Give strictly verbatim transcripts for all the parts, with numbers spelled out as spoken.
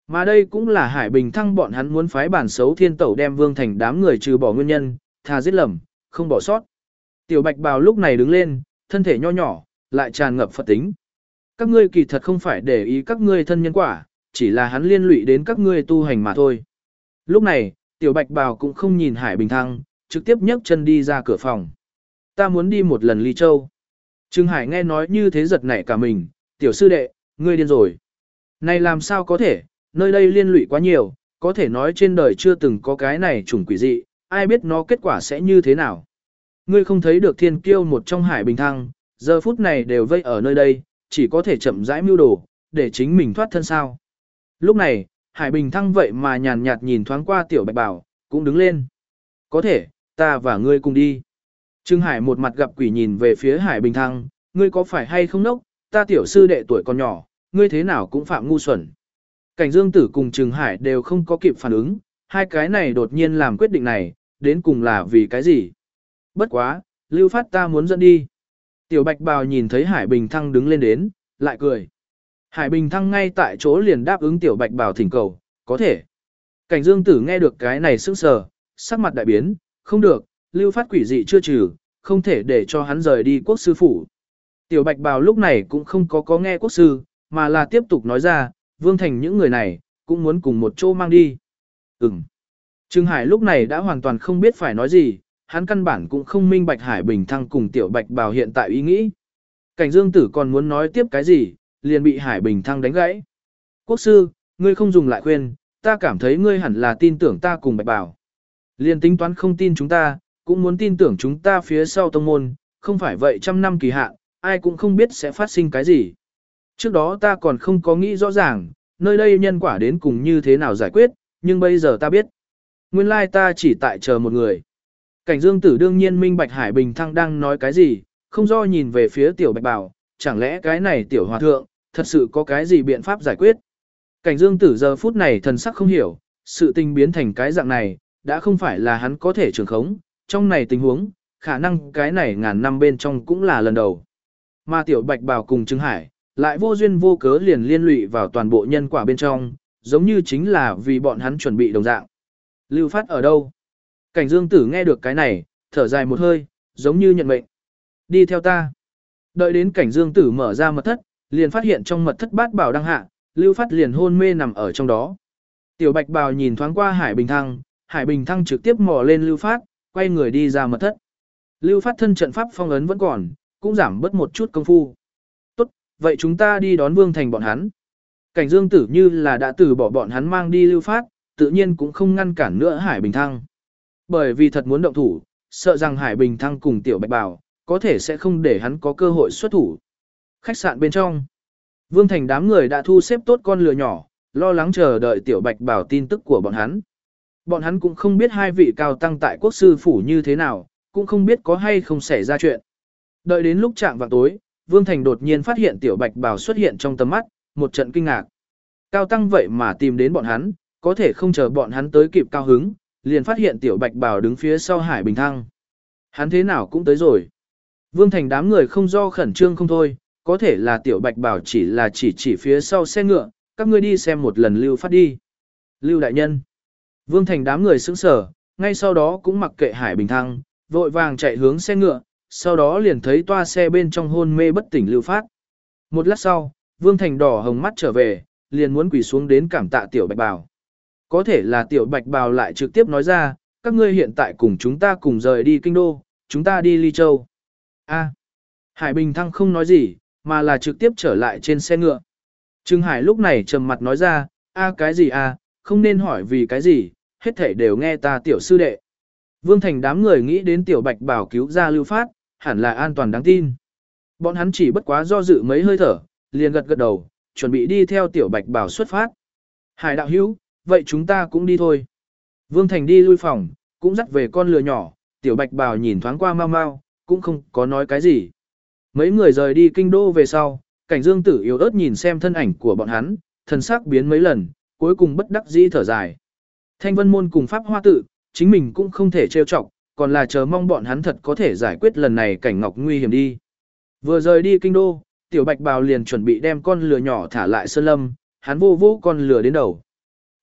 Mà đây cũng là Hải Bình Thăng bọn hắn muốn phái bản xấu thiên tẩu đem Vương Thành đám người trừ bỏ nguyên nhân, thà giết lầm, không bỏ sót. Tiểu Bạch Bào lúc này đứng lên, thân thể nho nhỏ, lại tràn ngập Phật tính. Các ngươi kỳ thật không phải để ý các ngươi thân nhân quả, chỉ là hắn liên lụy đến các ngươi tu hành mà thôi. Lúc này, Tiểu Bạch Bào cũng không nhìn Hải Bình Thăng, trực tiếp nhấc chân đi ra cửa phòng. Ta muốn đi một lần Ly Châu. Trương Hải nghe nói như thế giật nảy cả mình, tiểu sư đệ, ngươi điên rồi. Này làm sao có thể, nơi đây liên lụy quá nhiều, có thể nói trên đời chưa từng có cái này trùng quỷ dị, ai biết nó kết quả sẽ như thế nào. Ngươi không thấy được thiên kiêu một trong Hải Bình Thăng, giờ phút này đều vây ở nơi đây, chỉ có thể chậm rãi mưu đồ, để chính mình thoát thân sao. Lúc này, Hải Bình Thăng vậy mà nhàn nhạt nhìn thoáng qua Tiểu Bạch Bảo, cũng đứng lên. Có thể, ta và ngươi cùng đi. Trương Hải một mặt gặp quỷ nhìn về phía Hải Bình Thăng, ngươi có phải hay không nốc, ta tiểu sư đệ tuổi còn nhỏ, ngươi thế nào cũng phạm ngu xuẩn. Cảnh Dương Tử cùng Trừng Hải đều không có kịp phản ứng, hai cái này đột nhiên làm quyết định này, đến cùng là vì cái gì? Bất quá, Lưu Phát ta muốn dẫn đi. Tiểu Bạch Bào nhìn thấy Hải Bình Thăng đứng lên đến, lại cười. Hải Bình Thăng ngay tại chỗ liền đáp ứng Tiểu Bạch Bào thỉnh cầu, có thể. Cảnh Dương Tử nghe được cái này sững sờ, sắc mặt đại biến, không được, Lưu Phát quỷ dị chưa trừ, không thể để cho hắn rời đi quốc sư phủ. Tiểu Bạch Bào lúc này cũng không có có nghe quốc sư, mà là tiếp tục nói ra, Vương Thành những người này, cũng muốn cùng một chỗ mang đi. Ừm. Trương Hải lúc này đã hoàn toàn không biết phải nói gì, hắn căn bản cũng không minh bạch Hải Bình Thăng cùng Tiểu Bạch Bào hiện tại ý nghĩ. Cảnh Dương Tử còn muốn nói tiếp cái gì, liền bị Hải Bình Thăng đánh gãy. Quốc sư, ngươi không dùng lại khuyên, ta cảm thấy ngươi hẳn là tin tưởng ta cùng Bạch Bào. Liền tính toán không tin chúng ta, cũng muốn tin tưởng chúng ta phía sau tông môn, không phải vậy trăm năm kỳ hạn, ai cũng không biết sẽ phát sinh cái gì. Trước đó ta còn không có nghĩ rõ ràng, nơi đây nhân quả đến cùng như thế nào giải quyết, nhưng bây giờ ta biết. Nguyên lai ta chỉ tại chờ một người. Cảnh Dương Tử đương nhiên minh bạch Hải Bình Thăng đang nói cái gì, không do nhìn về phía Tiểu Bạch Bào, chẳng lẽ cái này Tiểu Hòa Thượng, thật sự có cái gì biện pháp giải quyết. Cảnh Dương Tử giờ phút này thần sắc không hiểu, sự tình biến thành cái dạng này, đã không phải là hắn có thể trường khống, trong này tình huống, khả năng cái này ngàn năm bên trong cũng là lần đầu. Mà Tiểu Bạch Bào cùng Trương Hải, lại vô duyên vô cớ liền liên lụy vào toàn bộ nhân quả bên trong, giống như chính là vì bọn hắn chuẩn bị đồng dạng. Lưu Phát ở đâu? Cảnh Dương Tử nghe được cái này, thở dài một hơi, giống như nhận mệnh. Đi theo ta. Đợi đến Cảnh Dương Tử mở ra mật thất, liền phát hiện trong mật thất bát bảo đang hạ, Lưu Phát liền hôn mê nằm ở trong đó. Tiểu Bạch Bào nhìn thoáng qua Hải Bình Thăng, Hải Bình Thăng trực tiếp mò lên Lưu Phát, quay người đi ra mật thất. Lưu Phát thân trận pháp phong ấn vẫn còn, cũng giảm bớt một chút công phu. Tốt, vậy chúng ta đi đón Vương Thành bọn hắn. Cảnh Dương Tử như là đã từ bỏ bọn hắn mang đi Lưu Phát, tự nhiên cũng không ngăn cản nữa Hải Bình Thăng. Bởi vì thật muốn động thủ, sợ rằng Hải Bình Thăng cùng Tiểu Bạch Bào, có thể sẽ không để hắn có cơ hội xuất thủ. Khách sạn bên trong, Vương Thành đám người đã thu xếp tốt con lừa nhỏ, lo lắng chờ đợi Tiểu Bạch Bào tin tức của bọn hắn. Bọn hắn cũng không biết hai vị cao tăng tại quốc sư phủ như thế nào, cũng không biết có hay không xảy ra chuyện. Đợi đến lúc chạm vào tối, Vương Thành đột nhiên phát hiện Tiểu Bạch Bào xuất hiện trong tầm mắt, một trận kinh ngạc. Cao tăng vậy mà tìm đến bọn hắn, có thể không chờ bọn hắn tới kịp cao hứng, liền phát hiện Tiểu Bạch Bào đứng phía sau Hải Bình Thăng. Hắn thế nào cũng tới rồi. Vương Thành đám người không do khẩn trương không thôi, có thể là Tiểu Bạch Bào chỉ là chỉ chỉ phía sau xe ngựa, các ngươi đi xem một lần Lưu Phát đi. Lưu đại nhân. Vương Thành đám người sững sờ, ngay sau đó cũng mặc kệ Hải Bình Thăng, vội vàng chạy hướng xe ngựa, sau đó liền thấy toa xe bên trong hôn mê bất tỉnh Lưu Phát. Một lát sau, Vương Thành đỏ hồng mắt trở về, liền muốn quỳ xuống đến cảm tạ Tiểu Bạch Bào. Có thể là Tiểu Bạch Bào lại trực tiếp nói ra, các ngươi hiện tại cùng chúng ta cùng rời đi kinh đô, chúng ta đi Ly Châu. A. Hải Bình Thăng không nói gì, mà là trực tiếp trở lại trên xe ngựa. Trương Hải lúc này trầm mặt nói ra, a cái gì a, không nên hỏi vì cái gì, hết thảy đều nghe ta tiểu sư đệ. Vương Thành đám người nghĩ đến Tiểu Bạch Bào cứu ra Lưu Phát, hẳn là an toàn đáng tin. Bọn hắn chỉ bất quá do dự mấy hơi thở, liền gật gật đầu, chuẩn bị đi theo Tiểu Bạch Bào xuất phát. Hải đạo hữu, vậy chúng ta cũng đi thôi. Vương Thành đi lui phòng, cũng dắt về con lừa nhỏ, Tiểu Bạch Bào nhìn thoáng qua mau mau, cũng không có nói cái gì. Mấy người rời đi kinh đô về sau, Cảnh Dương Tử yếu ớt nhìn xem thân ảnh của bọn hắn, thần sắc biến mấy lần, cuối cùng bất đắc dĩ thở dài. Thanh Vân Môn cùng Pháp Hoa Tự, chính mình cũng không thể trêu chọc, còn là chờ mong bọn hắn thật có thể giải quyết lần này cảnh ngọc nguy hiểm đi. Vừa rời đi kinh đô, Tiểu Bạch Bào liền chuẩn bị đem con lừa nhỏ thả lại sơn lâm, hắn vô vô con lừa đến đầu.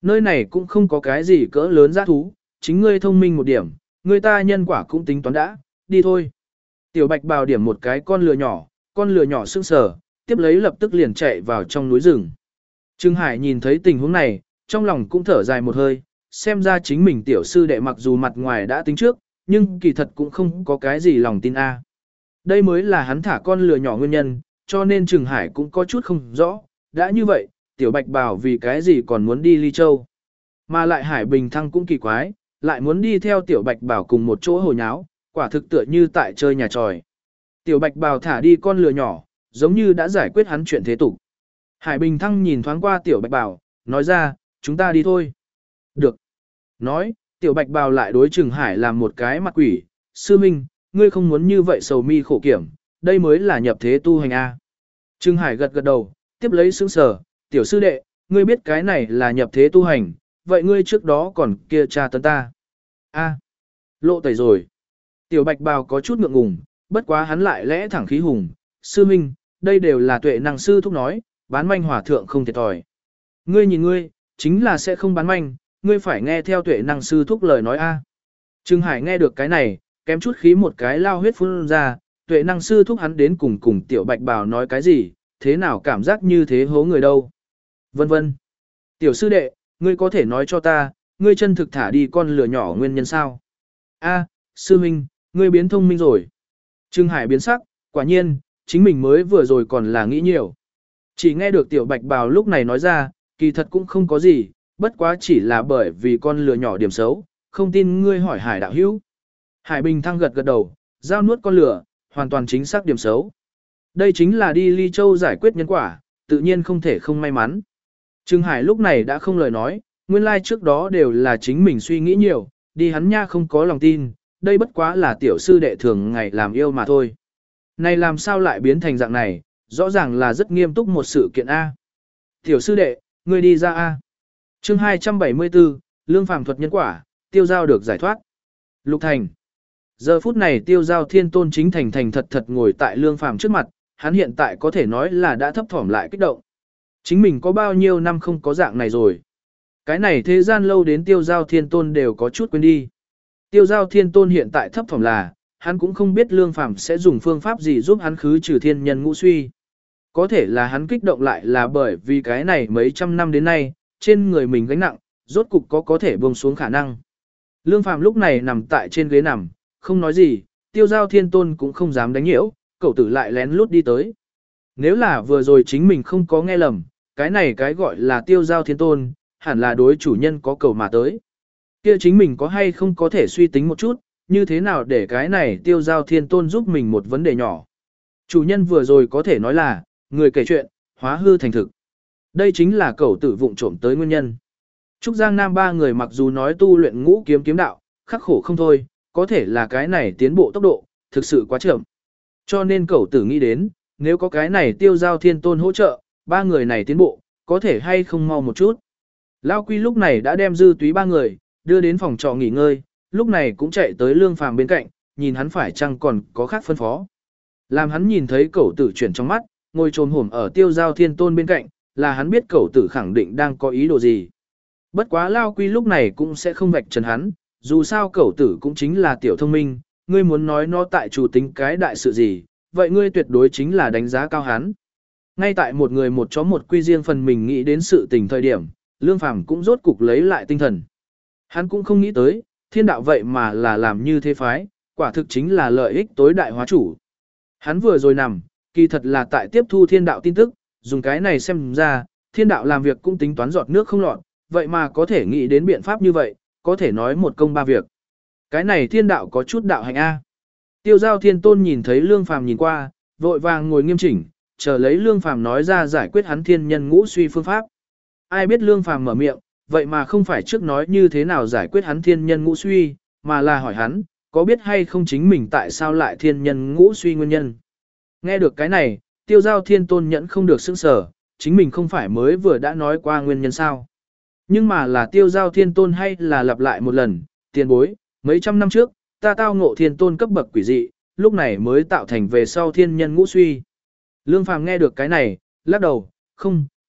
Nơi này cũng không có cái gì cỡ lớn dã thú, chính ngươi thông minh một điểm, người ta nhân quả cũng tính toán đã, đi thôi. Tiểu bạch bào điểm một cái con lừa nhỏ, con lừa nhỏ sững sờ, tiếp lấy lập tức liền chạy vào trong núi rừng. Trương Hải nhìn thấy tình huống này, trong lòng cũng thở dài một hơi, xem ra chính mình tiểu sư đệ mặc dù mặt ngoài đã tính trước, nhưng kỳ thật cũng không có cái gì lòng tin a. Đây mới là hắn thả con lừa nhỏ nguyên nhân, cho nên Trừng Hải cũng có chút không rõ, đã như vậy, tiểu bạch bảo vì cái gì còn muốn đi Ly Châu. Mà lại Hải Bình Thăng cũng kỳ quái, lại muốn đi theo tiểu bạch bảo cùng một chỗ hồi nháo, quả thực tựa như tại chơi nhà tròi. Tiểu bạch bảo thả đi con lừa nhỏ, giống như đã giải quyết hắn chuyện thế tục. Hải Bình Thăng nhìn thoáng qua tiểu bạch bảo, nói ra, chúng ta đi thôi. Được. Nói, tiểu bạch bào lại đối Trừng Hải làm một cái mặt quỷ, sư minh, ngươi không muốn như vậy sầu mi khổ kiểm, đây mới là nhập thế tu hành A. Trừng Hải gật gật đầu, tiếp lấy sững sờ, tiểu sư đệ, ngươi biết cái này là nhập thế tu hành, vậy ngươi trước đó còn kia cha tấn ta. A. Lộ tẩy rồi. Tiểu bạch bào có chút ngượng ngùng, bất quá hắn lại lẽ thẳng khí hùng, sư minh, đây đều là tuệ năng sư thúc nói, bán manh hòa thượng không thiệt thòi. Ngươi nhìn ngươi, chính là sẽ không bán manh, ngươi phải nghe theo tuệ năng sư thúc lời nói a. Trừng Hải nghe được cái này, kém chút khí một cái lao huyết phun ra, tuệ năng sư thúc hắn đến cùng cùng tiểu bạch bào nói cái gì, thế nào cảm giác như thế hố người đâu. Vân vân. Tiểu sư đệ, ngươi có thể nói cho ta, ngươi chân thực thả đi con lừa nhỏ nguyên nhân sao? A, sư minh, ngươi biến thông minh rồi. Trừng Hải biến sắc, quả nhiên, chính mình mới vừa rồi còn là nghĩ nhiều. Chỉ nghe được tiểu bạch bào lúc này nói ra, kỳ thật cũng không có gì, bất quá chỉ là bởi vì con lừa nhỏ điểm xấu, không tin ngươi hỏi Hải đạo hữu. Hải Bình Thăng gật gật đầu, giao nuốt con lừa, hoàn toàn chính xác điểm xấu. Đây chính là đi Ly Châu giải quyết nhân quả, tự nhiên không thể không may mắn. Trừng Hải lúc này đã không lời nói, nguyên lai like trước đó đều là chính mình suy nghĩ nhiều, đi hắn nha không có lòng tin, đây bất quá là tiểu sư đệ thường ngày làm yêu mà thôi. Này làm sao lại biến thành dạng này, rõ ràng là rất nghiêm túc một sự kiện A. Tiểu sư đệ, ngươi đi ra A. Chương hai trăm bảy mươi tư, Lương Phàm thuật nhân quả, tiêu giao được giải thoát. Lục Thành. Giờ phút này tiêu giao thiên tôn chính thành thành thật thật ngồi tại Lương Phàm trước mặt, hắn hiện tại có thể nói là đã thấp thỏm lại kích động. Chính mình có bao nhiêu năm không có dạng này rồi. Cái này thế gian lâu đến tiêu giao thiên tôn đều có chút quên đi. Tiêu giao thiên tôn hiện tại thấp thỏm là, hắn cũng không biết Lương Phàm sẽ dùng phương pháp gì giúp hắn khứ trừ thiên nhân ngũ suy. Có thể là hắn kích động lại là bởi vì cái này mấy trăm năm đến nay, trên người mình gánh nặng, rốt cục có có thể buông xuống khả năng. Lương Phàm lúc này nằm tại trên ghế nằm, không nói gì, tiêu giao thiên tôn cũng không dám đánh nhiễu, cậu tử lại lén lút đi tới. Nếu là vừa rồi chính mình không có nghe lầm, cái này cái gọi là tiêu giao thiên tôn, hẳn là đối chủ nhân có cầu mà tới. Kia chính mình có hay không có thể suy tính một chút, như thế nào để cái này tiêu giao thiên tôn giúp mình một vấn đề nhỏ. Chủ nhân vừa rồi có thể nói là, người kể chuyện, hóa hư thành thực. Đây chính là cẩu tử vụng trộm tới nguyên nhân. Trúc Giang Nam ba người mặc dù nói tu luyện ngũ kiếm kiếm đạo, khắc khổ không thôi, có thể là cái này tiến bộ tốc độ, thực sự quá chậm. Cho nên cẩu tử nghĩ đến, nếu có cái này tiêu giao thiên tôn hỗ trợ, ba người này tiến bộ, có thể hay không mau một chút. Lao Quy lúc này đã đem dư túy ba người, đưa đến phòng trọ nghỉ ngơi, lúc này cũng chạy tới Lương Phàm bên cạnh, nhìn hắn phải chăng còn có khác phân phó. Làm hắn nhìn thấy cẩu tử chuyển trong mắt, ngồi trồm hổm ở tiêu giao thiên tôn bên cạnh, là hắn biết cẩu tử khẳng định đang có ý đồ gì. Bất quá Lao Quy lúc này cũng sẽ không vạch trần hắn, dù sao cẩu tử cũng chính là tiểu thông minh, ngươi muốn nói nó tại chủ tính cái đại sự gì, vậy ngươi tuyệt đối chính là đánh giá cao hắn. Ngay tại một người một chó một quy riêng phần mình nghĩ đến sự tình thời điểm, Lương Phàm cũng rốt cục lấy lại tinh thần. Hắn cũng không nghĩ tới, thiên đạo vậy mà là làm như thế phái, quả thực chính là lợi ích tối đại hóa chủ. Hắn vừa rồi nằm, kỳ thật là tại tiếp thu thiên đạo tin tức, dùng cái này xem ra, thiên đạo làm việc cũng tính toán giọt nước không lọt, vậy mà có thể nghĩ đến biện pháp như vậy, có thể nói một công ba việc. Cái này thiên đạo có chút đạo hành A. Tiêu giao thiên tôn nhìn thấy Lương Phàm nhìn qua, vội vàng ngồi nghiêm chỉnh, chờ lấy Lương Phàm nói ra giải quyết hắn thiên nhân ngũ suy phương pháp. Ai biết Lương Phàm mở miệng, vậy mà không phải trước nói như thế nào giải quyết hắn thiên nhân ngũ suy, mà là hỏi hắn, có biết hay không chính mình tại sao lại thiên nhân ngũ suy nguyên nhân. Nghe được cái này, tiêu giao thiên tôn nhẫn không được sững sờ, chính mình không phải mới vừa đã nói qua nguyên nhân sao. Nhưng mà là tiêu giao thiên tôn hay là lặp lại một lần, tiền bối, mấy trăm năm trước, ta tao ngộ thiên tôn cấp bậc quỷ dị, lúc này mới tạo thành về sau thiên nhân ngũ suy. Lương Phàm nghe được cái này, lắc đầu, không,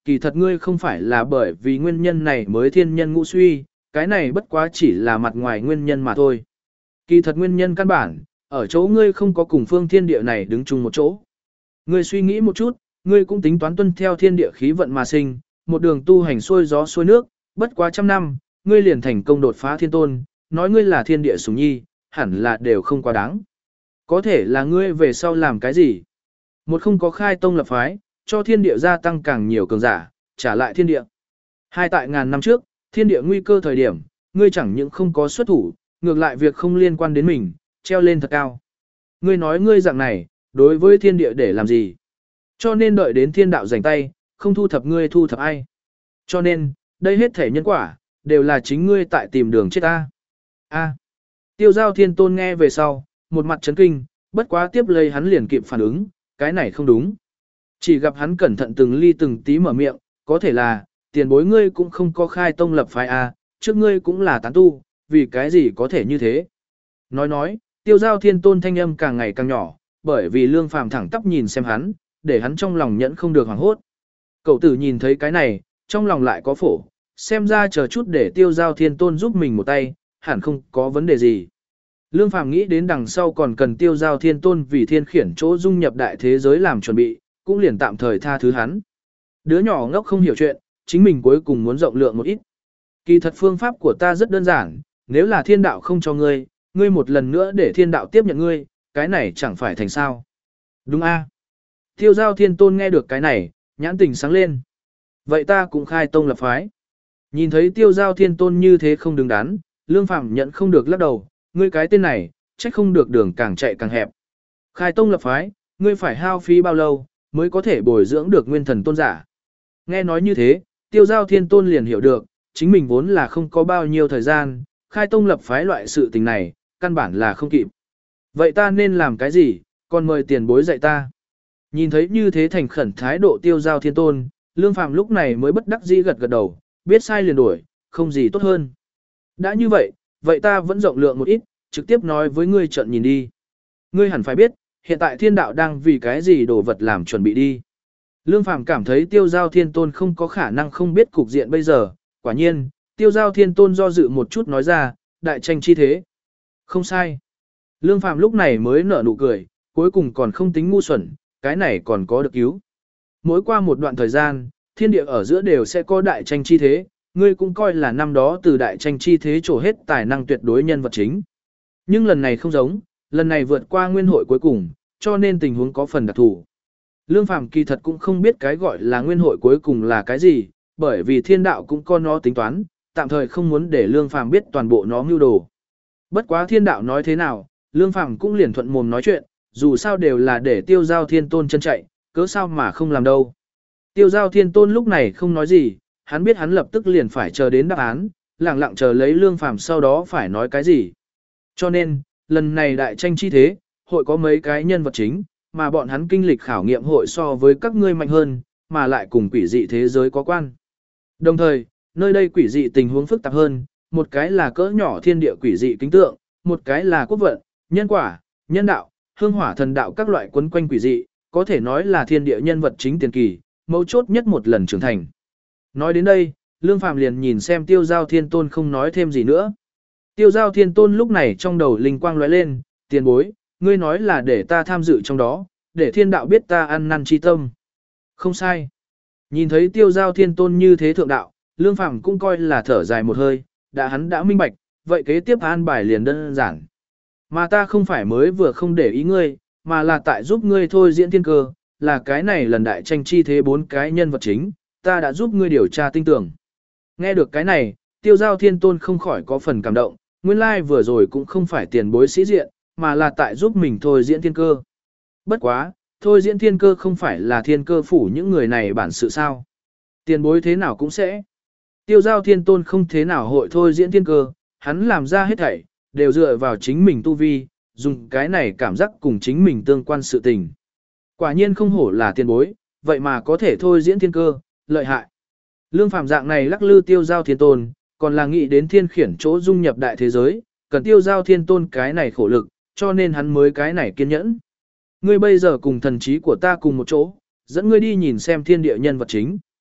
kỳ thật ngươi không phải là bởi vì nguyên nhân này mới thiên nhân ngũ suy, cái này bất quá chỉ là mặt ngoài nguyên nhân mà thôi. Kỳ thật nguyên nhân căn bản, ở chỗ ngươi không có cùng phương thiên địa này đứng chung một chỗ. Ngươi suy nghĩ một chút, ngươi cũng tính toán tuân theo thiên địa khí vận mà sinh, một đường tu hành xuôi gió xuôi nước, bất quá trăm năm, ngươi liền thành công đột phá thiên tôn, nói ngươi là thiên địa sủng nhi, hẳn là đều không quá đáng. Có thể là ngươi về sau làm cái gì? Một không có khai tông lập phái, cho thiên địa gia tăng càng nhiều cường giả, trả lại thiên địa. Hai tại ngàn năm trước, thiên địa nguy cơ thời điểm, ngươi chẳng những không có xuất thủ, ngược lại việc không liên quan đến mình, treo lên thật cao. Ngươi nói ngươi dạng này, đối với thiên địa để làm gì? Cho nên đợi đến thiên đạo giành tay, không thu thập ngươi thu thập ai. Cho nên, đây hết thể nhân quả, đều là chính ngươi tại tìm đường chết ta. A. Tiêu giao thiên tôn nghe về sau, một mặt chấn kinh, bất quá tiếp lấy hắn liền kịp phản ứng, cái này không đúng. Chỉ gặp hắn cẩn thận từng ly từng tí mở miệng, có thể là, tiền bối ngươi cũng không có khai tông lập phái A, trước ngươi cũng là tán tu, vì cái gì có thể như thế. Nói nói, tiêu giao thiên tôn thanh âm càng ngày càng nhỏ, bởi vì lương phàm thẳng tắp nhìn xem hắn, để hắn trong lòng nhẫn không được hoảng hốt. Cậu tử nhìn thấy cái này, trong lòng lại có phổ, xem ra chờ chút để tiêu giao thiên tôn giúp mình một tay, hẳn không có vấn đề gì. Lương phàm nghĩ đến đằng sau còn cần tiêu giao thiên tôn vì thiên khiển chỗ dung nhập đại thế giới làm chuẩn bị, cũng liền tạm thời tha thứ hắn. Đứa nhỏ ngốc không hiểu chuyện, chính mình cuối cùng muốn rộng lượng một ít. Kỳ thật phương pháp của ta rất đơn giản, nếu là thiên đạo không cho ngươi, ngươi một lần nữa để thiên đạo tiếp nhận ngươi, cái này chẳng phải thành sao. Đúng a? Tiêu giao thiên tôn nghe được cái này, nhãn tình sáng lên. Vậy ta cũng khai tông lập phái. Nhìn thấy tiêu giao thiên tôn như thế không đứng đắn, lương phàm nhận không được lắc đầu, ngươi cái tên này, trách không được đường càng chạy càng hẹp. Khai tông lập phái, ngươi phải hao phí bao lâu, mới có thể bồi dưỡng được nguyên thần tôn giả. Nghe nói như thế, tiêu giao thiên tôn liền hiểu được, chính mình vốn là không có bao nhiêu thời gian, khai tông lập phái loại sự tình này, căn bản là không kịp. Vậy ta nên làm cái gì, còn mời tiền bối dạy ta. Nhìn thấy như thế thành khẩn thái độ tiêu giao thiên tôn, lương phàm lúc này mới bất đắc dĩ gật gật đầu, biết sai liền đổi, không gì tốt hơn. Đã như vậy, vậy ta vẫn rộng lượng một ít, trực tiếp nói với ngươi trận nhìn đi. Ngươi hẳn phải biết, hiện tại thiên đạo đang vì cái gì đồ vật làm chuẩn bị đi. Lương phàm cảm thấy tiêu giao thiên tôn không có khả năng không biết cục diện bây giờ, quả nhiên, tiêu giao thiên tôn do dự một chút nói ra, đại tranh chi thế. Không sai. Lương phàm lúc này mới nở nụ cười, cuối cùng còn không tính ngu xuẩn, cái này còn có được cứu. Mỗi qua một đoạn thời gian, thiên địa ở giữa đều sẽ có đại tranh chi thế, ngươi cũng coi là năm đó từ đại tranh chi thế trổ hết tài năng tuyệt đối nhân vật chính. Nhưng lần này không giống, lần này vượt qua nguyên hội cuối cùng, cho nên tình huống có phần đặc thù. Lương phàm kỳ thật cũng không biết cái gọi là nguyên hội cuối cùng là cái gì, bởi vì thiên đạo cũng có nó tính toán, tạm thời không muốn để lương phàm biết toàn bộ nó mưu đồ. Bất quá thiên đạo nói thế nào, lương phàm cũng liền thuận mồm nói chuyện, dù sao đều là để tiêu giao thiên tôn chân chạy, cớ sao mà không làm đâu. Tiêu giao thiên tôn lúc này không nói gì, hắn biết hắn lập tức liền phải chờ đến đáp án, lặng lặng chờ lấy lương phàm sau đó phải nói cái gì. Cho nên, lần này đại tranh chi thế, hội có mấy cái nhân vật chính, mà bọn hắn kinh lịch khảo nghiệm hội so với các ngươi mạnh hơn, mà lại cùng quỷ dị thế giới có quan. Đồng thời, nơi đây quỷ dị tình huống phức tạp hơn, một cái là cỡ nhỏ thiên địa quỷ dị kính tượng, một cái là quốc vận, nhân quả, nhân đạo, hương hỏa thần đạo các loại quấn quanh quỷ dị, có thể nói là thiên địa nhân vật chính tiền kỳ, mấu chốt nhất một lần trưởng thành. Nói đến đây, Lương Phàm liền nhìn xem Tiêu Giao Thiên Tôn không nói thêm gì nữa. Tiêu Giao Thiên Tôn lúc này trong đầu linh quang lóe lên, tiền bối, ngươi nói là để ta tham dự trong đó, để thiên đạo biết ta ăn năn chi tâm. Không sai. Nhìn thấy Tiêu Giao Thiên Tôn như thế thượng đạo, Lương Phàm cũng coi là thở dài một hơi, đã hắn đã minh bạch, vậy kế tiếp an bài liền đơn giản. Mà ta không phải mới vừa không để ý ngươi, mà là tại giúp ngươi thôi diễn thiên cơ, là cái này lần đại tranh chi thế bốn cái nhân vật chính, ta đã giúp ngươi điều tra tinh tưởng. Nghe được cái này, Tiêu Giao Thiên Tôn không khỏi có phần cảm động, nguyên lai like vừa rồi cũng không phải tiền bối sĩ diện, mà là tại giúp mình thôi diễn thiên cơ. Bất quá, thôi diễn thiên cơ không phải là thiên cơ phủ những người này bản sự sao. Tiền bối thế nào cũng sẽ. Tiêu Giao Thiên Tôn không thế nào hội thôi diễn thiên cơ, hắn làm ra hết thảy, đều dựa vào chính mình tu vi, dùng cái này cảm giác cùng chính mình tương quan sự tình. Quả nhiên không hổ là tiền bối, vậy mà có thể thôi diễn thiên cơ, lợi hại. Lương Phàm dạng này lắc lư Tiêu Giao Thiên Tôn, còn là nghĩ đến thiên khiển chỗ dung nhập đại thế giới, cần Tiêu Giao Thiên Tôn cái này khổ lực, cho nên hắn mới cái này kiên nhẫn. Ngươi bây giờ cùng thần trí của ta cùng một chỗ, dẫn ngươi đi nhìn xem thiên địa nhân vật chính.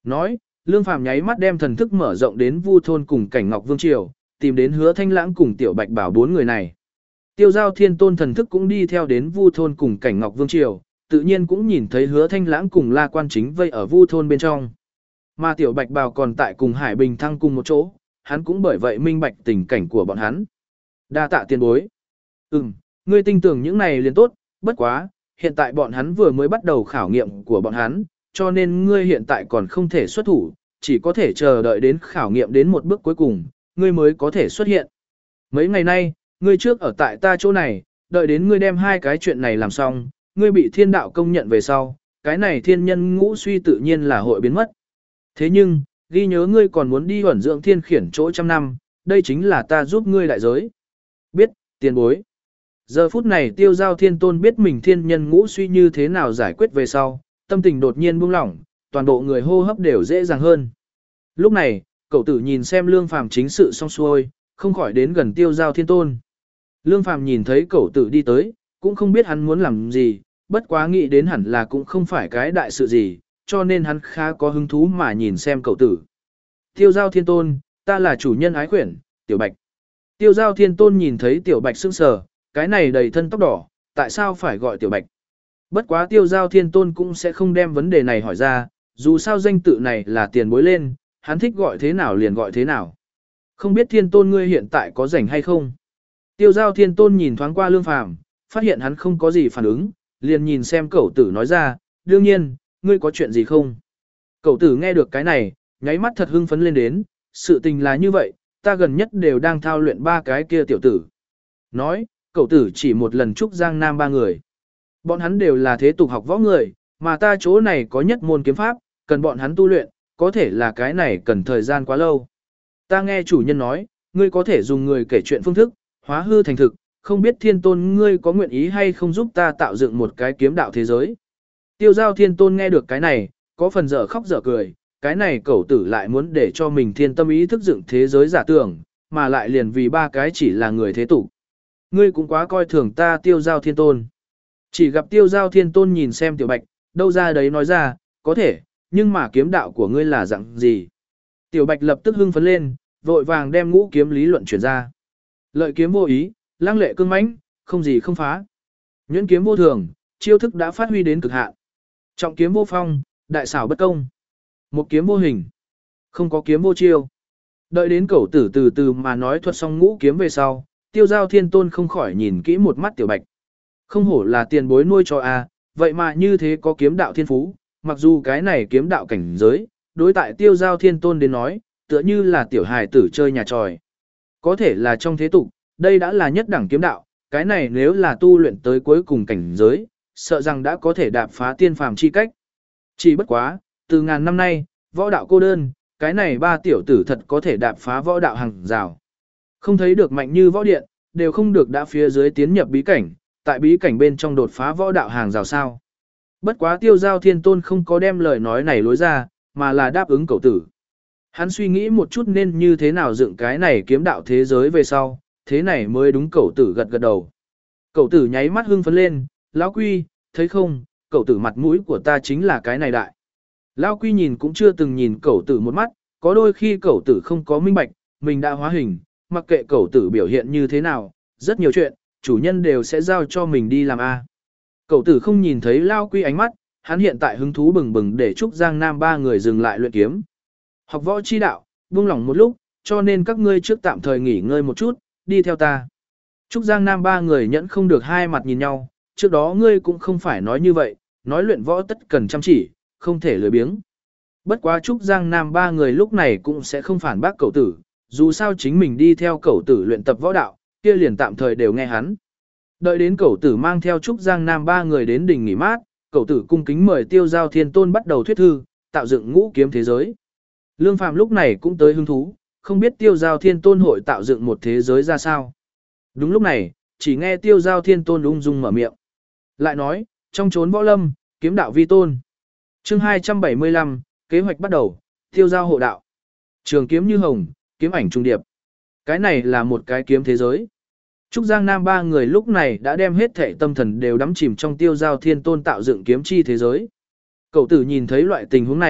Nói, Lương Phàm nháy mắt đem thần thức mở rộng đến Vu thôn cùng Cảnh Ngọc Vương triều, tìm đến Hứa Thanh Lãng cùng Tiểu Bạch Bảo bốn người này. Tiêu Giao Thiên Tôn thần thức cũng đi theo đến Vu thôn cùng Cảnh Ngọc Vương triều, tự nhiên cũng nhìn thấy Hứa Thanh Lãng cùng La Quan Chính vây ở Vu thôn bên trong. Mà Tiểu Bạch Bảo còn tại cùng Hải Bình Thăng cùng một chỗ, hắn cũng bởi vậy minh bạch tình cảnh của bọn hắn. Đa tạ tiền bối. Ừm, ngươi tin tưởng những này liền tốt, bất quá, hiện tại bọn hắn vừa mới bắt đầu khảo nghiệm của bọn hắn, cho nên ngươi hiện tại còn không thể xuất thủ, chỉ có thể chờ đợi đến khảo nghiệm đến một bước cuối cùng, ngươi mới có thể xuất hiện. Mấy ngày nay, ngươi trước ở tại ta chỗ này, đợi đến ngươi đem hai cái chuyện này làm xong, ngươi bị thiên đạo công nhận về sau, cái này thiên nhân ngũ suy tự nhiên là hội biến mất. Thế nhưng, ghi nhớ ngươi còn muốn đi ẩn dưỡng thiên khiển chỗ trăm năm, đây chính là ta giúp ngươi đại giới. Biết, tiền bối. Giờ phút này Tiêu Giao Thiên Tôn biết mình thiên nhân ngũ suy như thế nào giải quyết về sau, tâm tình đột nhiên buông lỏng, toàn bộ người hô hấp đều dễ dàng hơn. Lúc này, cậu tử nhìn xem Lương Phàm chính sự xong xuôi, không khỏi đến gần Tiêu Giao Thiên Tôn. Lương Phàm nhìn thấy cậu tử đi tới, cũng không biết hắn muốn làm gì, bất quá nghĩ đến hẳn là cũng không phải cái đại sự gì, cho nên hắn khá có hứng thú mà nhìn xem cậu tử. Tiêu Giao Thiên Tôn, ta là chủ nhân ái khuyển, Tiểu Bạch. Tiêu Giao Thiên Tôn nhìn thấy Tiểu Bạch sững sờ, cái này đầy thân tóc đỏ, tại sao phải gọi Tiểu Bạch? Bất quá Tiêu Giao Thiên Tôn cũng sẽ không đem vấn đề này hỏi ra, dù sao danh tự này là tiền bối lên, hắn thích gọi thế nào liền gọi thế nào. Không biết Thiên Tôn ngươi hiện tại có rảnh hay không? Tiêu Giao Thiên Tôn nhìn thoáng qua Lương Phàm, phát hiện hắn không có gì phản ứng, liền nhìn xem cậu tử nói ra, đương nhiên, ngươi có chuyện gì không? Cậu tử nghe được cái này, nháy mắt thật hưng phấn lên đến, sự tình là như vậy, ta gần nhất đều đang thao luyện ba cái kia tiểu tử. Nói, cậu tử chỉ một lần chúc Giang Nam ba người. Bọn hắn đều là thế tục học võ người, mà ta chỗ này có nhất môn kiếm pháp, cần bọn hắn tu luyện, có thể là cái này cần thời gian quá lâu. Ta nghe chủ nhân nói, ngươi có thể dùng người kể chuyện phương thức, hóa hư thành thực, không biết Thiên Tôn ngươi có nguyện ý hay không giúp ta tạo dựng một cái kiếm đạo thế giới. Tiêu Giao Thiên Tôn nghe được cái này, có phần dở khóc dở cười, cái này cậu tử lại muốn để cho mình thiên tâm ý thức dựng thế giới giả tưởng, mà lại liền vì ba cái chỉ là người thế tục. Ngươi cũng quá coi thường ta Tiêu Giao Thiên Tôn. Chỉ gặp Tiêu Giao Thiên Tôn nhìn xem Tiểu Bạch, đâu ra đấy nói ra, có thể, nhưng mà kiếm đạo của ngươi là dạng gì? Tiểu Bạch lập tức hưng phấn lên, vội vàng đem ngũ kiếm lý luận chuyển ra. Lợi kiếm vô ý, lăng lệ cương mãnh, không gì không phá. Nhuyễn kiếm vô thường, chiêu thức đã phát huy đến cực hạn. Trọng kiếm vô phong, đại xảo bất công. Một kiếm vô hình, không có kiếm vô chiêu. Đợi đến cẩu tử từ từ mà nói thuật xong ngũ kiếm về sau, Tiêu Giao Thiên Tôn không khỏi nhìn kỹ một mắt Tiểu Bạch. Không hổ là tiền bối nuôi cho a, vậy mà như thế có kiếm đạo thiên phú, mặc dù cái này kiếm đạo cảnh giới, đối tại Tiêu Giao Thiên Tôn đến nói, tựa như là tiểu hài tử chơi nhà tròi. Có thể là trong thế tục, đây đã là nhất đẳng kiếm đạo, cái này nếu là tu luyện tới cuối cùng cảnh giới, sợ rằng đã có thể đạp phá tiên phàm chi cách. Chỉ bất quá, từ ngàn năm nay, võ đạo cô đơn, cái này ba tiểu tử thật có thể đạp phá võ đạo hàng rào. Không thấy được mạnh như võ điện, đều không được đã phía dưới tiến nhập bí cảnh, tại bí cảnh bên trong đột phá võ đạo hàng rào sao. Bất quá Tiêu Giao Thiên Tôn không có đem lời nói này lối ra, mà là đáp ứng cậu tử. Hắn suy nghĩ một chút nên như thế nào dựng cái này kiếm đạo thế giới về sau, thế này mới đúng cậu tử gật gật đầu. Cậu tử nháy mắt hưng phấn lên, lão Quy, thấy không, cậu tử mặt mũi của ta chính là cái này đại. Lão Quy nhìn cũng chưa từng nhìn cậu tử một mắt, có đôi khi cậu tử không có minh bạch, mình đã hóa hình, mặc kệ cậu tử biểu hiện như thế nào, rất nhiều chuyện, chủ nhân đều sẽ giao cho mình đi làm A. Cậu tử không nhìn thấy Lão Quy ánh mắt, hắn hiện tại hứng thú bừng bừng để chúc Giang Nam ba người dừng lại luyện kiếm. Học võ chi đạo, buông lỏng một lúc, cho nên các ngươi trước tạm thời nghỉ ngơi một chút, đi theo ta. Trúc Giang Nam ba người nhẫn không được hai mặt nhìn nhau, trước đó ngươi cũng không phải nói như vậy, nói luyện võ tất cần chăm chỉ, không thể lười biếng. Bất quá Trúc Giang Nam ba người lúc này cũng sẽ không phản bác cậu tử, dù sao chính mình đi theo cậu tử luyện tập võ đạo, kia liền tạm thời đều nghe hắn. Đợi đến cậu tử mang theo Trúc Giang Nam ba người đến đỉnh nghỉ mát, cậu tử cung kính mời Tiêu Giao Thiên Tôn bắt đầu thuyết thư, tạo dựng ngũ kiếm thế giới. Lương Phàm lúc này cũng tới hứng thú, không biết Tiêu Giao Thiên Tôn hội tạo dựng một thế giới ra sao. Đúng lúc này, chỉ nghe Tiêu Giao Thiên Tôn ung dung mở miệng. Lại nói, trong chốn võ lâm, kiếm đạo vi tôn. Chương hai trăm bảy mươi lăm, kế hoạch bắt đầu, Tiêu Giao hộ đạo. Trường kiếm như hồng, kiếm ảnh trung điệp. Cái này là một cái kiếm thế giới. Trúc Giang Nam ba người lúc này đã đem hết thể tâm thần đều đắm chìm trong Tiêu Giao Thiên Tôn tạo dựng kiếm chi thế giới. Cậu tử nhìn thấy loại tình huống này,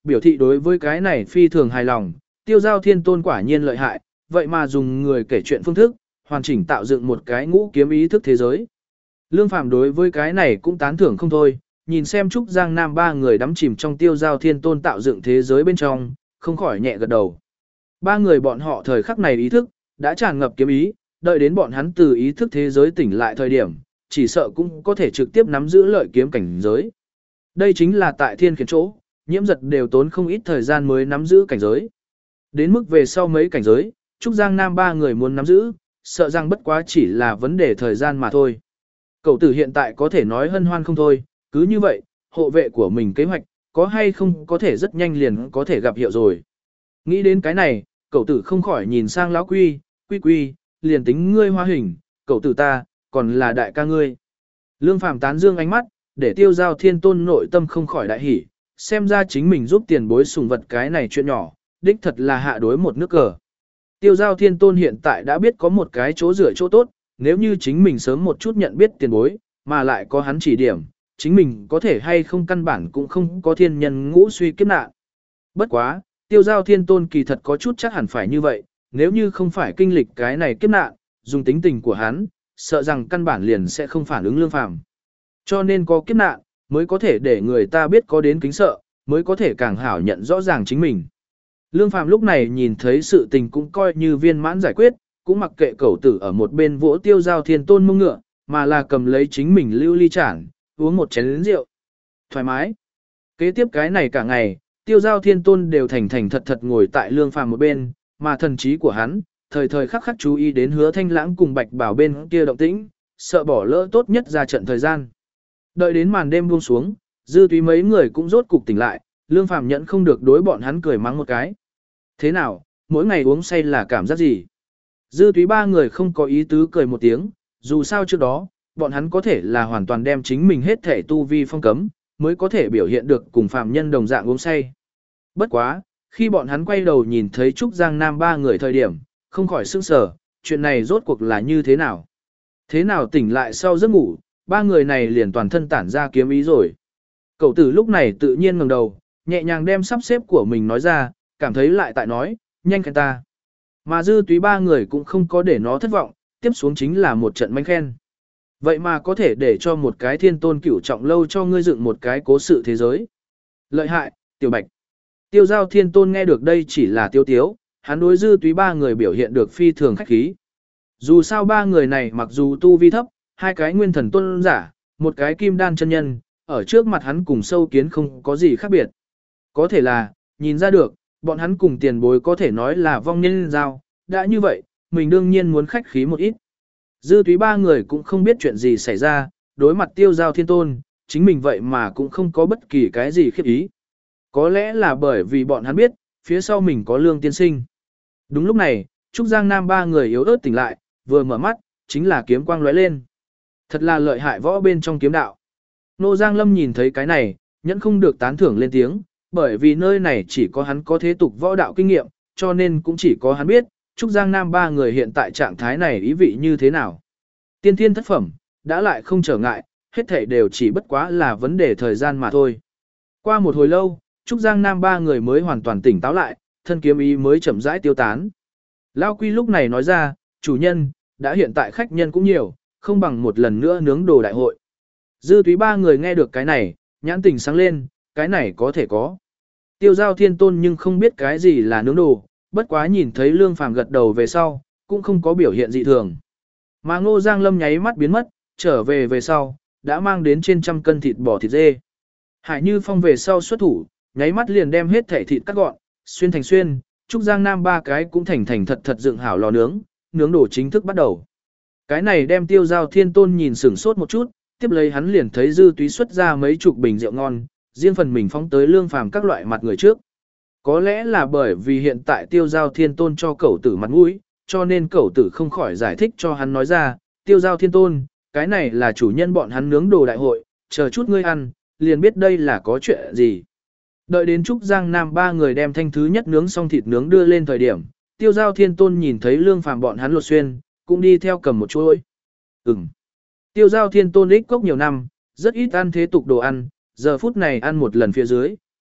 biểu thị đối với cái này phi thường hài lòng, tiêu giao thiên tôn quả nhiên lợi hại, vậy mà dùng người kể chuyện phương thức, hoàn chỉnh tạo dựng một cái ngũ kiếm ý thức thế giới. Lương Phàm đối với cái này cũng tán thưởng không thôi, nhìn xem Trúc Giang Nam ba người đắm chìm trong tiêu giao thiên tôn tạo dựng thế giới bên trong, không khỏi nhẹ gật đầu. Ba người bọn họ thời khắc này ý thức, đã tràn ngập kiếm ý, đợi đến bọn hắn từ ý thức thế giới tỉnh lại thời điểm, chỉ sợ cũng có thể trực tiếp nắm giữ lợi kiếm cảnh giới. Đây chính là tại thiên khiển chỗ, nhiễm giật đều tốn không ít thời gian mới nắm giữ cảnh giới. Đến mức về sau mấy cảnh giới, Trúc Giang Nam ba người muốn nắm giữ, sợ rằng bất quá chỉ là vấn đề thời gian mà thôi. Cậu tử hiện tại có thể nói hân hoan không thôi, cứ như vậy, hộ vệ của mình kế hoạch, có hay không có thể rất nhanh liền có thể gặp hiệu rồi. Nghĩ đến cái này, cậu tử không khỏi nhìn sang lão quy, quy quy, liền tính ngươi hoa hình, cậu tử ta, còn là đại ca ngươi. Lương Phàm tán dương ánh mắt, để tiêu giao thiên tôn nội tâm không khỏi đại hỉ, xem ra chính mình giúp tiền bối sùng vật cái này chuyện nhỏ, đích thật là hạ đối một nước cờ. Tiêu giao thiên tôn hiện tại đã biết có một cái chỗ rửa chỗ tốt, nếu như chính mình sớm một chút nhận biết tiền bối, mà lại có hắn chỉ điểm, chính mình có thể hay không căn bản cũng không có thiên nhân ngũ suy kiếp nạn. Bất quá, tiêu giao thiên tôn kỳ thật có chút chắc hẳn phải như vậy, nếu như không phải kinh lịch cái này kiếp nạn, dùng tính tình của hắn, sợ rằng căn bản liền sẽ không phản ứng Lương Phàm. Cho nên có kiếp nạn, mới có thể để người ta biết có đến kính sợ, mới có thể càng hảo nhận rõ ràng chính mình. Lương Phàm lúc này nhìn thấy sự tình cũng coi như viên mãn giải quyết, cũng mặc kệ cẩu tử ở một bên vỗ tiêu giao thiên tôn mông ngựa, mà là cầm lấy chính mình lưu ly chản, uống một chén rượu. Thoải mái. Kế tiếp cái này cả ngày, tiêu giao thiên tôn đều thành thành thật thật ngồi tại Lương Phàm một bên, mà thần trí của hắn, thời thời khắc khắc chú ý đến Hứa Thanh Lãng cùng Bạch Bảo bên kia động tĩnh, sợ bỏ lỡ tốt nhất ra trận thời gian. Đợi đến màn đêm buông xuống, dư túy mấy người cũng rốt cục tỉnh lại, Lương Phàm nhận không được đối bọn hắn cười mắng một cái. Thế nào, mỗi ngày uống say là cảm giác gì? Dư túy ba người không có ý tứ cười một tiếng, dù sao trước đó, bọn hắn có thể là hoàn toàn đem chính mình hết thể tu vi phong cấm, mới có thể biểu hiện được cùng phàm nhân đồng dạng uống say. Bất quá, khi bọn hắn quay đầu nhìn thấy Trúc Giang Nam ba người thời điểm, không khỏi sững sờ, chuyện này rốt cuộc là như thế nào? Thế nào tỉnh lại sau giấc ngủ, ba người này liền toàn thân tản ra kiếm ý rồi. Cậu tử lúc này tự nhiên ngẩng đầu, nhẹ nhàng đem sắp xếp của mình nói ra, cảm thấy lại tại nói, nhanh khen ta. Mà dư túy ba người cũng không có để nó thất vọng, tiếp xuống chính là một trận manh khen. Vậy mà có thể để cho một cái thiên tôn cửu trọng lâu cho ngươi dựng một cái cố sự thế giới. Lợi hại, tiểu bạch. Tiêu giao thiên tôn nghe được đây chỉ là tiêu tiếu, hắn đối dư túy ba người biểu hiện được phi thường khách khí. Dù sao ba người này mặc dù tu vi thấp, hai cái nguyên thần tôn giả, một cái kim đan chân nhân, ở trước mặt hắn cùng sâu kiến không có gì khác biệt. Có thể là, nhìn ra được, bọn hắn cùng tiền bối có thể nói là vong nhân giao, đã như vậy, mình đương nhiên muốn khách khí một ít. Dư túy ba người cũng không biết chuyện gì xảy ra, đối mặt tiêu giao thiên tôn, chính mình vậy mà cũng không có bất kỳ cái gì khiếp ý. Có lẽ là bởi vì bọn hắn biết, phía sau mình có lương tiên sinh. Đúng lúc này, Trúc Giang Nam ba người yếu ớt tỉnh lại, vừa mở mắt, chính là kiếm quang lóe lên. Thật là lợi hại võ bên trong kiếm đạo. Nô Giang Lâm nhìn thấy cái này, nhẫn không được tán thưởng lên tiếng, bởi vì nơi này chỉ có hắn có thế tục võ đạo kinh nghiệm, cho nên cũng chỉ có hắn biết, Trúc Giang Nam ba người hiện tại trạng thái này ý vị như thế nào. Tiên thiên thất phẩm, đã lại không trở ngại, hết thảy đều chỉ bất quá là vấn đề thời gian mà thôi. Qua một hồi lâu, Trúc Giang Nam ba người mới hoàn toàn tỉnh táo lại, thân kiếm ý mới chậm rãi tiêu tán. Lao Quy lúc này nói ra, chủ nhân, đã hiện tại khách nhân cũng nhiều, không bằng một lần nữa nướng đồ đại hội. Dư túy ba người nghe được cái này, nhãn tình sáng lên, cái này có thể có. Tiêu giao thiên tôn nhưng không biết cái gì là nướng đồ, bất quá nhìn thấy Lương Phàm gật đầu về sau, cũng không có biểu hiện dị thường. Mà Ngô Giang Lâm nháy mắt biến mất, trở về về sau, đã mang đến trên trăm cân thịt bò thịt dê. Hải Như Phong về sau xuất thủ, nháy mắt liền đem hết thể thịt cắt gọn, xuyên thành xuyên, Trúc Giang Nam ba cái cũng thành thành thật thật dựng hảo lò nướng, nướng đồ chính thức bắt đầu. Cái này đem tiêu giao thiên tôn nhìn sửng sốt một chút, tiếp lấy hắn liền thấy dư túy xuất ra mấy chục bình rượu ngon, riêng phần mình phóng tới Lương Phàm các loại mặt người trước. Có lẽ là bởi vì hiện tại tiêu giao thiên tôn cho cẩu tử mặt mũi, cho nên cẩu tử không khỏi giải thích cho hắn nói ra, tiêu giao thiên tôn, cái này là chủ nhân bọn hắn nướng đồ đại hội, chờ chút ngươi ăn, liền biết đây là có chuyện gì. Đợi đến Trúc Giang Nam ba người đem thanh thứ nhất nướng xong thịt nướng đưa lên thời điểm, tiêu giao thiên tôn nhìn thấy Lương Phàm bọn hắn lột xuyên, cũng đi theo cầm một chuỗi. Ừm. Tiêu giao thiên tôn ích cốc nhiều năm, rất ít ăn thế tục đồ ăn, giờ phút này ăn một lần phía dưới,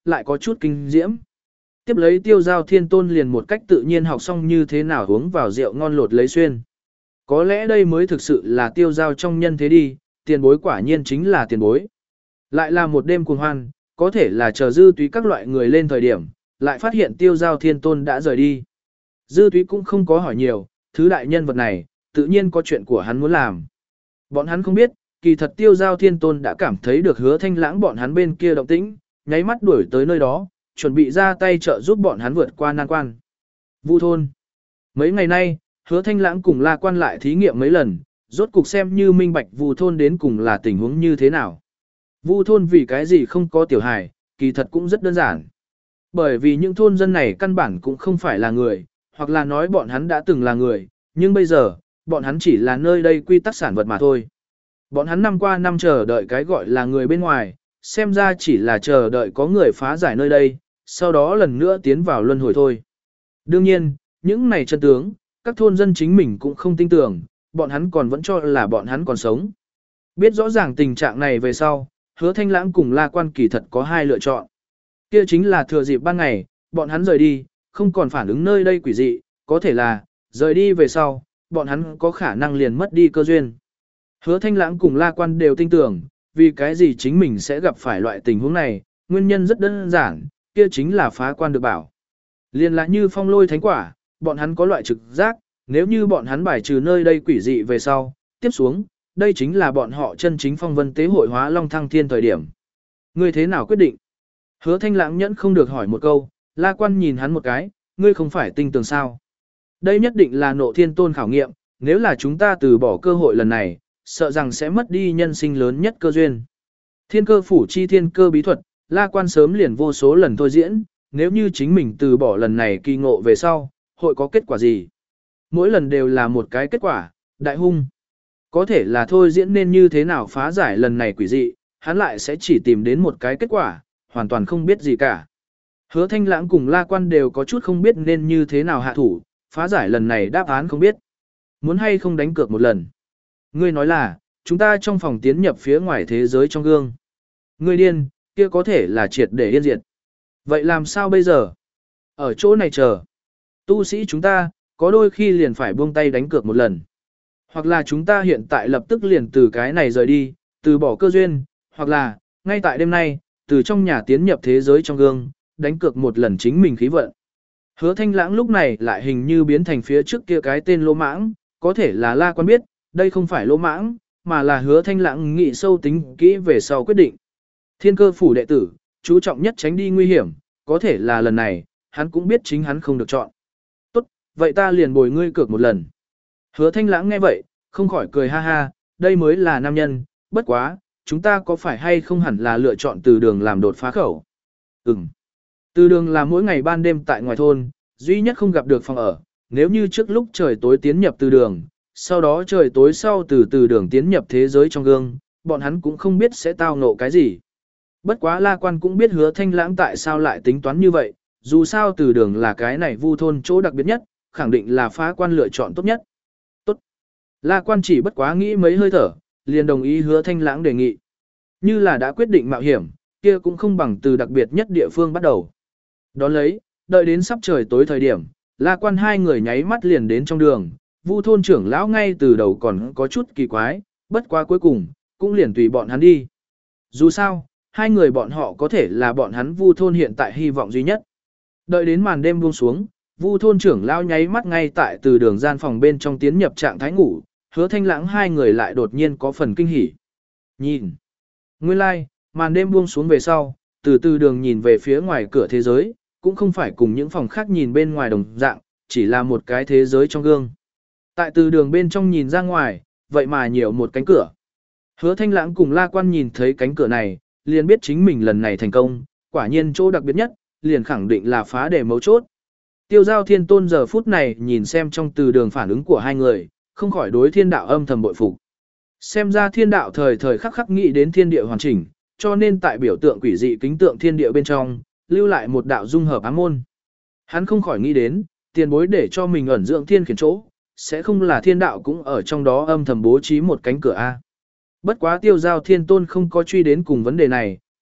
lại có chút kinh diễm. Tiếp lấy tiêu giao thiên tôn liền một cách tự nhiên học xong như thế nào uống vào rượu ngon lột lấy xuyên. Có lẽ đây mới thực sự là tiêu giao trong nhân thế đi, tiền bối quả nhiên chính là tiền bối. Lại là một đêm cuồng hoan, có thể là chờ dư túy các loại người lên thời điểm, lại phát hiện tiêu giao thiên tôn đã rời đi. Dư túy cũng không có hỏi nhiều, thứ đại nhân vật này, tự nhiên có chuyện của hắn muốn làm. Bọn hắn không biết, kỳ thật tiêu giao thiên tôn đã cảm thấy được hứa thanh lãng bọn hắn bên kia động tĩnh, nháy mắt đuổi tới nơi đó, chuẩn bị ra tay trợ giúp bọn hắn vượt qua nan quan. Vu thôn. Mấy ngày nay, hứa thanh lãng cùng La Quan lại thí nghiệm mấy lần, rốt cục xem như minh bạch Vu thôn đến cùng là tình huống như thế nào. Vu thôn vì cái gì không có tiểu hài, kỳ thật cũng rất đơn giản. Bởi vì những thôn dân này căn bản cũng không phải là người, hoặc là nói bọn hắn đã từng là người, nhưng bây giờ, bọn hắn chỉ là nơi đây quy tắc sản vật mà thôi. Bọn hắn năm qua năm chờ đợi cái gọi là người bên ngoài, xem ra chỉ là chờ đợi có người phá giải nơi đây, sau đó lần nữa tiến vào luân hồi thôi. Đương nhiên, những này chân tướng, các thôn dân chính mình cũng không tin tưởng, bọn hắn còn vẫn cho là bọn hắn còn sống. Biết rõ ràng tình trạng này về sau, hứa thanh lãng cùng La Quan kỳ thật có hai lựa chọn. Kia chính là thừa dịp ban ngày, bọn hắn rời đi, không còn phản ứng nơi đây quỷ dị, có thể là, rời đi về sau, bọn hắn có khả năng liền mất đi cơ duyên. Hứa thanh lãng cùng La Quan đều tin tưởng, vì cái gì chính mình sẽ gặp phải loại tình huống này, nguyên nhân rất đơn giản, kia chính là phá quan được bảo. Liên là như phong lôi thánh quả, bọn hắn có loại trực giác, nếu như bọn hắn bài trừ nơi đây quỷ dị về sau, tiếp xuống, đây chính là bọn họ chân chính phong vân tế hội hóa long thăng thiên thời điểm. Ngươi thế nào quyết định? Hứa thanh lãng nhẫn không được hỏi một câu, La Quan nhìn hắn một cái, ngươi không phải tinh tường sao? Đây nhất định là nộ thiên tôn khảo nghiệm, nếu là chúng ta từ bỏ cơ hội lần này, sợ rằng sẽ mất đi nhân sinh lớn nhất cơ duyên. Thiên cơ phủ chi thiên cơ bí thuật, La Quan sớm liền vô số lần thôi diễn, nếu như chính mình từ bỏ lần này kỳ ngộ về sau, hội có kết quả gì? Mỗi lần đều là một cái kết quả, đại hung. Có thể là thôi diễn nên như thế nào phá giải lần này quỷ dị, hắn lại sẽ chỉ tìm đến một cái kết quả, hoàn toàn không biết gì cả. Hứa thanh lãng cùng La Quan đều có chút không biết nên như thế nào hạ thủ, phá giải lần này đáp án không biết. Muốn hay không đánh cược một lần. Ngươi nói là, chúng ta trong phòng tiến nhập phía ngoài thế giới trong gương. Ngươi điên, kia có thể là triệt để yên diệt. Vậy làm sao bây giờ? Ở chỗ này chờ. Tu sĩ chúng ta, có đôi khi liền phải buông tay đánh cược một lần. Hoặc là chúng ta hiện tại lập tức liền từ cái này rời đi, từ bỏ cơ duyên, hoặc là, ngay tại đêm nay, từ trong nhà tiến nhập thế giới trong gương, đánh cược một lần chính mình khí vận. Hứa thanh lãng lúc này lại hình như biến thành phía trước kia cái tên lỗ mãng, có thể là La Quan biết, đây không phải lỗ mãng, mà là hứa thanh lãng nghĩ sâu tính kỹ về sau quyết định. Thiên cơ phủ đệ tử, chú trọng nhất tránh đi nguy hiểm, có thể là lần này, hắn cũng biết chính hắn không được chọn. Tốt, vậy ta liền bồi ngươi cược một lần. Hứa thanh lãng nghe vậy, không khỏi cười ha ha, đây mới là nam nhân, bất quá, chúng ta có phải hay không hẳn là lựa chọn từ đường làm đột phá khẩu? Ừm. Từ đường là mỗi ngày ban đêm tại ngoài thôn, duy nhất không gặp được phòng ở, nếu như trước lúc trời tối tiến nhập từ đường, sau đó trời tối sau từ từ đường tiến nhập thế giới trong gương, bọn hắn cũng không biết sẽ tao ngộ cái gì. Bất quá La Quan cũng biết hứa thanh lãng tại sao lại tính toán như vậy, dù sao từ đường là cái này vu thôn chỗ đặc biệt nhất, khẳng định là phá quan lựa chọn tốt nhất. Tốt. La Quan chỉ bất quá nghĩ mấy hơi thở, liền đồng ý hứa thanh lãng đề nghị. Như là đã quyết định mạo hiểm, kia cũng không bằng từ đặc biệt nhất địa phương bắt đầu. Đón lấy, đợi đến sắp trời tối thời điểm, La Quan hai người nháy mắt liền đến trong đường, Vu thôn trưởng lão ngay từ đầu còn có chút kỳ quái, bất quá cuối cùng, cũng liền tùy bọn hắn đi. Dù sao, hai người bọn họ có thể là bọn hắn Vu thôn hiện tại hy vọng duy nhất. Đợi đến màn đêm buông xuống, Vu thôn trưởng lão nháy mắt ngay tại từ đường gian phòng bên trong tiến nhập trạng thái ngủ, hứa thanh lãng hai người lại đột nhiên có phần kinh hỉ. Nhìn. Nguyên lai, like, màn đêm buông xuống về sau, từ từ đường nhìn về phía ngoài cửa thế giới, cũng không phải cùng những phòng khác nhìn bên ngoài đồng dạng, chỉ là một cái thế giới trong gương. Tại từ đường bên trong nhìn ra ngoài, vậy mà nhiều một cánh cửa. Hứa thanh lãng cùng La Quan nhìn thấy cánh cửa này, liền biết chính mình lần này thành công, quả nhiên chỗ đặc biệt nhất, liền khẳng định là phá đề mấu chốt. Tiêu giao thiên tôn giờ phút này nhìn xem trong từ đường phản ứng của hai người, không khỏi đối thiên đạo âm thầm bội phục. Xem ra thiên đạo thời thời khắc khắc nghĩ đến thiên địa hoàn chỉnh, cho nên tại biểu tượng quỷ dị kính tượng thiên địa bên trong, lưu lại một đạo dung hợp ám môn. Hắn không khỏi nghĩ đến, tiền bối để cho mình ẩn dưỡng thiên khiển chỗ, sẽ không là thiên đạo cũng ở trong đó âm thầm bố trí một cánh cửa A. Bất quá tiêu giao thiên tôn không có truy đến cùng vấn đề này,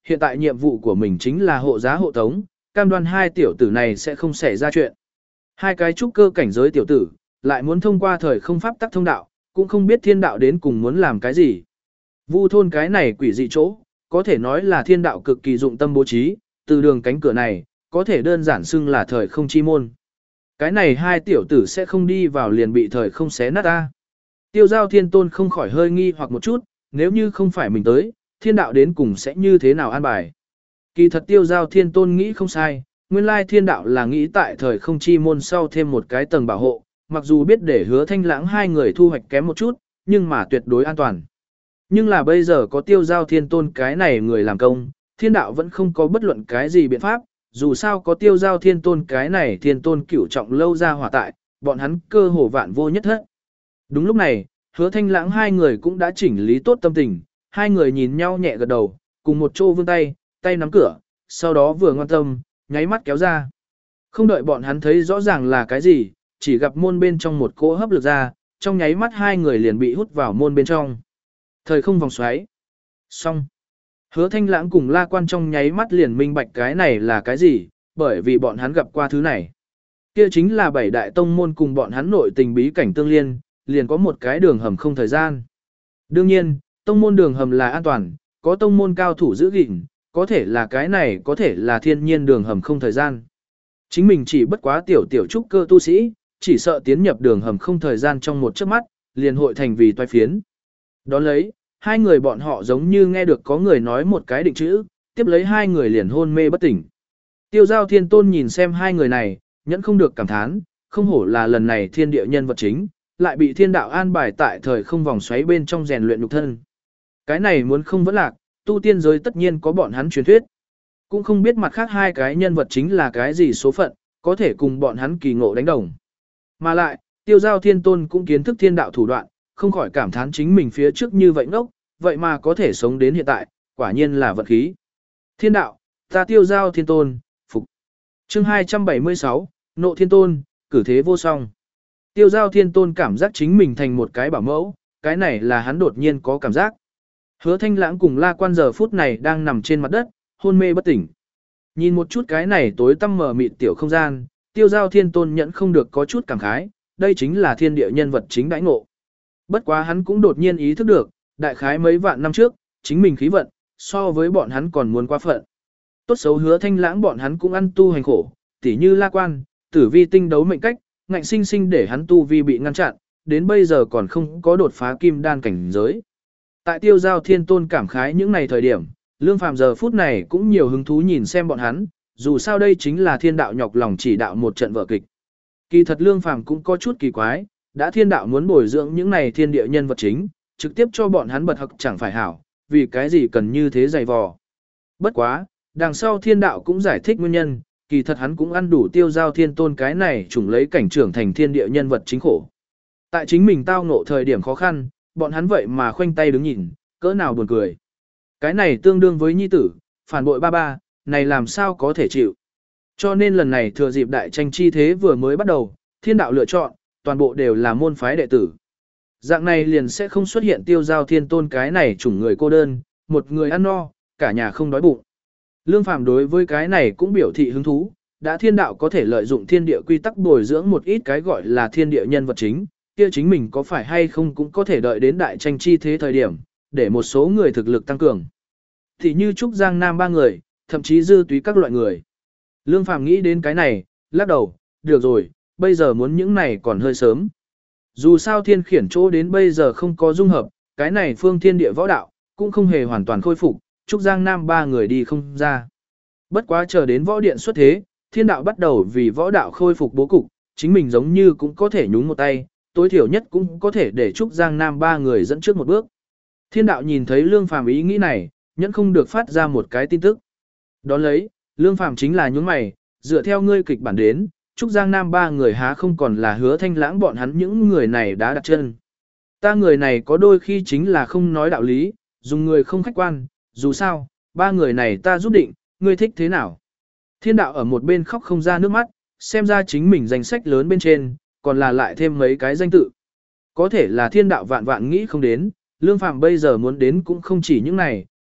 hiện tại nhiệm vụ của mình chính là hộ giá hộ tống, cam đoan hai tiểu tử này sẽ không xảy ra chuyện. Hai cái trúc cơ cảnh giới tiểu tử, lại muốn thông qua thời không pháp tắc thông đạo, cũng không biết thiên đạo đến cùng muốn làm cái gì. Vu thôn cái này quỷ dị chỗ, có thể nói là thiên đạo cực kỳ dụng tâm bố trí, từ đường cánh cửa này, có thể đơn giản xưng là thời không chi môn. Cái này hai tiểu tử sẽ không đi vào liền bị thời không xé nát ta. Tiêu giao thiên tôn không khỏi hơi nghi hoặc một chút, nếu như không phải mình tới, thiên đạo đến cùng sẽ như thế nào an bài. Kỳ thật tiêu giao thiên tôn nghĩ không sai, nguyên lai thiên đạo là nghĩ tại thời không chi môn sau thêm một cái tầng bảo hộ, mặc dù biết để hứa thanh lãng hai người thu hoạch kém một chút, nhưng mà tuyệt đối an toàn. Nhưng là bây giờ có tiêu giao thiên tôn cái này người làm công, thiên đạo vẫn không có bất luận cái gì biện pháp, dù sao có tiêu giao thiên tôn cái này thiên tôn cửu trọng lâu ra hỏa tại, bọn hắn cơ hồ vạn vô nhất hết. Đúng lúc này, hứa thanh lãng hai người cũng đã chỉnh lý tốt tâm tình, hai người nhìn nhau nhẹ gật đầu, cùng một chỗ vươn tay, tay nắm cửa, sau đó vừa ngoan tâm, nháy mắt kéo ra. Không đợi bọn hắn thấy rõ ràng là cái gì, chỉ gặp môn bên trong một cỗ hấp lực ra, trong nháy mắt hai người liền bị hút vào môn bên trong. Thời không vòng xoáy. Xong. Hứa thanh lãng cùng la quan trong nháy mắt liền minh bạch cái này là cái gì, bởi vì bọn hắn gặp qua thứ này. Kia chính là bảy đại tông môn cùng bọn hắn nội tình bí cảnh tương liên, liền có một cái đường hầm không thời gian. Đương nhiên, tông môn đường hầm là an toàn, có tông môn cao thủ giữ gìn, có thể là cái này có thể là thiên nhiên đường hầm không thời gian. Chính mình chỉ bất quá tiểu tiểu trúc cơ tu sĩ, chỉ sợ tiến nhập đường hầm không thời gian trong một chớp mắt, liền hội thành vì toái phiến. Đón lấy, hai người bọn họ giống như nghe được có người nói một cái định chữ, tiếp lấy hai người liền hôn mê bất tỉnh. Tiêu giao thiên tôn nhìn xem hai người này, nhẫn không được cảm thán, không hổ là lần này thiên địa nhân vật chính, lại bị thiên đạo an bài tại thời không vòng xoáy bên trong rèn luyện nhục thân. Cái này muốn không vẫn lạc, tu tiên giới tất nhiên có bọn hắn truyền thuyết. Cũng không biết mặt khác hai cái nhân vật chính là cái gì số phận, có thể cùng bọn hắn kỳ ngộ đánh đồng. Mà lại, tiêu giao thiên tôn cũng kiến thức thiên đạo thủ đoạn, không khỏi cảm thán chính mình phía trước như vậy ngốc, vậy mà có thể sống đến hiện tại, quả nhiên là vận khí. Thiên đạo, ta tiêu giao thiên tôn, phục. Chương hai trăm bảy mươi sáu, Nộ thiên tôn, cử thế vô song. Tiêu giao thiên tôn cảm giác chính mình thành một cái bảo mẫu, cái này là hắn đột nhiên có cảm giác. Hứa thanh lãng cùng la quan giờ phút này đang nằm trên mặt đất, hôn mê bất tỉnh. Nhìn một chút cái này tối tăm mờ mịt tiểu không gian, tiêu giao thiên tôn nhẫn không được có chút cảm khái, đây chính là thiên địa nhân vật chính đãi ngộ. Bất quá hắn cũng đột nhiên ý thức được, đại khái mấy vạn năm trước, chính mình khí vận, so với bọn hắn còn muốn quá phận. Tốt xấu hứa thanh lãng bọn hắn cũng ăn tu hành khổ, tỉ như la quan, tử vi tinh đấu mệnh cách, ngạnh sinh sinh để hắn tu vi bị ngăn chặn, đến bây giờ còn không có đột phá kim đan cảnh giới. Tại tiêu giao thiên tôn cảm khái những ngày thời điểm, Lương Phàm giờ phút này cũng nhiều hứng thú nhìn xem bọn hắn, dù sao đây chính là thiên đạo nhọc lòng chỉ đạo một trận vở kịch. Kỳ thật Lương Phàm cũng có chút kỳ quái, đã thiên đạo muốn bồi dưỡng những này thiên địa nhân vật chính, trực tiếp cho bọn hắn bật học chẳng phải hảo, vì cái gì cần như thế dày vò. Bất quá, đằng sau thiên đạo cũng giải thích nguyên nhân, kỳ thật hắn cũng ăn đủ tiêu giao thiên tôn cái này chủng lấy cảnh trưởng thành thiên địa nhân vật chính khổ. Tại chính mình tao ngộ thời điểm khó khăn, bọn hắn vậy mà khoanh tay đứng nhìn, cỡ nào buồn cười. Cái này tương đương với nhi tử, phản bội ba ba, này làm sao có thể chịu. Cho nên lần này thừa dịp đại tranh chi thế vừa mới bắt đầu, thiên đạo lựa chọn, toàn bộ đều là môn phái đệ tử. Dạng này liền sẽ không xuất hiện tiêu giao thiên tôn cái này chủng người cô đơn, một người ăn no, cả nhà không đói bụng. Lương Phàm đối với cái này cũng biểu thị hứng thú, đã thiên đạo có thể lợi dụng thiên địa quy tắc bồi dưỡng một ít cái gọi là thiên địa nhân vật chính, kia chính mình có phải hay không cũng có thể đợi đến đại tranh chi thế thời điểm, để một số người thực lực tăng cường. Thì như Trúc Giang Nam ba người, thậm chí dư túy các loại người. Lương Phàm nghĩ đến cái này, lắc đầu, được rồi, bây giờ muốn những này còn hơi sớm. Dù sao thiên khiển chỗ đến bây giờ không có dung hợp, cái này phương thiên địa võ đạo, cũng không hề hoàn toàn khôi phục, Trúc Giang Nam ba người đi không ra. Bất quá chờ đến võ điện xuất thế, thiên đạo bắt đầu vì võ đạo khôi phục bố cục, chính mình giống như cũng có thể nhúng một tay, tối thiểu nhất cũng có thể để Trúc Giang Nam ba người dẫn trước một bước. Thiên đạo nhìn thấy Lương Phàm ý nghĩ này, nhẫn không được phát ra một cái tin tức. Đón lấy, Lương Phàm chính là nhướng mày, dựa theo ngươi kịch bản đến, Trúc Giang Nam ba người há không còn là hứa thanh lãng bọn hắn những người này đã đặt chân. Ta người này có đôi khi chính là không nói đạo lý, dùng người không khách quan, dù sao, ba người này ta giúp định, ngươi thích thế nào. Thiên đạo ở một bên khóc không ra nước mắt, xem ra chính mình danh sách lớn bên trên, còn là lại thêm mấy cái danh tự. Có thể là thiên đạo vạn vạn nghĩ không đến, Lương Phàm bây giờ muốn đến cũng không chỉ những này,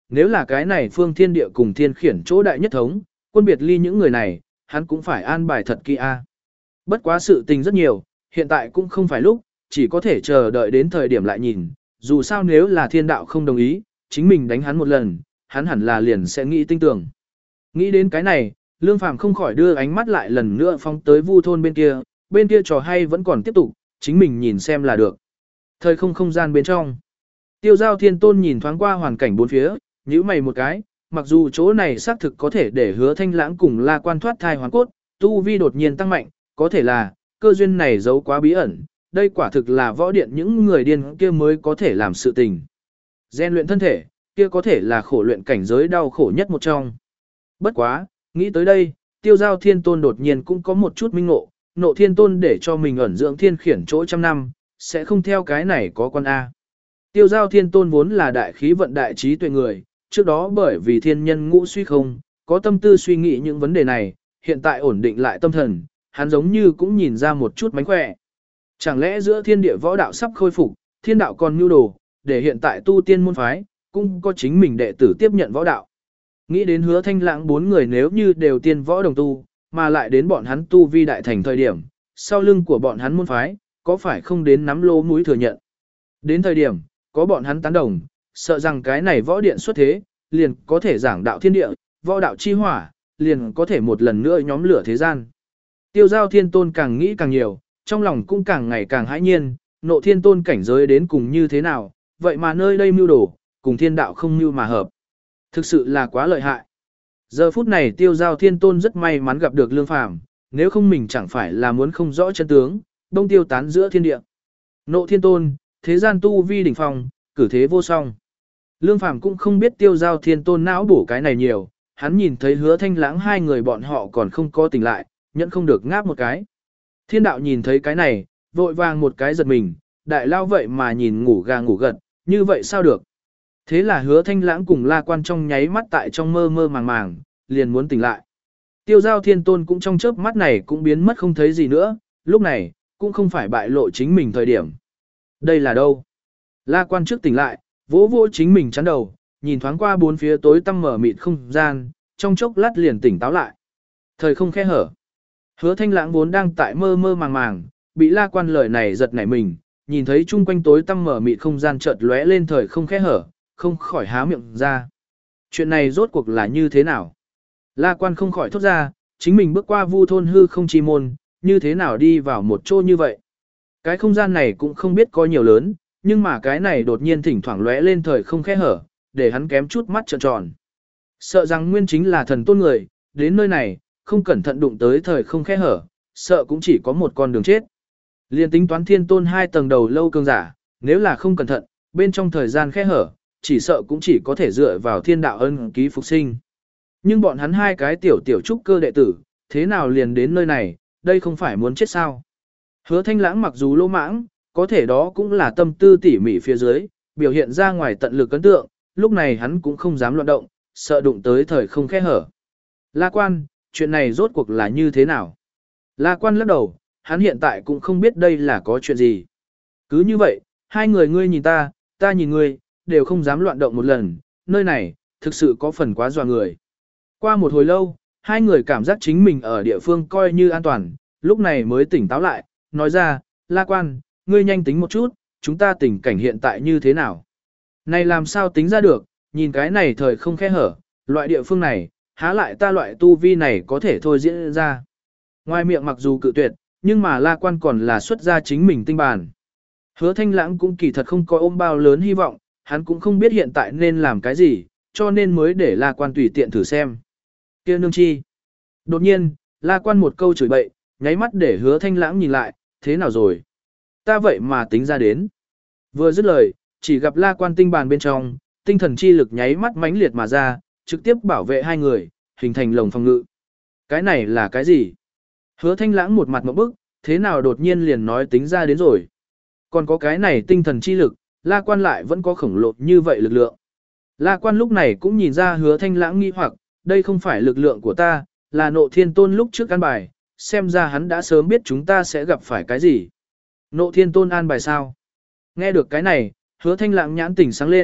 nếu là cái này phương thiên địa cùng thiên khiển chỗ đại nhất thống, quân biệt ly những người này, hắn cũng phải an bài thật kỹ a. Bất quá sự tình rất nhiều, hiện tại cũng không phải lúc, chỉ có thể chờ đợi đến thời điểm lại nhìn, dù sao nếu là thiên đạo không đồng ý, chính mình đánh hắn một lần, hắn hẳn là liền sẽ nghĩ tinh tưởng. Nghĩ đến cái này, Lương Phàm không khỏi đưa ánh mắt lại lần nữa phóng tới Vu thôn bên kia, bên kia trò hay vẫn còn tiếp tục, chính mình nhìn xem là được. Thời không không gian bên trong. Tiêu Giao Thiên Tôn nhìn thoáng qua hoàn cảnh bốn phía, nhíu mày một cái, mặc dù chỗ này xác thực có thể để Hứa Thanh Lãng cùng La Quan thoát thai hoàn cốt, tu vi đột nhiên tăng mạnh, có thể là cơ duyên này giấu quá bí ẩn, đây quả thực là võ điện những người điên kia mới có thể làm sự tình. Gen luyện thân thể, kia có thể là khổ luyện cảnh giới đau khổ nhất một trong. Bất quá, nghĩ tới đây, Tiêu Giao Thiên Tôn đột nhiên cũng có một chút minh ngộ, Nộ Thiên Tôn để cho mình ẩn dưỡng thiên khiển chỗ trăm năm, sẽ không theo cái này có con A. Tiêu Giao Thiên Tôn vốn là đại khí vận đại trí tuệ người, trước đó bởi vì thiên nhân ngũ suy không, có tâm tư suy nghĩ những vấn đề này, hiện tại ổn định lại tâm thần, hắn giống như cũng nhìn ra một chút mánh khỏe. Chẳng lẽ giữa thiên địa võ đạo sắp khôi phục, thiên đạo còn mưu đồ, để hiện tại tu tiên môn phái, cũng có chính mình đệ tử tiếp nhận võ đạo. Nghĩ đến Hứa Thanh Lãng bốn người nếu như đều tiên võ đồng tu, mà lại đến bọn hắn tu vi đại thành thời điểm, sau lưng của bọn hắn môn phái, có phải không đến nắm lô mũi thừa nhận. Đến thời điểm, có bọn hắn tán đồng, sợ rằng cái này võ điện xuất thế, liền có thể giảng đạo thiên địa, võ đạo chi hỏa, liền có thể một lần nữa nhóm lửa thế gian. Tiêu Giao Thiên Tôn càng nghĩ càng nhiều, trong lòng cũng càng ngày càng hãi nhiên, Nộ Thiên Tôn cảnh giới đến cùng như thế nào, vậy mà nơi đây mưu đồ, cùng thiên đạo không mưu mà hợp. Thực sự là quá lợi hại. Giờ phút này Tiêu Giao Thiên Tôn rất may mắn gặp được Lương Phàm, nếu không mình chẳng phải là muốn không rõ chân tướng, đông tiêu tán giữa thiên địa. Nộ Thiên Tôn, thế gian tu vi đỉnh phong, cử thế vô song. Lương Phàm cũng không biết Tiêu Giao Thiên Tôn não bổ cái này nhiều, hắn nhìn thấy Hứa Thanh Lãng hai người bọn họ còn không có tỉnh lại, nhẫn không được ngáp một cái. Thiên đạo nhìn thấy cái này, vội vàng một cái giật mình, đại lao vậy mà nhìn ngủ gà ngủ gật, như vậy sao được. Thế là Hứa Thanh Lãng cùng La Quan trong nháy mắt tại trong mơ mơ màng màng, liền muốn tỉnh lại. Tiêu Giao Thiên Tôn cũng trong chớp mắt này cũng biến mất không thấy gì nữa, lúc này, cũng không phải bại lộ chính mình thời điểm. Đây là đâu? La Quan trước tỉnh lại, vỗ vỗ chính mình chắn đầu, nhìn thoáng qua bốn phía tối tăm mở mịt không gian, trong chốc lát liền tỉnh táo lại. Thời không khe hở. Hứa Thanh Lãng vốn đang tại mơ mơ màng màng, bị La Quan lời này giật nảy mình, nhìn thấy chung quanh tối tăm mở mịt không gian chợt lóe lên thời không khe hở, không khỏi há miệng ra. Chuyện này rốt cuộc là như thế nào? La Quan không khỏi thốt ra, chính mình bước qua Vu thôn hư không chi môn, như thế nào đi vào một chỗ như vậy? Cái không gian này cũng không biết có nhiều lớn, nhưng mà cái này đột nhiên thỉnh thoảng lóe lên thời không khe hở, để hắn kém chút mắt trợn tròn. Sợ rằng nguyên chính là thần tôn người, đến nơi này, không cẩn thận đụng tới thời không khe hở, sợ cũng chỉ có một con đường chết. Liên tính toán thiên tôn hai tầng đầu lâu cường giả, nếu là không cẩn thận, bên trong thời gian khe hở, chỉ sợ cũng chỉ có thể dựa vào thiên đạo ân ký phục sinh. Nhưng bọn hắn hai cái tiểu tiểu trúc cơ đệ tử, thế nào liền đến nơi này, đây không phải muốn chết sao? Hứa Thanh Lãng mặc dù lỗ mãng, có thể đó cũng là tâm tư tỉ mỉ phía dưới, biểu hiện ra ngoài tận lực ấn tượng, lúc này hắn cũng không dám loạn động, sợ đụng tới thời không khe hở. La Quan, chuyện này rốt cuộc là như thế nào? La Quan lắc đầu, hắn hiện tại cũng không biết đây là có chuyện gì. Cứ như vậy, hai người ngươi nhìn ta, ta nhìn ngươi, đều không dám loạn động một lần, nơi này, thực sự có phần quá dọa người. Qua một hồi lâu, hai người cảm giác chính mình ở địa phương coi như an toàn, lúc này mới tỉnh táo lại, nói ra, La Quan, ngươi nhanh tính một chút, chúng ta tình cảnh hiện tại như thế nào? Này làm sao tính ra được, nhìn cái này thời không khe hở, loại địa phương này, há lại ta loại tu vi này có thể thôi diễn ra. Ngoài miệng mặc dù cự tuyệt, nhưng mà La Quan còn là xuất ra chính mình tinh bản. Hứa Thanh Lãng cũng kỳ thật không có ôm bao lớn hy vọng, hắn cũng không biết hiện tại nên làm cái gì, cho nên mới để La Quan tùy tiện thử xem. Kia nương chi. Đột nhiên, La Quan một câu chửi bậy, nháy mắt để Hứa Thanh Lãng nhìn lại, thế nào rồi? Ta vậy mà tính ra đến. Vừa dứt lời, chỉ gặp La Quan tinh bàn bên trong, tinh thần chi lực nháy mắt mãnh liệt mà ra, trực tiếp bảo vệ hai người, hình thành lồng phòng ngự. Cái này là cái gì? Hứa Thanh Lãng một mặt ngộp bức, thế nào đột nhiên liền nói tính ra đến rồi. Còn có cái này tinh thần chi lực, La Quan lại vẫn có khổng lồ như vậy lực lượng. La Quan lúc này cũng nhìn ra Hứa Thanh Lãng nghi hoặc, đây không phải lực lượng của ta, là Nộ Thiên Tôn lúc trước an bài, xem ra hắn đã sớm biết chúng ta sẽ gặp phải cái gì. Nộ Thiên Tôn an bài sao? Nghe được cái này, Hứa Thanh Lãng nhãn tỉnh sáng lên,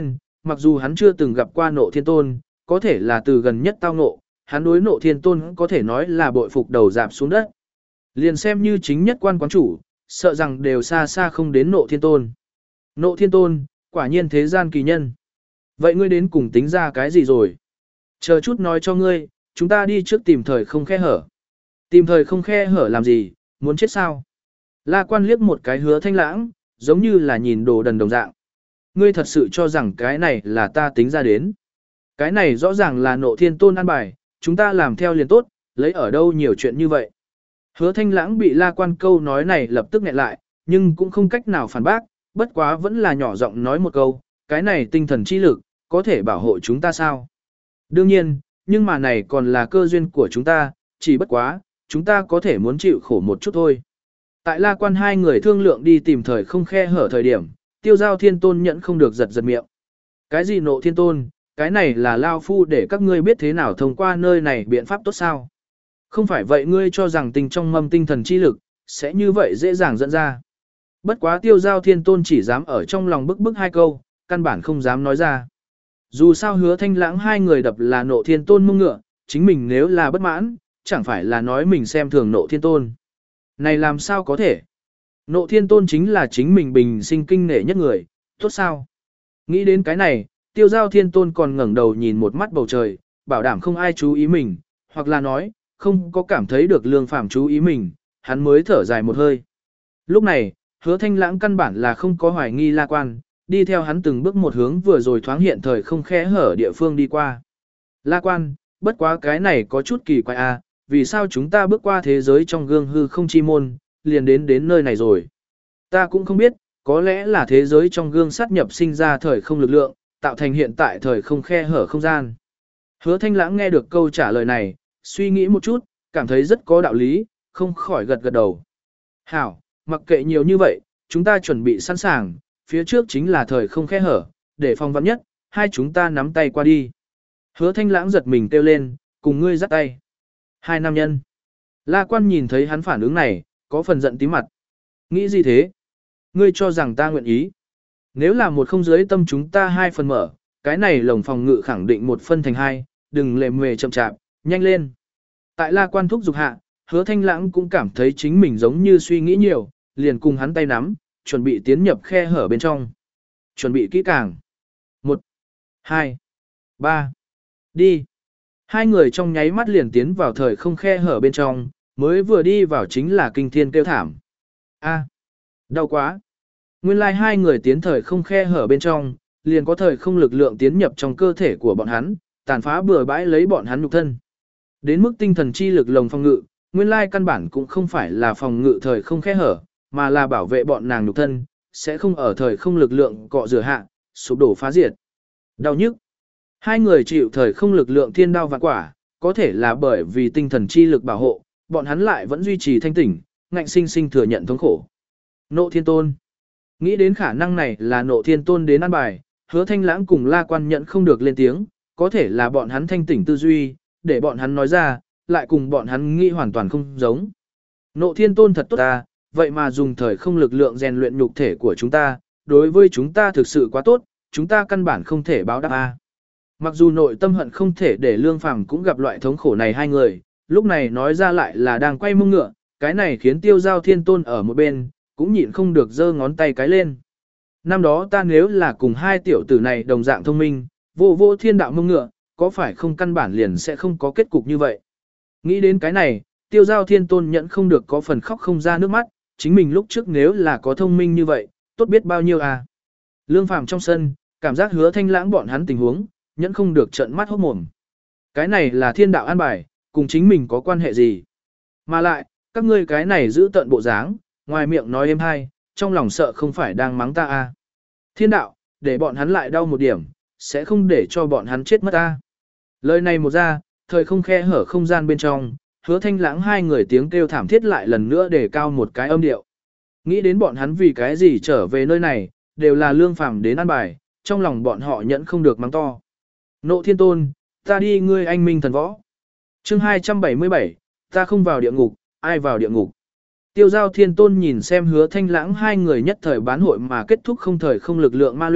mặc dù hắn chưa từng gặp qua Nộ Thiên Tôn, có thể là từ gần nhất tao ngộ, hắn đối Nộ Thiên Tôn có thể nói là bội phục đầu dạp xuống đất. Liền xem như chính nhất quan quán chủ, sợ rằng đều xa xa không đến Nộ Thiên Tôn. Nộ Thiên Tôn, quả nhiên thế gian kỳ nhân. Vậy ngươi đến cùng tính ra cái gì rồi? Chờ chút nói cho ngươi, chúng ta đi trước tìm thời không khe hở. Tìm thời không khe hở làm gì, muốn chết sao? La Quan liếc một cái Hứa Thanh Lãng, giống như là nhìn đồ đần đồng dạng. Ngươi thật sự cho rằng cái này là ta tính ra đến. Cái này rõ ràng là Nộ Thiên Tôn an bài, chúng ta làm theo liền tốt, lấy ở đâu nhiều chuyện như vậy. Hứa Thanh Lãng bị La Quan câu nói này lập tức nghẹn lại, nhưng cũng không cách nào phản bác, bất quá vẫn là nhỏ giọng nói một câu, cái này tinh thần chi lực, có thể bảo hộ chúng ta sao? Đương nhiên, nhưng mà này còn là cơ duyên của chúng ta, chỉ bất quá, chúng ta có thể muốn chịu khổ một chút thôi. Tại La Quan hai người thương lượng đi tìm thời không khe hở thời điểm, Tiêu Giao Thiên Tôn nhận không được giật giật miệng. Cái gì Nộ Thiên Tôn, cái này là Lao Phu để các ngươi biết thế nào thông qua nơi này biện pháp tốt sao? Không phải vậy ngươi cho rằng tình trong mâm tinh thần chi lực, sẽ như vậy dễ dàng dẫn ra. Bất quá Tiêu Giao Thiên Tôn chỉ dám ở trong lòng bức bức hai câu, căn bản không dám nói ra. Dù sao Hứa Thanh Lãng hai người đập là Nộ Thiên Tôn mông ngựa, chính mình nếu là bất mãn, chẳng phải là nói mình xem thường Nộ Thiên Tôn. Này làm sao có thể? Nộ Thiên Tôn chính là chính mình bình sinh kinh nể nhất người, tốt sao? Nghĩ đến cái này, Tiêu Giao Thiên Tôn còn ngẩng đầu nhìn một mắt bầu trời, bảo đảm không ai chú ý mình, hoặc là nói, không có cảm thấy được Lương Phàm chú ý mình, hắn mới thở dài một hơi. Lúc này, Hứa Thanh Lãng căn bản là không có hoài nghi La Quan, đi theo hắn từng bước một hướng vừa rồi thoáng hiện thời không khe hở địa phương đi qua. La Quan, bất quá cái này có chút kỳ quái à, vì sao chúng ta bước qua thế giới trong gương hư không chi môn, liền đến đến nơi này rồi. Ta cũng không biết, có lẽ là thế giới trong gương sát nhập sinh ra thời không lực lượng, tạo thành hiện tại thời không khe hở không gian. Hứa Thanh Lãng nghe được câu trả lời này, suy nghĩ một chút, cảm thấy rất có đạo lý, không khỏi gật gật đầu. Hảo, mặc kệ nhiều như vậy, chúng ta chuẩn bị sẵn sàng, phía trước chính là thời không khe hở, để phòng vắn nhất, hai chúng ta nắm tay qua đi. Hứa Thanh Lãng giật mình kêu lên, cùng ngươi dắt tay. Hai nam nhân. La Quan nhìn thấy hắn phản ứng này, có phần giận tím mặt. Nghĩ gì thế? Ngươi cho rằng ta nguyện ý. Nếu là một không dưới tâm chúng ta hai phần mở, cái này lồng phòng ngự khẳng định một phân thành hai, đừng lề mề chậm chạp, nhanh lên. Tại La Quan thúc giục hạ, Hứa Thanh Lãng cũng cảm thấy chính mình giống như suy nghĩ nhiều, liền cùng hắn tay nắm, chuẩn bị tiến nhập khe hở bên trong. Chuẩn bị kỹ càng. Một, hai, ba, đi. Hai người trong nháy mắt liền tiến vào thời không khe hở bên trong, mới vừa đi vào chính là kinh thiên kêu thảm. A, đau quá. Nguyên lai like hai người tiến thời không khe hở bên trong, liền có thời không lực lượng tiến nhập trong cơ thể của bọn hắn, tàn phá bừa bãi lấy bọn hắn nhục thân. Đến mức tinh thần chi lực lồng phòng ngự, nguyên lai like căn bản cũng không phải là phòng ngự thời không khe hở, mà là bảo vệ bọn nàng nhục thân, sẽ không ở thời không lực lượng cọ rửa hạ, sụp đổ phá diệt. Đau nhức. Hai người chịu thời không lực lượng thiên đao vạn quả, có thể là bởi vì tinh thần chi lực bảo hộ, bọn hắn lại vẫn duy trì thanh tỉnh, ngạnh sinh sinh thừa nhận thống khổ. Nộ Thiên Tôn. Nghĩ đến khả năng này là Nộ Thiên Tôn đến ăn bài, Hứa Thanh Lãng cùng La Quan nhận không được lên tiếng, có thể là bọn hắn thanh tỉnh tư duy, để bọn hắn nói ra, lại cùng bọn hắn nghĩ hoàn toàn không giống. Nộ Thiên Tôn thật tốt ta, vậy mà dùng thời không lực lượng rèn luyện nhục thể của chúng ta, đối với chúng ta thực sự quá tốt, chúng ta căn bản không thể báo đáp a. Mặc dù nội tâm hận không thể để Lương Phàm cũng gặp loại thống khổ này hai người, lúc này nói ra lại là đang quay mông ngựa, cái này khiến Tiêu Giao Thiên Tôn ở một bên, cũng nhịn không được giơ ngón tay cái lên. Năm đó ta nếu là cùng hai tiểu tử này đồng dạng thông minh, vô vô thiên đạo mông ngựa, có phải không căn bản liền sẽ không có kết cục như vậy. Nghĩ đến cái này, Tiêu Giao Thiên Tôn nhận không được có phần khóc không ra nước mắt, chính mình lúc trước nếu là có thông minh như vậy, tốt biết bao nhiêu à. Lương Phàm trong sân, cảm giác Hứa Thanh Lãng bọn hắn tình huống, nhẫn không được trợn mắt hốt mồm. Cái này là thiên đạo an bài, cùng chính mình có quan hệ gì? Mà lại, các ngươi cái này giữ tận bộ dáng, ngoài miệng nói êm hay, trong lòng sợ không phải đang mắng ta à. Thiên đạo, để bọn hắn lại đau một điểm, sẽ không để cho bọn hắn chết mất ta. Lời này một ra, thời không khe hở không gian bên trong, Hứa Thanh Lãng hai người tiếng kêu thảm thiết lại lần nữa để cao một cái âm điệu. Nghĩ đến bọn hắn vì cái gì trở về nơi này, đều là Lương Phàm đến ăn bài, trong lòng bọn họ nhẫn không được mắng to. Nộ Thiên Tôn, ta đi ngươi anh minh thần võ. Chương hai trăm bảy mươi bảy, ta không vào địa ngục, ai vào địa ngục. Tiêu Giao Thiên Tôn nhìn xem Hứa Thanh Lãng hai người nhất thời bán hội mà kết thúc không thời không lực lượng ma luyện,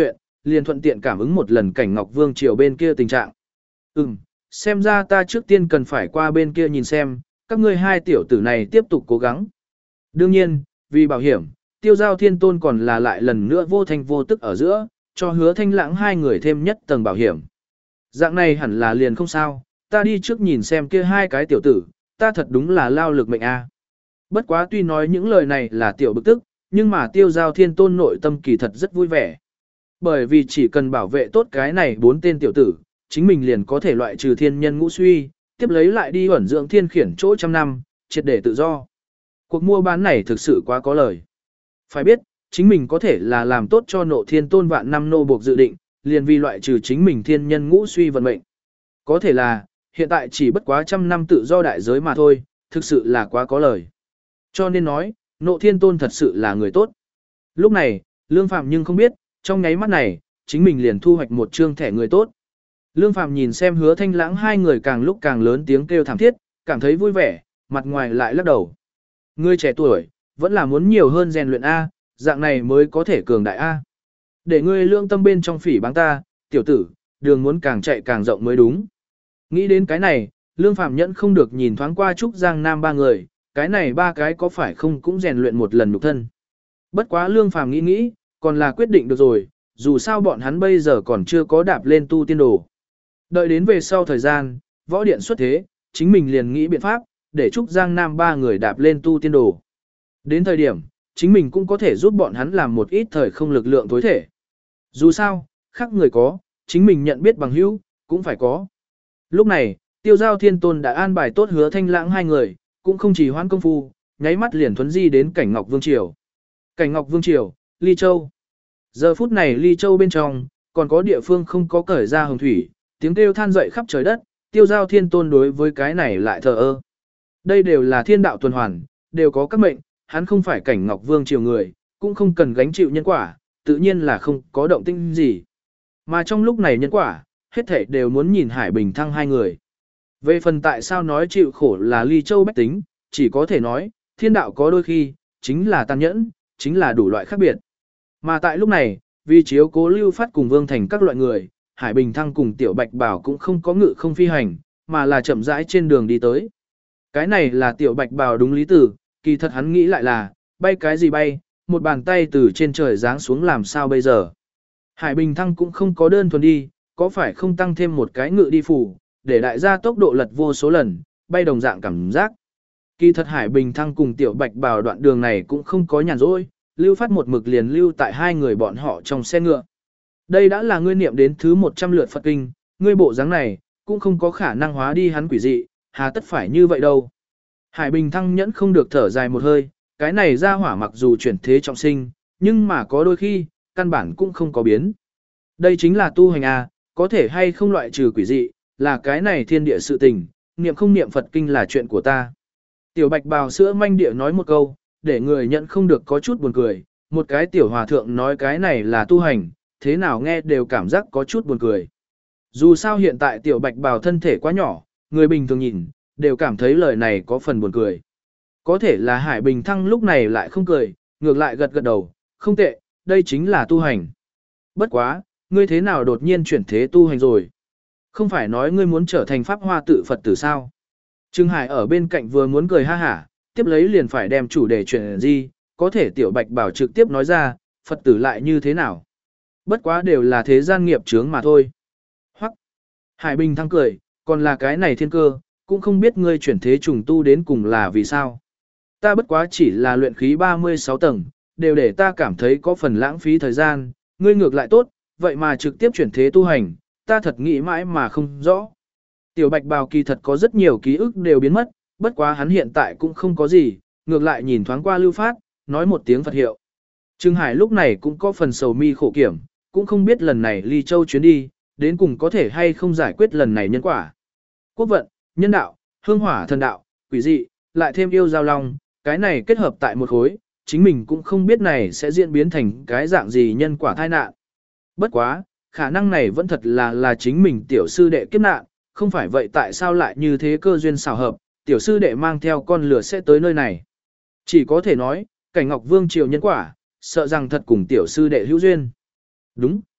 liền thuận tiện cảm ứng một lần cảnh Ngọc Vương triều bên kia tình trạng. Ừm, xem ra ta trước tiên cần phải qua bên kia nhìn xem, các ngươi hai tiểu tử này tiếp tục cố gắng. Đương nhiên, vì bảo hiểm, Tiêu Giao Thiên Tôn còn là lại lần nữa vô thanh vô tức ở giữa, cho Hứa Thanh Lãng hai người thêm nhất tầng bảo hiểm. Dạng này hẳn là liền không sao, ta đi trước nhìn xem kia hai cái tiểu tử, ta thật đúng là lao lực mệnh a. Bất quá tuy nói những lời này là tiểu bực tức, nhưng mà Tiêu Giao Thiên Tôn nội tâm kỳ thật rất vui vẻ. Bởi vì chỉ cần bảo vệ tốt cái này bốn tên tiểu tử, chính mình liền có thể loại trừ thiên nhân ngũ suy, tiếp lấy lại đi ẩn dưỡng thiên khiển chỗ trăm năm, triệt để tự do. Cuộc mua bán này thực sự quá có lời. Phải biết, chính mình có thể là làm tốt cho nộ thiên tôn vạn năm nô buộc dự định, liền vì loại trừ chính mình thiên nhân ngũ suy vận mệnh. Có thể là, hiện tại chỉ bất quá trăm năm tự do đại giới mà thôi, thực sự là quá có lời. Cho nên nói, nộ thiên tôn thật sự là người tốt. Lúc này, Lương Phạm nhưng không biết, trong nháy mắt này, chính mình liền thu hoạch một trương thẻ người tốt. Lương Phạm nhìn xem Hứa Thanh Lãng hai người càng lúc càng lớn tiếng kêu thảm thiết, cảm thấy vui vẻ, mặt ngoài lại lắc đầu. Ngươi trẻ tuổi, vẫn là muốn nhiều hơn rèn luyện A, dạng này mới có thể cường đại A. Để ngươi lương tâm bên trong phỉ báng ta, tiểu tử, đường muốn càng chạy càng rộng mới đúng. Nghĩ đến cái này, Lương Phạm nhẫn không được nhìn thoáng qua Trúc Giang Nam ba người, cái này ba cái có phải không cũng rèn luyện một lần nhục thân. Bất quá Lương Phạm nghĩ nghĩ, còn là quyết định được rồi, dù sao bọn hắn bây giờ còn chưa có đạp lên tu tiên đồ. Đợi đến về sau thời gian, võ điện xuất thế, chính mình liền nghĩ biện pháp, để Trúc Giang Nam ba người đạp lên tu tiên đồ. Đến thời điểm, chính mình cũng có thể giúp bọn hắn làm một ít thời không lực lượng tối thể. Dù sao, khác người có, chính mình nhận biết bằng hữu, cũng phải có. Lúc này, Tiêu Giao Thiên Tôn đã an bài tốt Hứa Thanh Lãng hai người, cũng không chỉ hoãn công phu, nháy mắt liền thuấn di đến cảnh Ngọc Vương Triều. Cảnh Ngọc Vương Triều, Ly Châu. Giờ phút này Ly Châu bên trong, còn có địa phương không có cởi ra hồng thủy, tiếng kêu than dậy khắp trời đất, Tiêu Giao Thiên Tôn đối với cái này lại thờ ơ. Đây đều là thiên đạo tuần hoàn, đều có các mệnh, hắn không phải cảnh Ngọc Vương Triều người, cũng không cần gánh chịu nhân quả, tự nhiên là không có động tĩnh gì. Mà trong lúc này nhân quả, hết thảy đều muốn nhìn Hải Bình Thăng hai người. Về phần tại sao nói chịu khổ là Ly Châu bách tính, chỉ có thể nói, thiên đạo có đôi khi, chính là tàn nhẫn, chính là đủ loại khác biệt. Mà tại lúc này, vì chiếu cố Lưu Phát cùng Vương Thành các loại người, Hải Bình Thăng cùng Tiểu Bạch Bảo cũng không có ngự không phi hành, mà là chậm rãi trên đường đi tới. Cái này là Tiểu Bạch Bảo đúng lý tử, kỳ thật hắn nghĩ lại là, bay cái gì bay, một bàn tay từ trên trời giáng xuống làm sao bây giờ. Hải Bình Thăng cũng không có đơn thuần đi, có phải không tăng thêm một cái ngự đi phủ, để đại gia tốc độ lật vô số lần, bay đồng dạng cảm giác. Kỳ thật Hải Bình Thăng cùng Tiểu Bạch Bảo đoạn đường này cũng không có nhàn rỗi, Lưu Phát một mực liền lưu tại hai người bọn họ trong xe ngựa. Đây đã là ngươi niệm đến thứ một trăm lượt Phật kinh, ngươi bộ dáng này, cũng không có khả năng hóa đi hắn quỷ dị, hà tất phải như vậy đâu. Hải Bình Thăng nhẫn không được thở dài một hơi, cái này ra hỏa mặc dù chuyển thế trọng sinh, nhưng mà có đôi khi, căn bản cũng không có biến. Đây chính là tu hành à, có thể hay không loại trừ quỷ dị, là cái này thiên địa sự tình, niệm không niệm Phật kinh là chuyện của ta. Tiểu Bạch Bào sữa manh địa nói một câu, để người nhận không được có chút buồn cười, một cái tiểu hòa thượng nói cái này là tu hành, thế nào nghe đều cảm giác có chút buồn cười. Dù sao hiện tại Tiểu Bạch Bào thân thể quá nhỏ, người bình thường nhìn, đều cảm thấy lời này có phần buồn cười. Có thể là Hải Bình Thăng lúc này lại không cười, ngược lại gật gật đầu, không tệ, đây chính là tu hành. Bất quá, ngươi thế nào đột nhiên chuyển thế tu hành rồi? Không phải nói ngươi muốn trở thành pháp hoa tự Phật tử sao? Trương Hải ở bên cạnh vừa muốn cười ha hả, tiếp lấy liền phải đem chủ đề chuyện gì, có thể Tiểu Bạch Bảo trực tiếp nói ra, Phật tử lại như thế nào? Bất quá đều là thế gian nghiệp chướng mà thôi. Hoặc, Hải Bình Thăng cười, còn là cái này thiên cơ, cũng không biết ngươi chuyển thế trùng tu đến cùng là vì sao. Ta bất quá chỉ là luyện khí ba mươi sáu tầng, đều để ta cảm thấy có phần lãng phí thời gian, ngươi ngược lại tốt, vậy mà trực tiếp chuyển thế tu hành, ta thật nghĩ mãi mà không rõ. Tiểu Bạch Bào kỳ thật có rất nhiều ký ức đều biến mất, bất quá hắn hiện tại cũng không có gì, ngược lại nhìn thoáng qua Lưu Phát, nói một tiếng Phật hiệu. Trương Hải lúc này cũng có phần sầu mi khổ kiểm, cũng không biết lần này Ly Châu chuyến đi, đến cùng có thể hay không giải quyết lần này nhân quả. Quốc vận, nhân đạo, hương hỏa thần đạo, quỷ dị, lại thêm yêu giao long, cái này kết hợp tại một khối, chính mình cũng không biết này sẽ diễn biến thành cái dạng gì nhân quả tai nạn. Bất quá, khả năng này vẫn thật là là chính mình tiểu sư đệ kiếp nạn, không phải vậy tại sao lại như thế cơ duyên xảo hợp, tiểu sư đệ mang theo con lửa sẽ tới nơi này. Chỉ có thể nói, cảnh Ngọc Vương triều nhân quả, sợ rằng thật cùng tiểu sư đệ hữu duyên. Đúng,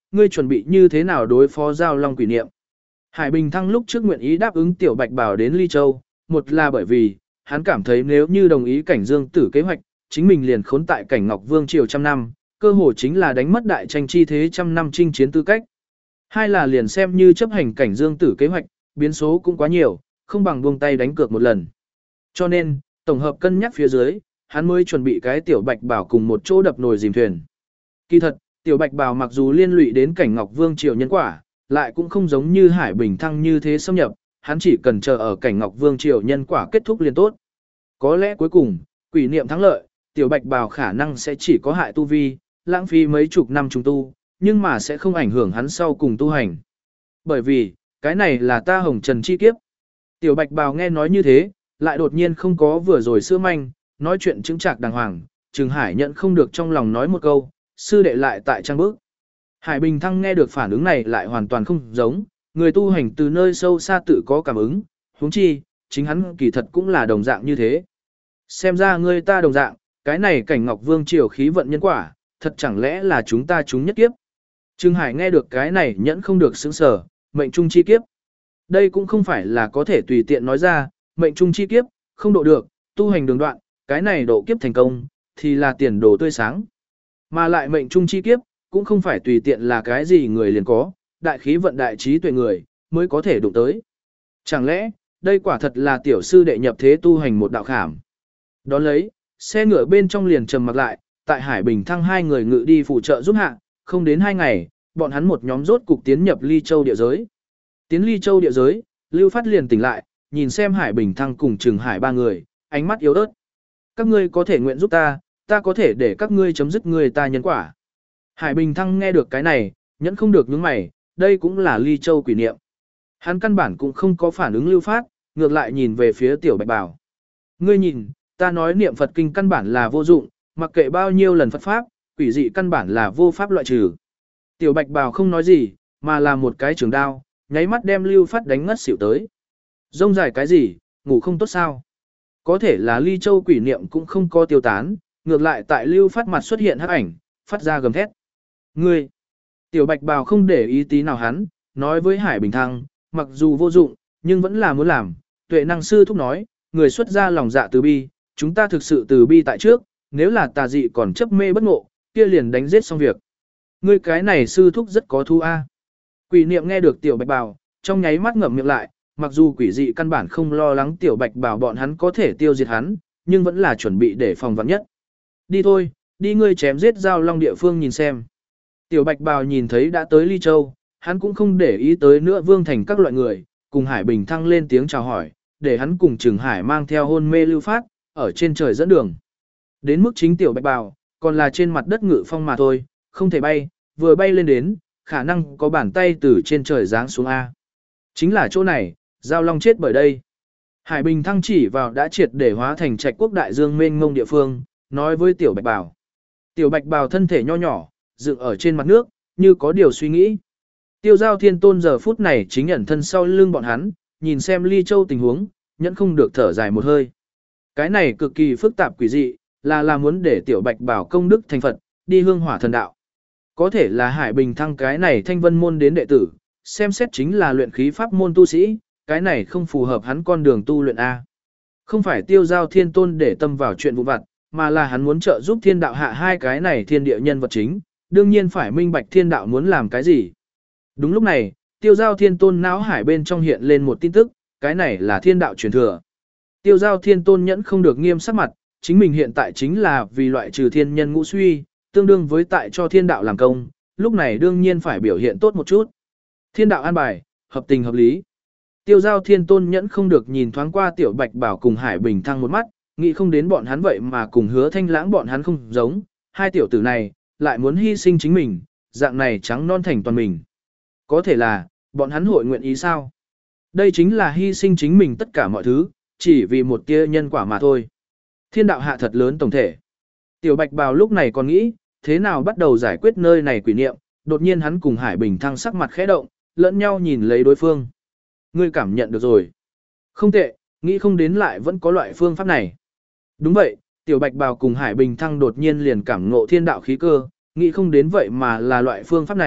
ngươi chuẩn bị như thế nào đối phó Giao Long quỷ niệm? Hải Bình Thăng lúc trước nguyện ý đáp ứng Tiểu Bạch Bảo đến Ly Châu, một là bởi vì, hắn cảm thấy nếu như đồng ý cảnh Dương Tử kế hoạch, chính mình liền khốn tại cảnh Ngọc Vương triều trăm năm, cơ hội chính là đánh mất đại tranh chi thế trăm năm chinh chiến tư cách. Hai là liền xem như chấp hành cảnh Dương Tử kế hoạch, biến số cũng quá nhiều, không bằng buông tay đánh cược một lần. Cho nên, tổng hợp cân nhắc phía dưới, hắn mới chuẩn bị cái Tiểu Bạch Bảo cùng một chỗ đập nồi dìm thuyền. Kỳ thật, Tiểu Bạch Bảo mặc dù liên lụy đến cảnh Ngọc Vương triều nhân quả, lại cũng không giống như Hải Bình Thăng như thế xâm nhập, hắn chỉ cần chờ ở cảnh Ngọc Vương triều nhân quả kết thúc liền tốt. Có lẽ cuối cùng, quỷ niệm thắng lợi, Tiểu Bạch Bào khả năng sẽ chỉ có hại tu vi, lãng phí mấy chục năm trùng tu, nhưng mà sẽ không ảnh hưởng hắn sau cùng tu hành. Bởi vì, cái này là ta hồng trần chi kiếp. Tiểu Bạch Bào nghe nói như thế, lại đột nhiên không có vừa rồi sữa manh, nói chuyện chứng trạc đàng hoàng, Trừng Hải nhận không được trong lòng nói một câu, sư đệ lại tại trang bước. Hải Bình Thăng nghe được phản ứng này lại hoàn toàn không giống, người tu hành từ nơi sâu xa tự có cảm ứng, huống chi, chính hắn kỳ thật cũng là đồng dạng như thế. Xem ra ngươi ta đồng dạng, cái này cảnh Ngọc Vương triều khí vận nhân quả, thật chẳng lẽ là chúng ta chúng nhất kiếp. Trừng Hải nghe được cái này nhẫn không được sững sờ, mệnh trung chi kiếp. Đây cũng không phải là có thể tùy tiện nói ra, mệnh trung chi kiếp, không độ được, tu hành đường đoạn, cái này độ kiếp thành công, thì là tiền đồ tươi sáng. Mà lại mệnh trung chi kiếp, cũng không phải tùy tiện là cái gì người liền có, đại khí vận đại trí tuệ người, mới có thể đụng tới. Chẳng lẽ, đây quả thật là tiểu sư đệ nhập thế tu hành một đạo khảm. Đón lấy, xe ngựa bên trong liền trầm mặc lại, tại Hải Bình Thăng hai người ngự đi phụ trợ giúp hạ, không đến hai ngày, bọn hắn một nhóm rốt cục tiến nhập Ly Châu địa giới. Tiến Ly Châu địa giới, Lưu Phát liền tỉnh lại, nhìn xem Hải Bình Thăng cùng Trừng Hải ba người, ánh mắt yếu ớt. Các ngươi có thể nguyện giúp ta, ta có thể để các ngươi chấm dứt người ta nhân quả. Hải Bình Thăng nghe được cái này, nhẫn không được nhướng mày, đây cũng là Ly Châu quỷ niệm. Hắn căn bản cũng không có phản ứng Lưu Phát, ngược lại nhìn về phía Tiểu Bạch Bảo. Ngươi nhìn, ta nói niệm Phật kinh căn bản là vô dụng, mặc kệ bao nhiêu lần Phật Pháp, quỷ dị căn bản là vô pháp loại trừ. Tiểu Bạch Bảo không nói gì, mà là một cái trường đao, nháy mắt đem Lưu Phát đánh ngất xỉu tới. Rông dài cái gì, ngủ không tốt sao? Có thể là Ly Châu quỷ niệm cũng không có tiêu tán, ngược lại tại Lưu Phát mặt xuất hiện hắc ảnh, phát ra gầm thét. Ngươi! Tiểu Bạch Bào không để ý tí nào hắn, nói với Hải Bình Thăng, mặc dù vô dụng, nhưng vẫn là muốn làm. Tuệ năng sư thúc nói, người xuất ra lòng dạ từ bi, chúng ta thực sự từ bi tại trước, nếu là tà dị còn chấp mê bất ngộ, kia liền đánh giết xong việc. Ngươi cái này sư thúc rất có thu a. Quỷ niệm nghe được Tiểu Bạch Bào, trong nháy mắt ngậm miệng lại, mặc dù quỷ dị căn bản không lo lắng Tiểu Bạch Bào bọn hắn có thể tiêu diệt hắn, nhưng vẫn là chuẩn bị để phòng vạn nhất. Đi thôi, đi ngươi chém giết Giao Long địa phương nhìn xem. Tiểu Bạch Bào nhìn thấy đã tới Ly Châu, hắn cũng không để ý tới nữa Vương Thành các loại người, cùng Hải Bình Thăng lên tiếng chào hỏi, để hắn cùng Trừng Hải mang theo hôn mê Lưu Phát, ở trên trời dẫn đường. Đến mức chính Tiểu Bạch Bào, còn là trên mặt đất ngự phong mà thôi, không thể bay, vừa bay lên đến, khả năng có bàn tay từ trên trời giáng xuống A. Chính là chỗ này, Giao Long chết bởi đây. Hải Bình Thăng chỉ vào đã triệt để hóa thành trạch quốc đại dương mênh mông địa phương, nói với Tiểu Bạch Bào. Tiểu Bạch Bào thân thể nho nhỏ, dựng ở trên mặt nước, như có điều suy nghĩ. Tiêu Giao Thiên Tôn giờ phút này chính ẩn thân sau lưng bọn hắn, nhìn xem Ly Châu tình huống, nhẫn không được thở dài một hơi. Cái này cực kỳ phức tạp quỷ dị, là là muốn để Tiểu Bạch Bảo công đức thành Phật, đi hương hỏa thần đạo. Có thể là Hải Bình Thăng cái này thanh vân môn đến đệ tử, xem xét chính là luyện khí pháp môn tu sĩ, cái này không phù hợp hắn con đường tu luyện A. Không phải Tiêu Giao Thiên Tôn để tâm vào chuyện vụ vặt, mà là hắn muốn trợ giúp thiên đạo hạ hai cái này thiên địa nhân vật chính, đương nhiên phải minh bạch thiên đạo muốn làm cái gì. Đúng lúc này, Tiêu Giao Thiên Tôn não hải bên trong hiện lên một tin tức, cái này là thiên đạo truyền thừa. Tiêu Giao Thiên Tôn nhẫn không được nghiêm sắc mặt, chính mình hiện tại chính là vì loại trừ thiên nhân ngũ suy, tương đương với tại cho thiên đạo làm công, lúc này đương nhiên phải biểu hiện tốt một chút. Thiên đạo an bài, hợp tình hợp lý. Tiêu Giao Thiên Tôn nhẫn không được nhìn thoáng qua Tiểu Bạch Bảo cùng Hải Bình Thăng một mắt, nghĩ không đến bọn hắn vậy mà cùng Hứa Thanh Lãng bọn hắn không giống, hai tiểu tử này lại muốn hy sinh chính mình, dạng này trắng non thành toàn mình. Có thể là, bọn hắn hội nguyện ý sao? Đây chính là hy sinh chính mình tất cả mọi thứ, chỉ vì một tia nhân quả mà thôi. Thiên đạo hạ thật lớn tổng thể. Tiểu Bạch Bào lúc này còn nghĩ, thế nào bắt đầu giải quyết nơi này quỷ niệm, đột nhiên hắn cùng Hải Bình Thăng sắc mặt khẽ động, lẫn nhau nhìn lấy đối phương. Ngươi cảm nhận được rồi. Không tệ, nghĩ không đến lại vẫn có loại phương pháp này. Đúng vậy, Tiểu Bạch Bào cùng Hải Bình Thăng đột nhiên liền cảm ngộ thiên đạo khí cơ, nghĩ không đến vậy mà là loại phương pháp này,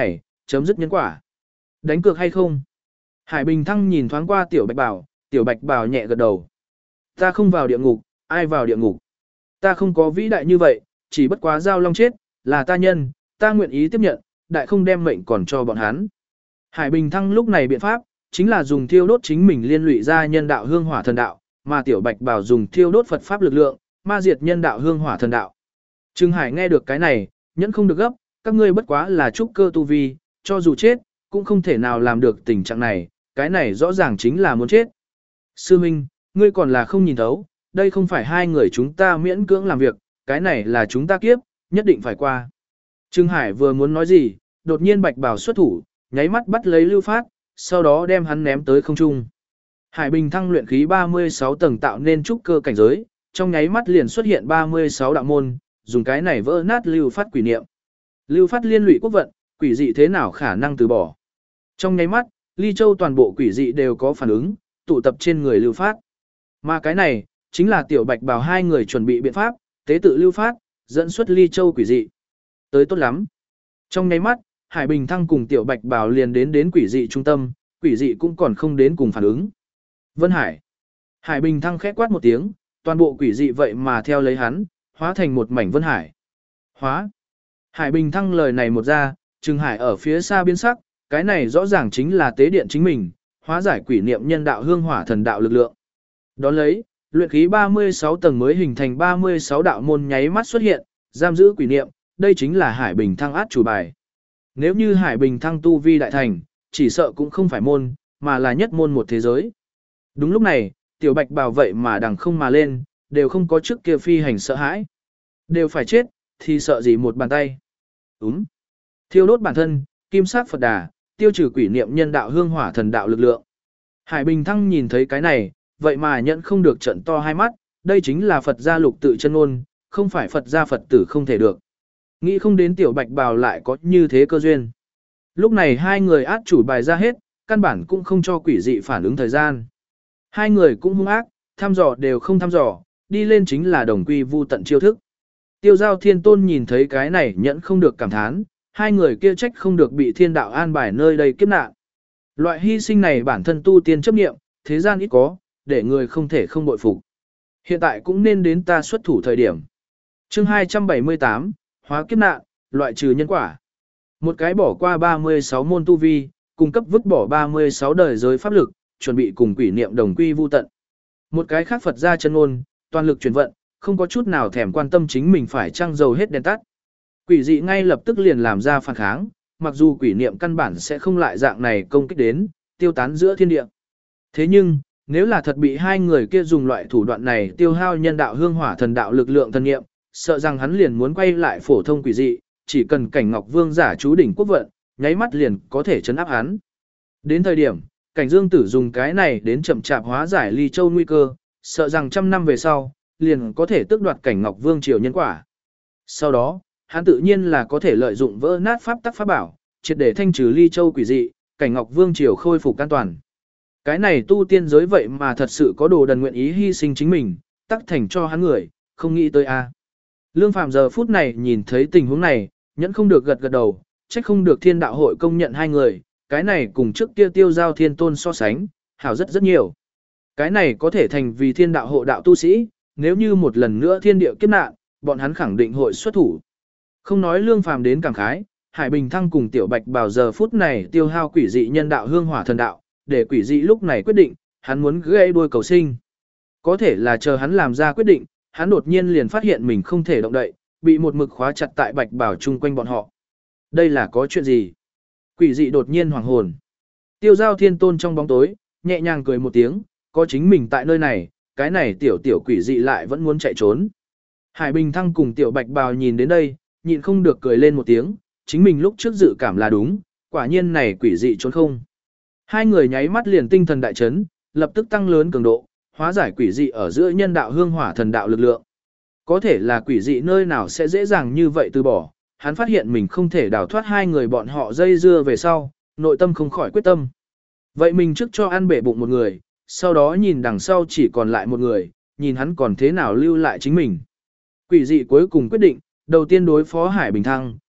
chấm dứt nhân quả. Đánh cược hay không? Hải Bình Thăng nhìn thoáng qua Tiểu Bạch Bảo, Tiểu Bạch Bảo nhẹ gật đầu. Ta không vào địa ngục, ai vào địa ngục? Ta không có vĩ đại như vậy, chỉ bất quá Giao Long chết, là ta nhân, ta nguyện ý tiếp nhận, đại không đem mệnh còn cho bọn hắn. Hải Bình Thăng lúc này biện pháp, chính là dùng thiêu đốt chính mình liên lụy ra nhân đạo hương hỏa thần đạo, mà Tiểu Bạch Bảo dùng thiêu đốt Phật pháp lực lượng, ma diệt nhân đạo hương hỏa thần đạo. Trương Hải nghe được cái này, nhẫn không được gấp, các ngươi bất quá là trúc cơ tu vi, cho dù chết, cũng không thể nào làm được tình trạng này, cái này rõ ràng chính là muốn chết. Sư Minh, ngươi còn là không nhìn thấu, đây không phải hai người chúng ta miễn cưỡng làm việc, cái này là chúng ta kiếp, nhất định phải qua. Trương Hải vừa muốn nói gì, đột nhiên Bạch Bảo xuất thủ, nháy mắt bắt lấy Lưu Phát, sau đó đem hắn ném tới không trung. Hải Bình Thăng luyện khí ba mươi sáu tầng tạo nên trúc cơ cảnh giới, trong nháy mắt liền xuất hiện ba mươi sáu đạo môn, dùng cái này vỡ nát Lưu Phát quỷ niệm. Lưu Phát liên lụy quốc vận, quỷ dị thế nào khả năng từ bỏ. Trong nháy mắt, Ly Châu toàn bộ quỷ dị đều có phản ứng, tụ tập trên người Lưu Phát. Mà cái này, chính là Tiểu Bạch Bảo hai người chuẩn bị biện pháp, tế tự Lưu Phát, dẫn xuất Ly Châu quỷ dị. Tới tốt lắm. Trong nháy mắt, Hải Bình Thăng cùng Tiểu Bạch Bảo liền đến đến quỷ dị trung tâm, quỷ dị cũng còn không đến cùng phản ứng. Vân Hải. Hải Bình Thăng khẽ quát một tiếng, toàn bộ quỷ dị vậy mà theo lấy hắn, hóa thành một mảnh Vân Hải. Hóa. Hải Bình Thăng lời này một ra, Trừng Hải ở phía xa biến sắc, cái này rõ ràng chính là tế điện chính mình, hóa giải quỷ niệm nhân đạo hương hỏa thần đạo lực lượng. Đón lấy, luyện khí ba mươi sáu tầng mới hình thành ba mươi sáu đạo môn nháy mắt xuất hiện, giam giữ quỷ niệm, đây chính là Hải Bình Thăng át chủ bài. Nếu như Hải Bình Thăng tu vi đại thành, chỉ sợ cũng không phải môn, mà là nhất môn một thế giới. Đúng lúc này, Tiểu Bạch Bảo vậy mà đằng không mà lên, đều không có trước kia phi hành sợ hãi. Đều phải chết, thì sợ gì một bàn tay. Úm. Thiêu đốt bản thân, kim sát Phật Đà, tiêu trừ quỷ niệm nhân đạo hương hỏa thần đạo lực lượng. Hải Bình Thăng nhìn thấy cái này, vậy mà nhận không được trận to hai mắt, đây chính là Phật gia lục tự chân ngôn, không phải Phật gia Phật tử không thể được. Nghĩ không đến Tiểu Bạch Bào lại có như thế cơ duyên. Lúc này hai người át chủ bài ra hết, căn bản cũng không cho quỷ dị phản ứng thời gian. Hai người cũng hung ác, thăm dò đều không thăm dò, đi lên chính là đồng quy vu tận chiêu thức. Tiêu Giao Thiên Tôn nhìn thấy cái này nhẫn không được cảm thán, hai người kia trách không được bị thiên đạo an bài nơi đây kiếp nạn. Loại hy sinh này bản thân tu tiên chấp nghiệm, thế gian ít có, để người không thể không bội phục. Hiện tại cũng nên đến ta xuất thủ thời điểm. Chương hai trăm bảy mươi tám, hóa kiếp nạn, loại trừ nhân quả. Một cái bỏ qua ba mươi sáu môn tu vi, cung cấp vứt bỏ ba mươi sáu đời giới pháp lực, chuẩn bị cùng quỷ niệm đồng quy vu tận. Một cái khác Phật gia chân ngôn, toàn lực chuyển vận, không có chút nào thèm quan tâm chính mình phải trăng dầu hết đèn tắt. Quỷ dị ngay lập tức liền làm ra phản kháng, mặc dù quỷ niệm căn bản sẽ không lại dạng này công kích đến, tiêu tán giữa thiên địa. Thế nhưng, nếu là thật bị hai người kia dùng loại thủ đoạn này tiêu hao nhân đạo hương hỏa thần đạo lực lượng thần niệm, sợ rằng hắn liền muốn quay lại phổ thông quỷ dị, chỉ cần Cảnh Ngọc Vương giả chú đỉnh quốc vận, nháy mắt liền có thể chấn áp hắn. Đến thời điểm, Cảnh Dương Tử dùng cái này đến chậm chạp hóa giải Ly Châu nguy cơ, sợ rằng trăm năm về sau, liền có thể tước đoạt Cảnh Ngọc Vương triều nhân quả. Sau đó, hắn tự nhiên là có thể lợi dụng vỡ nát pháp tắc pháp bảo, triệt để thanh trừ Ly Châu quỷ dị, Cảnh Ngọc Vương triều khôi phục an toàn. Cái này tu tiên giới vậy mà thật sự có đồ đần nguyện ý hy sinh chính mình, tắc thành cho hắn người, không nghĩ tới a. Lương Phàm giờ phút này nhìn thấy tình huống này, nhẫn không được gật gật đầu, trách không được thiên đạo hội công nhận hai người, cái này cùng trước kia Tiêu Giao Thiên Tôn so sánh, hảo rất rất nhiều. Cái này có thể thành vì thiên đạo hộ đạo tu sĩ, nếu như một lần nữa thiên địa kiếp nạn, bọn hắn khẳng định hội xuất thủ. Không nói Lương Phàm đến cảm khái, Hải Bình Thăng cùng Tiểu Bạch Bảo giờ phút này tiêu hao quỷ dị nhân đạo hương hỏa thần đạo, để quỷ dị lúc này quyết định, hắn muốn gãy đuôi cầu sinh. Có thể là chờ hắn làm ra quyết định, hắn đột nhiên liền phát hiện mình không thể động đậy, bị một mực khóa chặt tại Bạch Bảo chung quanh bọn họ. Đây là có chuyện gì? Quỷ dị đột nhiên hoàng hồn. Tiêu Giao Thiên Tôn trong bóng tối, nhẹ nhàng cười một tiếng, có chính mình tại nơi này, cái này tiểu tiểu quỷ dị lại vẫn muốn chạy trốn. Hải Bình Thăng cùng Tiểu Bạch Bào nhìn đến đây, nhịn không được cười lên một tiếng, chính mình lúc trước dự cảm là đúng, quả nhiên này quỷ dị trốn không. Hai người nháy mắt liền tinh thần đại chấn, lập tức tăng lớn cường độ, hóa giải quỷ dị ở giữa nhân đạo hương hỏa thần đạo lực lượng. Có thể là quỷ dị nơi nào sẽ dễ dàng như vậy từ bỏ, hắn phát hiện mình không thể đào thoát hai người bọn họ dây dưa về sau, nội tâm không khỏi quyết tâm. Vậy mình trước cho ăn bể bụng một người, sau đó nhìn đằng sau chỉ còn lại một người, nhìn hắn còn thế nào lưu lại chính mình. Quỷ dị cuối cùng quyết định, đầu tiên đối phó Hải Bình Thăng,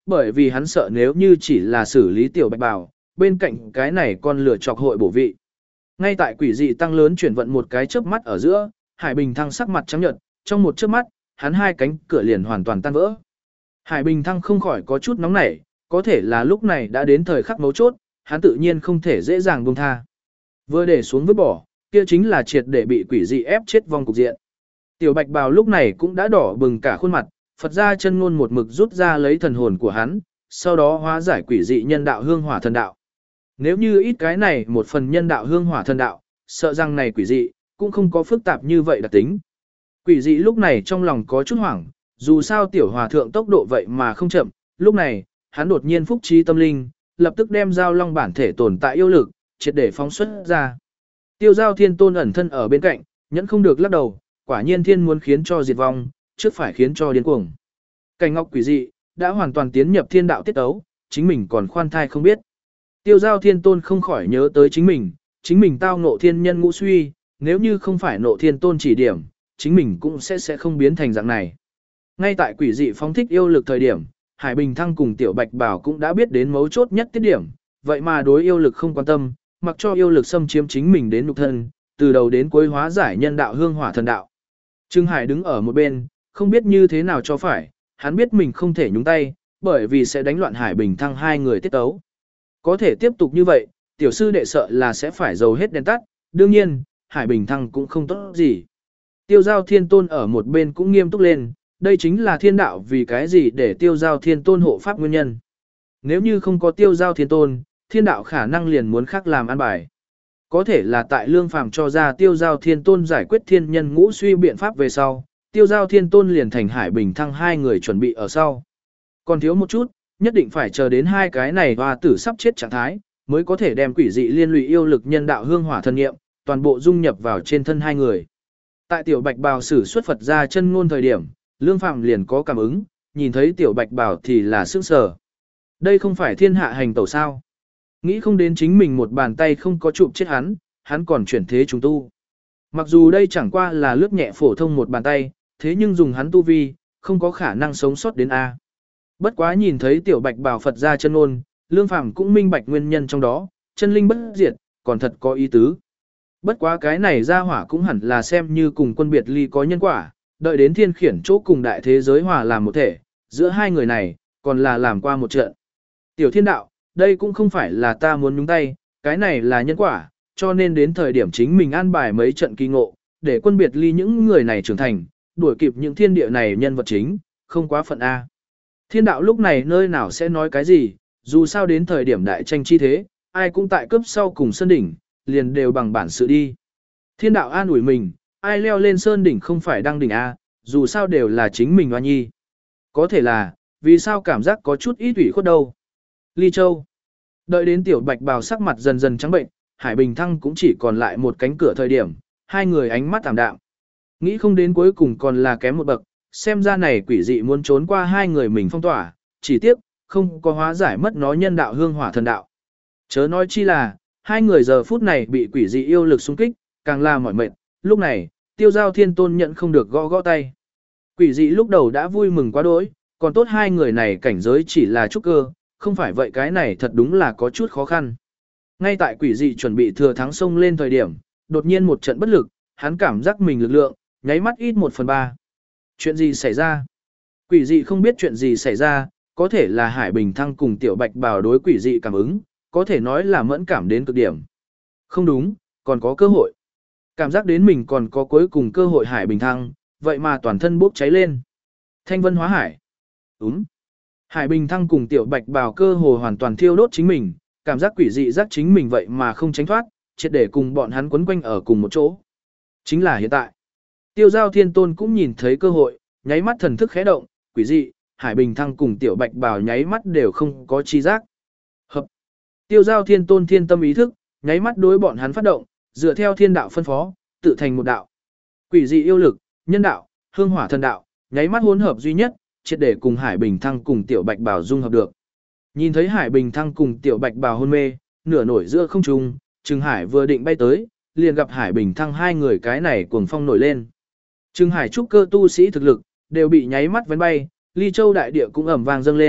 bởi vì hắn sợ nếu như chỉ là xử lý tiểu bạch bào, bên cạnh cái này con lửa chọc hội bổ vị. Ngay tại quỷ dị tăng lớn chuyển vận một cái chớp mắt ở giữa, Hải Bình Thăng sắc mặt trắng nhợt, trong một chớp mắt, hắn hai cánh cửa liền hoàn toàn tan vỡ. Hải Bình Thăng không khỏi có chút nóng nảy, có thể là lúc này đã đến thời khắc mấu chốt, hắn tự nhiên không thể dễ dàng buông tha. Vừa để xuống vứt bỏ, kia chính là triệt để bị quỷ dị ép chết vong cục diện. Tiểu Bạch Bào lúc này cũng đã đỏ bừng cả khuôn mặt, Phật gia chân ngôn một mực rút ra lấy thần hồn của hắn, sau đó hóa giải quỷ dị nhân đạo hương hỏa thần đạo. Nếu như ít cái này một phần nhân đạo hương hỏa thần đạo, sợ rằng này quỷ dị cũng không có phức tạp như vậy đặc tính. Quỷ dị lúc này trong lòng có chút hoảng, dù sao tiểu hòa thượng tốc độ vậy mà không chậm, lúc này, hắn đột nhiên phúc trí tâm linh, lập tức đem giao long bản thể tồn tại yêu lực, triệt để phóng xuất ra. Tiêu Giao Thiên Tôn ẩn thân ở bên cạnh, nhẫn không được lắc đầu, quả nhiên thiên muốn khiến cho diệt vong, trước phải khiến cho điên cuồng. Cảnh ngọc quỷ dị, đã hoàn toàn tiến nhập thiên đạo tiết ấu, chính mình còn khoan thai không biết. Tiêu Giao Thiên Tôn không khỏi nhớ tới chính mình, chính mình tao ngộ thiên nhân ngũ suy, nếu như không phải nộ thiên tôn chỉ điểm, chính mình cũng sẽ sẽ không biến thành dạng này. Ngay tại quỷ dị phóng thích yêu lực thời điểm, Hải Bình Thăng cùng Tiểu Bạch Bảo cũng đã biết đến mấu chốt nhất tiết điểm, vậy mà đối yêu lực không quan tâm, mặc cho yêu lực xâm chiếm chính mình đến nhục thân, từ đầu đến cuối hóa giải nhân đạo hương hỏa thần đạo. Trương Hải đứng ở một bên, không biết như thế nào cho phải, hắn biết mình không thể nhúng tay, bởi vì sẽ đánh loạn Hải Bình Thăng hai người tiết tấu. Có thể tiếp tục như vậy, tiểu sư đệ sợ là sẽ phải dầu hết đèn tắt, đương nhiên, Hải Bình Thăng cũng không tốt gì. Tiêu Giao Thiên Tôn ở một bên cũng nghiêm túc lên, đây chính là thiên đạo vì cái gì để Tiêu Giao Thiên Tôn hộ pháp nguyên nhân. Nếu như không có Tiêu Giao Thiên Tôn, thiên đạo khả năng liền muốn khác làm ăn bài. Có thể là tại Lương Phàm cho ra Tiêu Giao Thiên Tôn giải quyết thiên nhân ngũ suy biện pháp về sau, Tiêu Giao Thiên Tôn liền thành Hải Bình Thăng hai người chuẩn bị ở sau. Còn thiếu một chút, nhất định phải chờ đến hai cái này hoa tử sắp chết trạng thái, mới có thể đem quỷ dị liên lụy yêu lực nhân đạo hương hỏa thần nghiệm, toàn bộ dung nhập vào trên thân hai người. Tại Tiểu Bạch Bào sử xuất Phật ra chân ngôn thời điểm, Lương Phàm liền có cảm ứng, nhìn thấy Tiểu Bạch Bào thì là sững sờ. Đây không phải thiên hạ hành tẩu sao? Nghĩ không đến chính mình một bàn tay không có chụp chết hắn, hắn còn chuyển thế trùng tu. Mặc dù đây chẳng qua là lướt nhẹ phổ thông một bàn tay, thế nhưng dùng hắn tu vi, không có khả năng sống sót đến A. Bất quá nhìn thấy Tiểu Bạch Bào Phật ra chân ngôn, Lương Phàm cũng minh bạch nguyên nhân trong đó, chân linh bất diệt, còn thật có ý tứ. Bất quá cái này ra hỏa cũng hẳn là xem như cùng quân biệt ly có nhân quả, đợi đến thiên khiển chỗ cùng đại thế giới hòa làm một thể, giữa hai người này, còn là làm qua một trận. Tiểu thiên đạo, đây cũng không phải là ta muốn nhúng tay, cái này là nhân quả, cho nên đến thời điểm chính mình an bài mấy trận kỳ ngộ, để quân biệt ly những người này trưởng thành, đuổi kịp những thiên địa này nhân vật chính, không quá phận A. Thiên đạo lúc này nơi nào sẽ nói cái gì, dù sao đến thời điểm đại tranh chi thế, ai cũng tại cướp sau cùng sơn đỉnh, liền đều bằng bản sự đi. Thiên đạo an ủi mình, ai leo lên sơn đỉnh không phải đăng đỉnh A, dù sao đều là chính mình hoa nhi. Có thể là, vì sao cảm giác có chút ít ủy khuất đâu. Ly Châu. Đợi đến Tiểu Bạch Bào sắc mặt dần dần trắng bệnh, Hải Bình Thăng cũng chỉ còn lại một cánh cửa thời điểm, hai người ánh mắt tạm đạm. Nghĩ không đến cuối cùng còn là kém một bậc, xem ra này quỷ dị muốn trốn qua hai người mình phong tỏa, chỉ tiếc, không có hóa giải mất nó nhân đạo hương hỏa thần đạo. Chớ nói chi là, hai người giờ phút này bị quỷ dị yêu lực xung kích, càng là mỏi mệt, lúc này, Tiêu Giao Thiên Tôn nhận không được gõ gõ tay. Quỷ dị lúc đầu đã vui mừng quá đỗi, còn tốt hai người này cảnh giới chỉ là trúc cơ, không phải vậy cái này thật đúng là có chút khó khăn. Ngay tại quỷ dị chuẩn bị thừa thắng sông lên thời điểm, đột nhiên một trận bất lực, hắn cảm giác mình lực lượng, nháy mắt ít một phần ba. Chuyện gì xảy ra? Quỷ dị không biết chuyện gì xảy ra, có thể là Hải Bình Thăng cùng Tiểu Bạch Bào đối quỷ dị cảm ứng, có thể nói là mẫn cảm đến cực điểm. Không đúng, còn có cơ hội. Cảm giác đến mình còn có cuối cùng cơ hội Hải Bình Thăng, vậy mà toàn thân bốc cháy lên. Thanh vân hóa hải. Đúng. Hải Bình Thăng cùng Tiểu Bạch Bào cơ hồ hoàn toàn thiêu đốt chính mình, cảm giác quỷ dị giác chính mình vậy mà không tránh thoát, triệt để cùng bọn hắn quấn quanh ở cùng một chỗ. Chính là hiện tại. Tiêu Giao Thiên Tôn cũng nhìn thấy cơ hội, nháy mắt thần thức khẽ động, quỷ dị, Hải Bình Thăng cùng Tiểu Bạch Bào nháy mắt đều không có chi giác. Hợp. Tiêu Giao Thiên Tôn thiên tâm ý thức, nháy mắt đối bọn hắn phát động, dựa theo thiên đạo phân phó, tự thành một đạo. Quỷ dị yêu lực, nhân đạo, hương hỏa thần đạo, nháy mắt hỗn hợp duy nhất, triệt để cùng Hải Bình Thăng cùng Tiểu Bạch Bào dung hợp được. Nhìn thấy Hải Bình Thăng cùng Tiểu Bạch Bào hôn mê, nửa nổi giữa không trung, Trừng Hải vừa định bay tới, liền gặp Hải Bình Thăng hai người cái này cuồng phong nổi lên. Trừng Hải trúc cơ tu sĩ thực lực đều bị nháy mắt vén bay, Ly Châu đại địa cũng ầm vang dâng lên,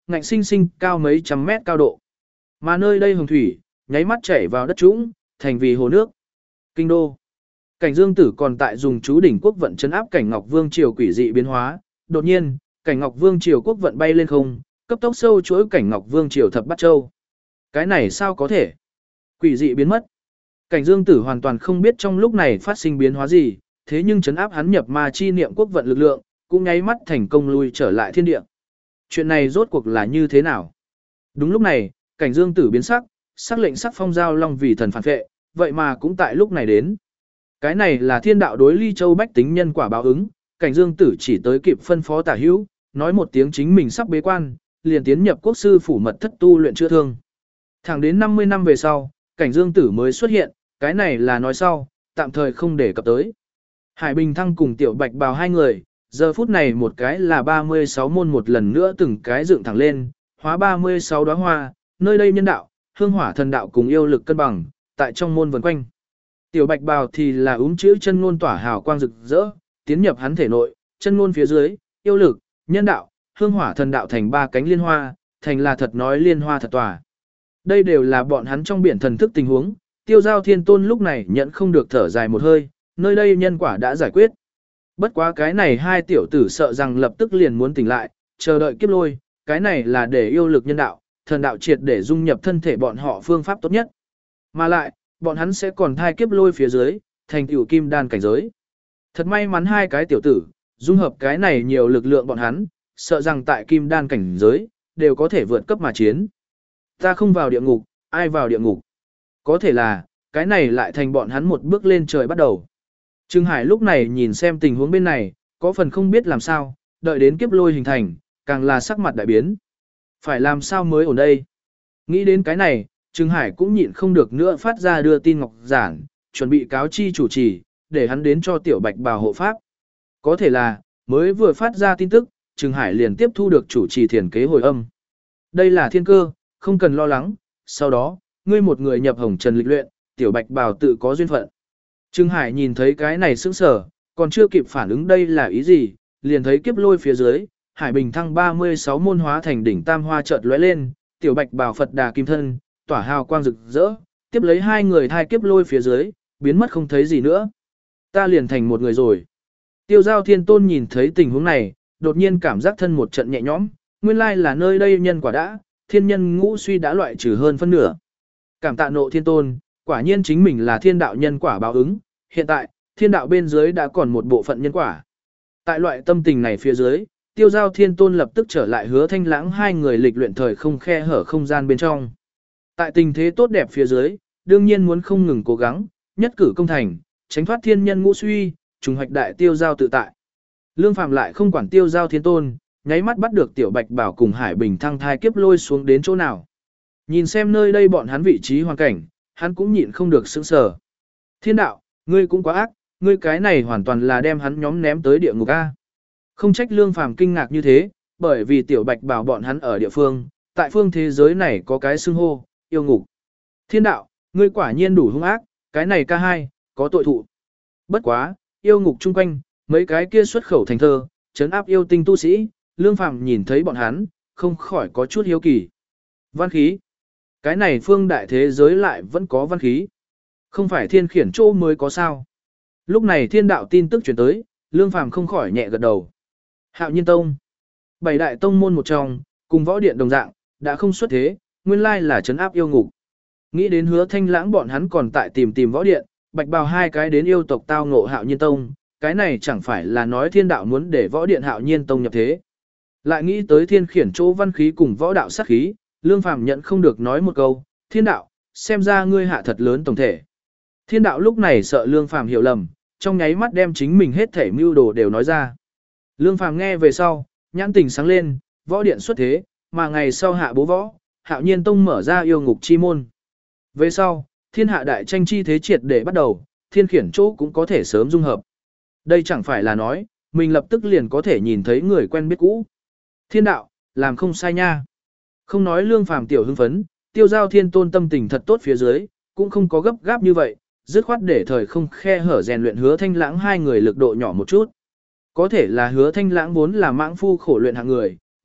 ngạnh sinh sinh cao mấy trăm mét cao độ. Mà nơi đây hồng thủy, nháy mắt chảy vào đất trũng, thành vì hồ nước. Kinh đô. Cảnh Dương Tử còn tại dùng chú đỉnh quốc vận chấn áp Cảnh Ngọc Vương triều quỷ dị biến hóa, đột nhiên, Cảnh Ngọc Vương triều quốc vận bay lên không, cấp tốc sâu chuỗi Cảnh Ngọc Vương triều thập bát châu. Cái này sao có thể? Quỷ dị biến mất. Cảnh Dương Tử hoàn toàn không biết trong lúc này phát sinh biến hóa gì, thế nhưng chấn áp hắn nhập ma chi niệm quốc vận lực lượng, cũng nháy mắt thành công lui trở lại thiên địa. Chuyện này rốt cuộc là như thế nào? Đúng lúc này, Cảnh Dương Tử biến sắc, sắc lệnh sắc phong giao long vì thần phản vệ, vậy mà cũng tại lúc này đến. Cái này là thiên đạo đối Ly Châu bách tính nhân quả báo ứng, Cảnh Dương Tử chỉ tới kịp phân phó Tả Hữu, nói một tiếng chính mình sắp bế quan, liền tiến nhập quốc sư phủ mật thất tu luyện chữa thương. Thẳng đến năm mươi năm về sau, Cảnh Dương Tử mới xuất hiện, cái này là nói sau, tạm thời không để cập tới. Hải Bình Thăng cùng Tiểu Bạch Bào hai người, giờ phút này một cái là ba mươi sáu môn một lần nữa từng cái dựng thẳng lên, hóa ba mươi sáu đóa hoa, nơi đây nhân đạo, hương hỏa thần đạo cùng yêu lực cân bằng, tại trong môn vần quanh. Tiểu Bạch Bào thì là úm chữ chân ngôn tỏa hào quang rực rỡ, tiến nhập hắn thể nội, chân ngôn phía dưới, yêu lực, nhân đạo, hương hỏa thần đạo thành ba cánh liên hoa, thành là thật nói liên hoa thật tỏa. Đây đều là bọn hắn trong biển thần thức tình huống, Tiêu Giao Thiên Tôn lúc này nhận không được thở dài một hơi, nơi đây nhân quả đã giải quyết. Bất quá cái này hai tiểu tử sợ rằng lập tức liền muốn tỉnh lại, chờ đợi kiếp lôi, cái này là để yêu lực nhân đạo, thần đạo triệt để dung nhập thân thể bọn họ phương pháp tốt nhất. Mà lại, bọn hắn sẽ còn thai kiếp lôi phía dưới, thành tiểu kim đan cảnh giới. Thật may mắn hai cái tiểu tử, dung hợp cái này nhiều lực lượng bọn hắn, sợ rằng tại kim đan cảnh giới, đều có thể vượt cấp mà chiến. Ta không vào địa ngục, ai vào địa ngục? Có thể là, cái này lại thành bọn hắn một bước lên trời bắt đầu. Trương Hải lúc này nhìn xem tình huống bên này, có phần không biết làm sao, đợi đến kiếp lôi hình thành, càng là sắc mặt đại biến. Phải làm sao mới ổn đây? Nghĩ đến cái này, Trương Hải cũng nhịn không được nữa phát ra đưa tin ngọc giản, chuẩn bị cáo chi chủ trì, để hắn đến cho Tiểu Bạch Bào hộ pháp. Có thể là, mới vừa phát ra tin tức, Trương Hải liền tiếp thu được chủ trì thiền kế hồi âm. Đây là thiên cơ, không cần lo lắng, sau đó, ngươi một người nhập hồng trần lịch luyện, Tiểu Bạch Bào tự có duyên phận. Trương Hải nhìn thấy cái này sững sờ, còn chưa kịp phản ứng đây là ý gì, liền thấy kiếp lôi phía dưới, Hải Bình Thăng ba mươi sáu môn hóa thành đỉnh tam hoa chợt lóe lên, Tiểu Bạch Bào Phật Đà kim thân, tỏa hào quang rực rỡ, tiếp lấy hai người thai kiếp lôi phía dưới, biến mất không thấy gì nữa. Ta liền thành một người rồi. Tiêu Giao Thiên Tôn nhìn thấy tình huống này, đột nhiên cảm giác thân một trận nhẹ nhõm, nguyên lai là nơi đây nhân quả đã, thiên nhân ngũ suy đã loại trừ hơn phân nửa. Cảm tạ Nộ Thiên Tôn, quả nhiên chính mình là thiên đạo nhân quả báo ứng, hiện tại, thiên đạo bên dưới đã còn một bộ phận nhân quả. Tại loại tâm tình này phía dưới, Tiêu Giao Thiên Tôn lập tức trở lại Hứa Thanh Lãng hai người lịch luyện thời không khe hở không gian bên trong. Tại tình thế tốt đẹp phía dưới, đương nhiên muốn không ngừng cố gắng, nhất cử công thành, tránh thoát thiên nhân ngũ suy, trùng hoạch đại tiêu giao tự tại. Lương Phàm lại không quản Tiêu Giao Thiên Tôn, nháy mắt bắt được Tiểu Bạch Bảo cùng Hải Bình Thăng thai kiếp lôi xuống đến chỗ nào. Nhìn xem nơi đây bọn hắn vị trí hoàn cảnh, hắn cũng nhịn không được sững sờ. Thiên đạo, ngươi cũng quá ác, ngươi cái này hoàn toàn là đem hắn nhóm ném tới địa ngục a. Không trách Lương Phàm kinh ngạc như thế, bởi vì Tiểu Bạch Bảo bọn hắn ở địa phương, tại phương thế giới này có cái xưng hô, yêu ngục. Thiên đạo, ngươi quả nhiên đủ hung ác, cái này ca hai, có tội thụ. Bất quá, yêu ngục chung quanh, mấy cái kia xuất khẩu thành thơ, trấn áp yêu tinh tu sĩ, Lương Phàm nhìn thấy bọn hắn, không khỏi có chút hiếu kỳ. Văn khí. Cái này phương đại thế giới lại vẫn có văn khí. Không phải thiên khiển chỗ mới có sao. Lúc này thiên đạo tin tức chuyển tới, Lương Phàm không khỏi nhẹ gật đầu. Hạo Nhiên Tông. Bảy đại tông môn một trong, cùng võ điện đồng dạng, đã không xuất thế, nguyên lai là trấn áp yêu ngục. Nghĩ đến Hứa Thanh Lãng bọn hắn còn tại tìm tìm võ điện, Bạch Bào hai cái đến yêu tộc tao ngộ Hạo Nhiên Tông, cái này chẳng phải là nói thiên đạo muốn để võ điện Hạo Nhiên Tông nhập thế. Lại nghĩ tới thiên khiển chỗ văn khí cùng võ đạo sát khí, Lương Phàm nhận không được nói một câu, thiên đạo, xem ra ngươi hạ thật lớn tổng thể. Thiên đạo lúc này sợ Lương Phàm hiểu lầm, trong nháy mắt đem chính mình hết thể mưu đồ đều nói ra. Lương Phàm nghe về sau, nhãn tình sáng lên, võ điện xuất thế, mà ngày sau hạ bố võ, Hạo Nhiên Tông mở ra yêu ngục chi môn. Về sau, thiên hạ đại tranh chi thế triệt để bắt đầu, thiên khiển chỗ cũng có thể sớm dung hợp. Đây chẳng phải là nói, mình lập tức liền có thể nhìn thấy người quen biết cũ. Thiên đạo, làm không sai nha. Không nói Lương Phàm tiểu hưng phấn, Tiêu Giao Thiên Tôn tâm tình thật tốt phía dưới, cũng không có gấp gáp như vậy, dứt khoát để thời không khe hở rèn luyện Hứa Thanh Lãng hai người lực độ nhỏ một chút. Có thể là Hứa Thanh Lãng vốn là mãng phu khổ luyện hạng người,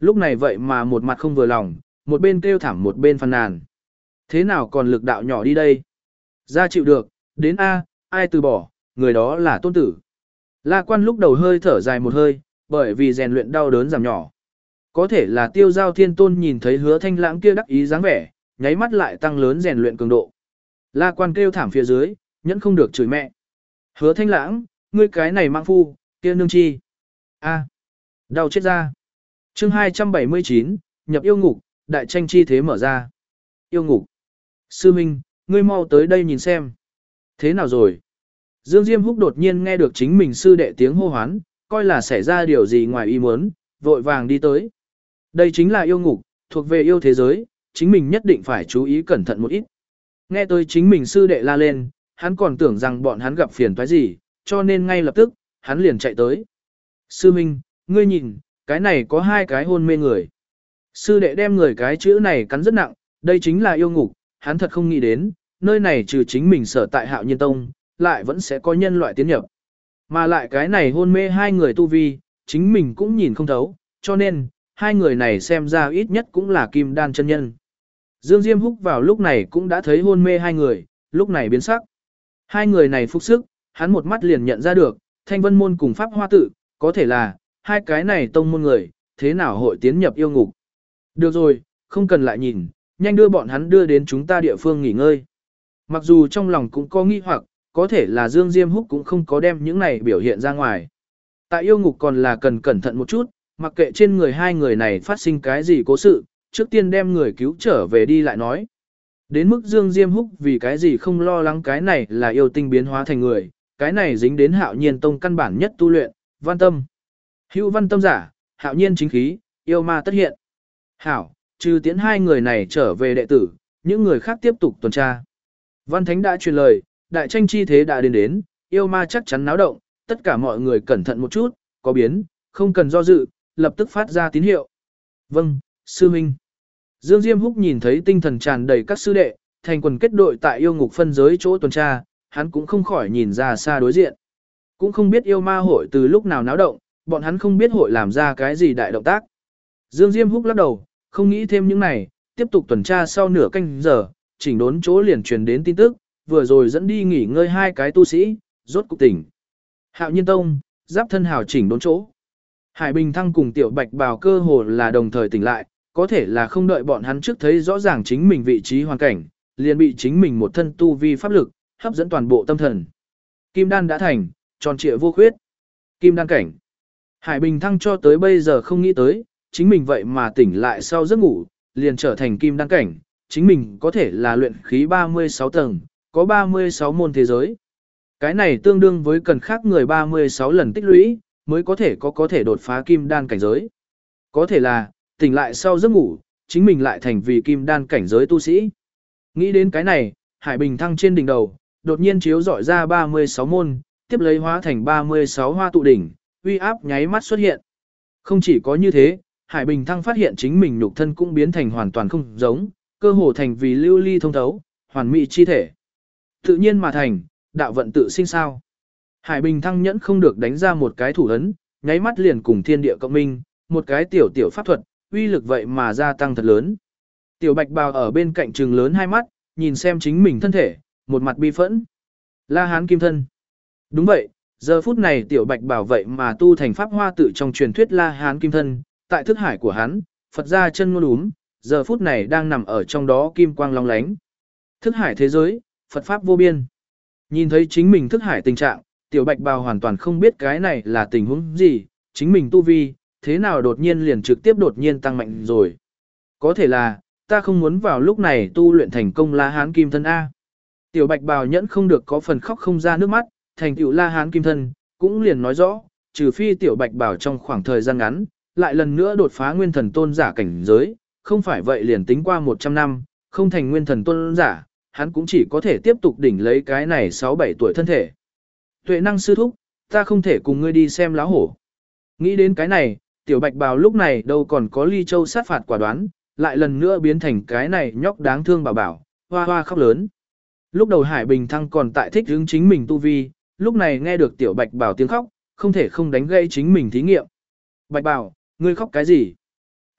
lúc này vậy mà một mặt không vừa lòng, một bên kêu thảm một bên phàn nàn. Thế nào còn lực đạo nhỏ đi đây? Ra chịu được, đến A, ai từ bỏ, người đó là tôn tử. La Quan lúc đầu hơi thở dài một hơi, bởi vì rèn luyện đau đớn giảm nhỏ. Có thể là Tiêu Giao Thiên Tôn nhìn thấy Hứa Thanh Lãng kia đắc ý dáng vẻ, nháy mắt lại tăng lớn rèn luyện cường độ. La Quan kêu thảm phía dưới, nhẫn không được chửi mẹ. Hứa Thanh Lãng, ngươi cái này mạng phu, kia nương chi. A, đau chết ra. Chương hai trăm bảy mươi chín, nhập yêu ngục, đại tranh chi thế mở ra. Yêu ngục. Sư Minh, ngươi mau tới đây nhìn xem. Thế nào rồi? Dương Diêm Húc đột nhiên nghe được chính mình sư đệ tiếng hô hoán, coi là xảy ra điều gì ngoài ý muốn, vội vàng đi tới. Đây chính là yêu ngục, thuộc về yêu thế giới, chính mình nhất định phải chú ý cẩn thận một ít. Nghe tới chính mình sư đệ la lên, hắn còn tưởng rằng bọn hắn gặp phiền toái gì, cho nên ngay lập tức, hắn liền chạy tới. Sư Minh, ngươi nhìn, cái này có hai cái hôn mê người. Sư đệ đem người cái chữ này cắn rất nặng, đây chính là yêu ngục, hắn thật không nghĩ đến, nơi này trừ chính mình sở tại Hạo Nhiên Tông, lại vẫn sẽ có nhân loại tiến nhập. Mà lại cái này hôn mê hai người tu vi, chính mình cũng nhìn không thấu, cho nên, hai người này xem ra ít nhất cũng là kim đan chân nhân. Dương Diêm Húc vào lúc này cũng đã thấy hôn mê hai người, lúc này biến sắc. Hai người này phúc sức, hắn một mắt liền nhận ra được, Thanh Vân Môn cùng Pháp Hoa Tự, có thể là, hai cái này tông môn người, thế nào hội tiến nhập yêu ngục. Được rồi, không cần lại nhìn, nhanh đưa bọn hắn đưa đến chúng ta địa phương nghỉ ngơi. Mặc dù trong lòng cũng có nghi hoặc, có thể là Dương Diêm Húc cũng không có đem những này biểu hiện ra ngoài. Tại yêu ngục còn là cần cẩn thận một chút, mặc kệ trên người hai người này phát sinh cái gì cố sự, trước tiên đem người cứu trở về đi lại nói. Đến mức Dương Diêm Húc vì cái gì không lo lắng cái này là yêu tinh biến hóa thành người, cái này dính đến Hạo Nhiên Tông căn bản nhất tu luyện, văn tâm. Hữu văn tâm giả, Hạo Nhiên chính khí, yêu ma tất hiện. Hảo, trừ tiến hai người này trở về đệ tử, những người khác tiếp tục tuần tra. Văn Thánh đã truyền lời, đại tranh chi thế đã đến đến, yêu ma chắc chắn náo động, tất cả mọi người cẩn thận một chút, có biến, không cần do dự, lập tức phát ra tín hiệu. Vâng, sư huynh. Dương Diêm Húc nhìn thấy tinh thần tràn đầy các sư đệ, thành quần kết đội tại yêu ngục phân giới chỗ tuần tra, hắn cũng không khỏi nhìn ra xa đối diện. Cũng không biết yêu ma hội từ lúc nào náo động, bọn hắn không biết hội làm ra cái gì đại động tác. Dương Diêm Húc lắc đầu, không nghĩ thêm những này, tiếp tục tuần tra sau nửa canh giờ, chỉnh đốn chỗ liền truyền đến tin tức, vừa rồi dẫn đi nghỉ ngơi hai cái tu sĩ, rốt cục tỉnh. Hạo Nhiên Tông, giáp thân hào chỉnh đốn chỗ. Hải Bình Thăng cùng Tiểu Bạch Bào cơ hồ là đồng thời tỉnh lại, có thể là không đợi bọn hắn trước thấy rõ ràng chính mình vị trí hoàn cảnh, liền bị chính mình một thân tu vi pháp lực, hấp dẫn toàn bộ tâm thần. Kim đan đã thành, tròn trịa vô khuyết. Kim đan cảnh. Hải Bình Thăng cho tới bây giờ không nghĩ tới, chính mình vậy mà tỉnh lại sau giấc ngủ, liền trở thành kim đan cảnh, chính mình có thể là luyện khí ba mươi sáu tầng, có ba mươi sáu môn thế giới. Cái này tương đương với cần khác người ba mươi sáu lần tích lũy, mới có thể có có thể đột phá kim đan cảnh giới. Có thể là, tỉnh lại sau giấc ngủ, chính mình lại thành vì kim đan cảnh giới tu sĩ. Nghĩ đến cái này, Hải Bình Thăng trên đỉnh đầu, đột nhiên chiếu dọi ra ba mươi sáu môn, tiếp lấy hóa thành ba mươi sáu hoa tụ đỉnh, uy áp nháy mắt xuất hiện. Không chỉ có như thế, Hải Bình Thăng phát hiện chính mình nhục thân cũng biến thành hoàn toàn không giống, cơ hồ thành vì lưu ly thông thấu, hoàn mỹ chi thể. Tự nhiên mà thành, đạo vận tự sinh sao. Hải Bình Thăng nhẫn không được đánh ra một cái thủ ấn, nháy mắt liền cùng thiên địa cộng minh, một cái tiểu tiểu pháp thuật, uy lực vậy mà gia tăng thật lớn. Tiểu Bạch Bào ở bên cạnh trừng lớn hai mắt, nhìn xem chính mình thân thể, một mặt bi phẫn. La Hán kim thân. Đúng vậy, giờ phút này Tiểu Bạch Bào vậy mà tu thành pháp hoa tự trong truyền thuyết La Hán kim thân, tại thức hải của hắn, Phật ra chân ngôn úm, giờ phút này đang nằm ở trong đó kim quang long lánh. Thức hải thế giới, Phật pháp vô biên. Nhìn thấy chính mình thức hải tình trạng, Tiểu Bạch Bào hoàn toàn không biết cái này là tình huống gì, chính mình tu vi, thế nào đột nhiên liền trực tiếp đột nhiên tăng mạnh rồi. Có thể là, ta không muốn vào lúc này tu luyện thành công La Hán kim thân A. Tiểu Bạch Bào nhẫn không được có phần khóc không ra nước mắt, thành tựu La Hán kim thân, cũng liền nói rõ, trừ phi Tiểu Bạch Bào trong khoảng thời gian ngắn, lại lần nữa đột phá nguyên thần tôn giả cảnh giới, không phải vậy liền tính qua một trăm năm, không thành nguyên thần tôn giả, hắn cũng chỉ có thể tiếp tục đỉnh lấy cái này sáu bảy tuổi thân thể. Tuệ năng sư thúc, ta không thể cùng ngươi đi xem láo hổ. Nghĩ đến cái này, Tiểu Bạch Bào lúc này đâu còn có ly châu sát phạt quả đoán, lại lần nữa biến thành cái này nhóc đáng thương bảo bảo, hoa hoa khóc lớn. Lúc đầu Hải Bình Thăng còn tại thích hứng chính mình tu vi, lúc này nghe được Tiểu Bạch Bào tiếng khóc, không thể không đánh gây chính mình thí nghiệm. Bạch Bào, ngươi khóc cái gì?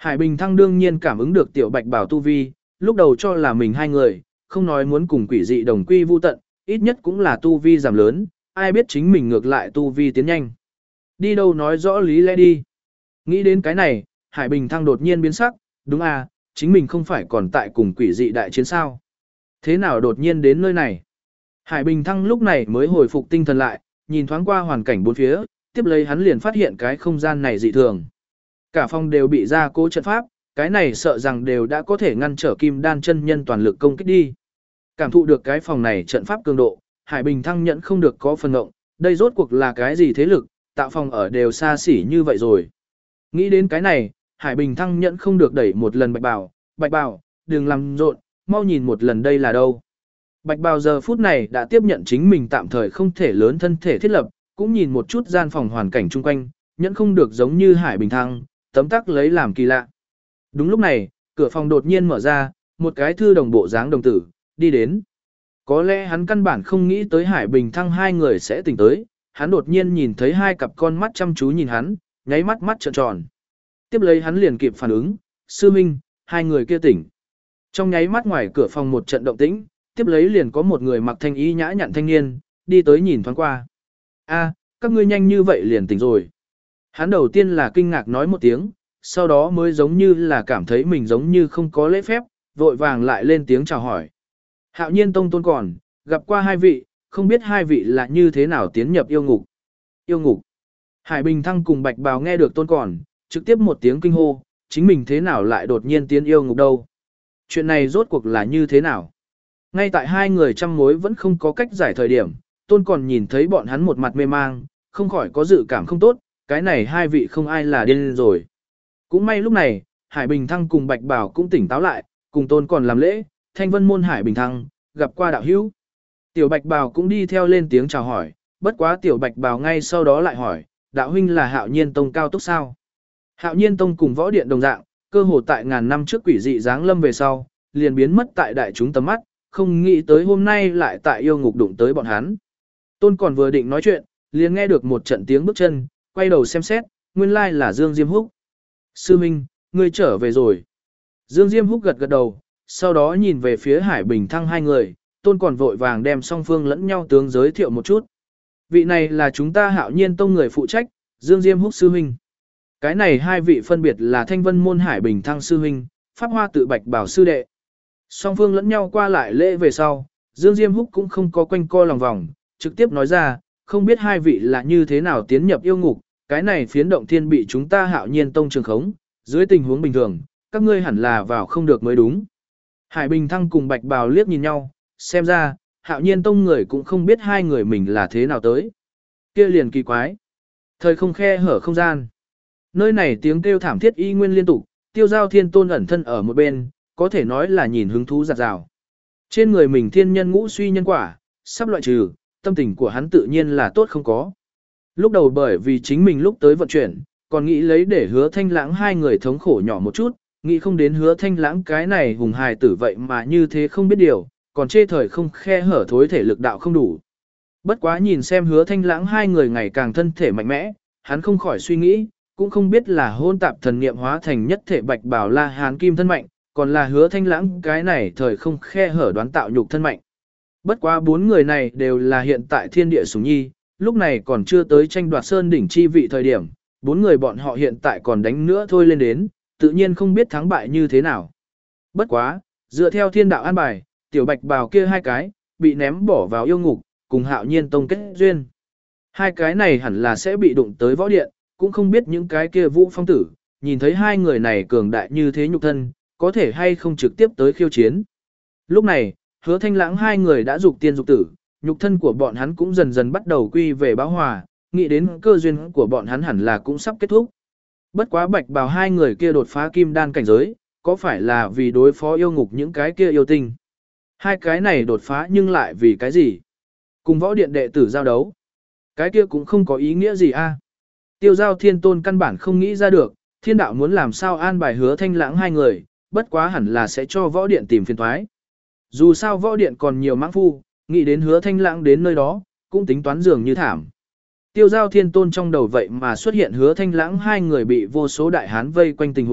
Hải Bình Thăng đương nhiên cảm ứng được Tiểu Bạch Bảo tu vi, lúc đầu cho là mình hai người, không nói muốn cùng quỷ dị đồng quy vu tận, ít nhất cũng là tu vi giảm lớn, ai biết chính mình ngược lại tu vi tiến nhanh. Đi đâu nói rõ lý lẽ đi. Nghĩ đến cái này, Hải Bình Thăng đột nhiên biến sắc, đúng à, chính mình không phải còn tại cùng quỷ dị đại chiến sao. Thế nào đột nhiên đến nơi này? Hải Bình Thăng lúc này mới hồi phục tinh thần lại, nhìn thoáng qua hoàn cảnh bốn phía, tiếp lấy hắn liền phát hiện cái không gian này dị thường. Cả phòng đều bị gia cố trận pháp, cái này sợ rằng đều đã có thể ngăn trở Kim Đan chân nhân toàn lực công kích đi. Cảm thụ được cái phòng này trận pháp cường độ, Hải Bình Thăng nhận không được có phần ngộng, đây rốt cuộc là cái gì thế lực, tạo phòng ở đều xa xỉ như vậy rồi. Nghĩ đến cái này, Hải Bình Thăng nhận không được đẩy một lần Bạch Bảo, Bạch Bảo, đừng làm rộn, mau nhìn một lần đây là đâu. Bạch Bảo giờ phút này đã tiếp nhận chính mình tạm thời không thể lớn thân thể thiết lập, cũng nhìn một chút gian phòng hoàn cảnh chung quanh, nhận không được giống như Hải Bình Thăng, tấm tắc lấy làm kỳ lạ. Đúng lúc này, cửa phòng đột nhiên mở ra, một cái thư đồng bộ dáng đồng tử, đi đến. Có lẽ hắn căn bản không nghĩ tới Hải Bình Thăng hai người sẽ tỉnh tới, hắn đột nhiên nhìn thấy hai cặp con mắt chăm chú nhìn hắn, nháy mắt mắt trợn tròn. Tiếp lấy hắn liền kịp phản ứng, sư minh, hai người kia tỉnh. Trong nháy mắt ngoài cửa phòng một trận động tĩnh, tiếp lấy liền có một người mặc thanh y nhã nhặn thanh niên, đi tới nhìn thoáng qua. A, các ngươi nhanh như vậy liền tỉnh rồi. Hắn đầu tiên là kinh ngạc nói một tiếng, sau đó mới giống như là cảm thấy mình giống như không có lễ phép, vội vàng lại lên tiếng chào hỏi. Hạo nhiên tông Tôn còn, gặp qua hai vị, không biết hai vị là như thế nào tiến nhập yêu ngục. Yêu ngục. Hải Bình Thăng cùng Bạch Bào nghe được Tôn còn, trực tiếp một tiếng kinh hô, chính mình thế nào lại đột nhiên tiến yêu ngục đâu. Chuyện này rốt cuộc là như thế nào. Ngay tại hai người trăm mối vẫn không có cách giải thời điểm, Tôn còn nhìn thấy bọn hắn một mặt mê mang, không khỏi có dự cảm không tốt, cái này hai vị không ai là điên rồi. Cũng may lúc này, Hải Bình Thăng cùng Bạch Bảo cũng tỉnh táo lại, cùng Tôn còn làm lễ, Thanh Vân môn Hải Bình Thăng, gặp qua đạo hữu. Tiểu Bạch Bảo cũng đi theo lên tiếng chào hỏi, bất quá Tiểu Bạch Bảo ngay sau đó lại hỏi, đạo huynh là Hạo Nhiên Tông cao túc sao? Hạo Nhiên Tông cùng võ điện đồng dạng, cơ hồ tại ngàn năm trước quỷ dị giáng lâm về sau, liền biến mất tại đại chúng tầm mắt, không nghĩ tới hôm nay lại tại yêu ngục đụng tới bọn hắn. Tôn còn vừa định nói chuyện, liền nghe được một trận tiếng bước chân, quay đầu xem xét, nguyên lai là Dương Diêm Húc. Sư Minh, ngươi trở về rồi. Dương Diêm Húc gật gật đầu, sau đó nhìn về phía Hải Bình Thăng hai người, Tôn còn vội vàng đem song phương lẫn nhau tướng giới thiệu một chút. Vị này là chúng ta Hạo Nhiên Tông người phụ trách, Dương Diêm Húc sư huynh. Cái này hai vị phân biệt là Thanh Vân môn Hải Bình Thăng sư huynh, Pháp Hoa tự Bạch Bảo sư đệ. Song phương lẫn nhau qua lại lễ về sau, Dương Diêm Húc cũng không có quanh co lòng vòng, trực tiếp nói ra, không biết hai vị là như thế nào tiến nhập yêu ngục, cái này phiến động thiên bị chúng ta Hạo Nhiên Tông trường khống, dưới tình huống bình thường, các ngươi hẳn là vào không được mới đúng. Hải Bình Thăng cùng Bạch Bào liếc nhìn nhau, xem ra, Hạo Nhiên Tông người cũng không biết hai người mình là thế nào tới. Kia liền kỳ quái. Thời không khe hở không gian. Nơi này tiếng kêu thảm thiết y nguyên liên tục, Tiêu Giao Thiên Tôn ẩn thân ở một bên, có thể nói là nhìn hứng thú giặt rào. Trên người mình thiên nhân ngũ suy nhân quả, sắp loại trừ, tâm tình của hắn tự nhiên là tốt không có. Lúc đầu bởi vì chính mình lúc tới vận chuyển, còn nghĩ lấy để Hứa Thanh Lãng hai người thống khổ nhỏ một chút, nghĩ không đến Hứa Thanh Lãng cái này hùng hài tử vậy mà như thế không biết điều, còn chê thời không khe hở thối thể lực đạo không đủ. Bất quá nhìn xem Hứa Thanh Lãng hai người ngày càng thân thể mạnh mẽ, hắn không khỏi suy nghĩ, cũng không biết là hôn tạp thần niệm hóa thành nhất thể Bạch Bảo La Hán Kim thân mạnh, còn là Hứa Thanh Lãng cái này thời không khe hở đoán tạo nhục thân mạnh. Bất quá bốn người này đều là hiện tại thiên địa sủng nhi, lúc này còn chưa tới tranh đoạt sơn đỉnh chi vị thời điểm, bốn người bọn họ hiện tại còn đánh nữa thôi lên đến, tự nhiên không biết thắng bại như thế nào. Bất quá, dựa theo thiên đạo an bài, tiểu Bạch Bào kia hai cái, bị ném bỏ vào yêu ngục, cùng Hạo Nhiên Tông kết duyên. Hai cái này hẳn là sẽ bị đụng tới võ điện, cũng không biết những cái kia Vũ Phong tử, nhìn thấy hai người này cường đại như thế nhục thân, có thể hay không trực tiếp tới khiêu chiến. Lúc này, Hứa Thanh Lãng hai người đã dục tiên dục tử, nhục thân của bọn hắn cũng dần dần bắt đầu quy về báo hòa, nghĩ đến cơ duyên của bọn hắn hẳn là cũng sắp kết thúc. Bất quá Bạch Bào hai người kia đột phá kim đan cảnh giới, có phải là vì đối phó yêu ngục những cái kia yêu tinh? Hai cái này đột phá nhưng lại vì cái gì? Cùng võ điện đệ tử giao đấu. Cái kia cũng không có ý nghĩa gì a. Tiêu Giao Thiên Tôn căn bản không nghĩ ra được, thiên đạo muốn làm sao an bài Hứa Thanh Lãng hai người, bất quá hẳn là sẽ cho võ điện tìm phiền toái. Dù sao võ điện còn nhiều mãng phu, nghĩ đến Hứa Thanh Lãng đến nơi đó, cũng tính toán dường như thảm. Tiêu Giao Thiên Tôn trong đầu vậy mà xuất hiện Hứa Thanh Lãng hai người bị vô số đại hán vây quanh tình huống,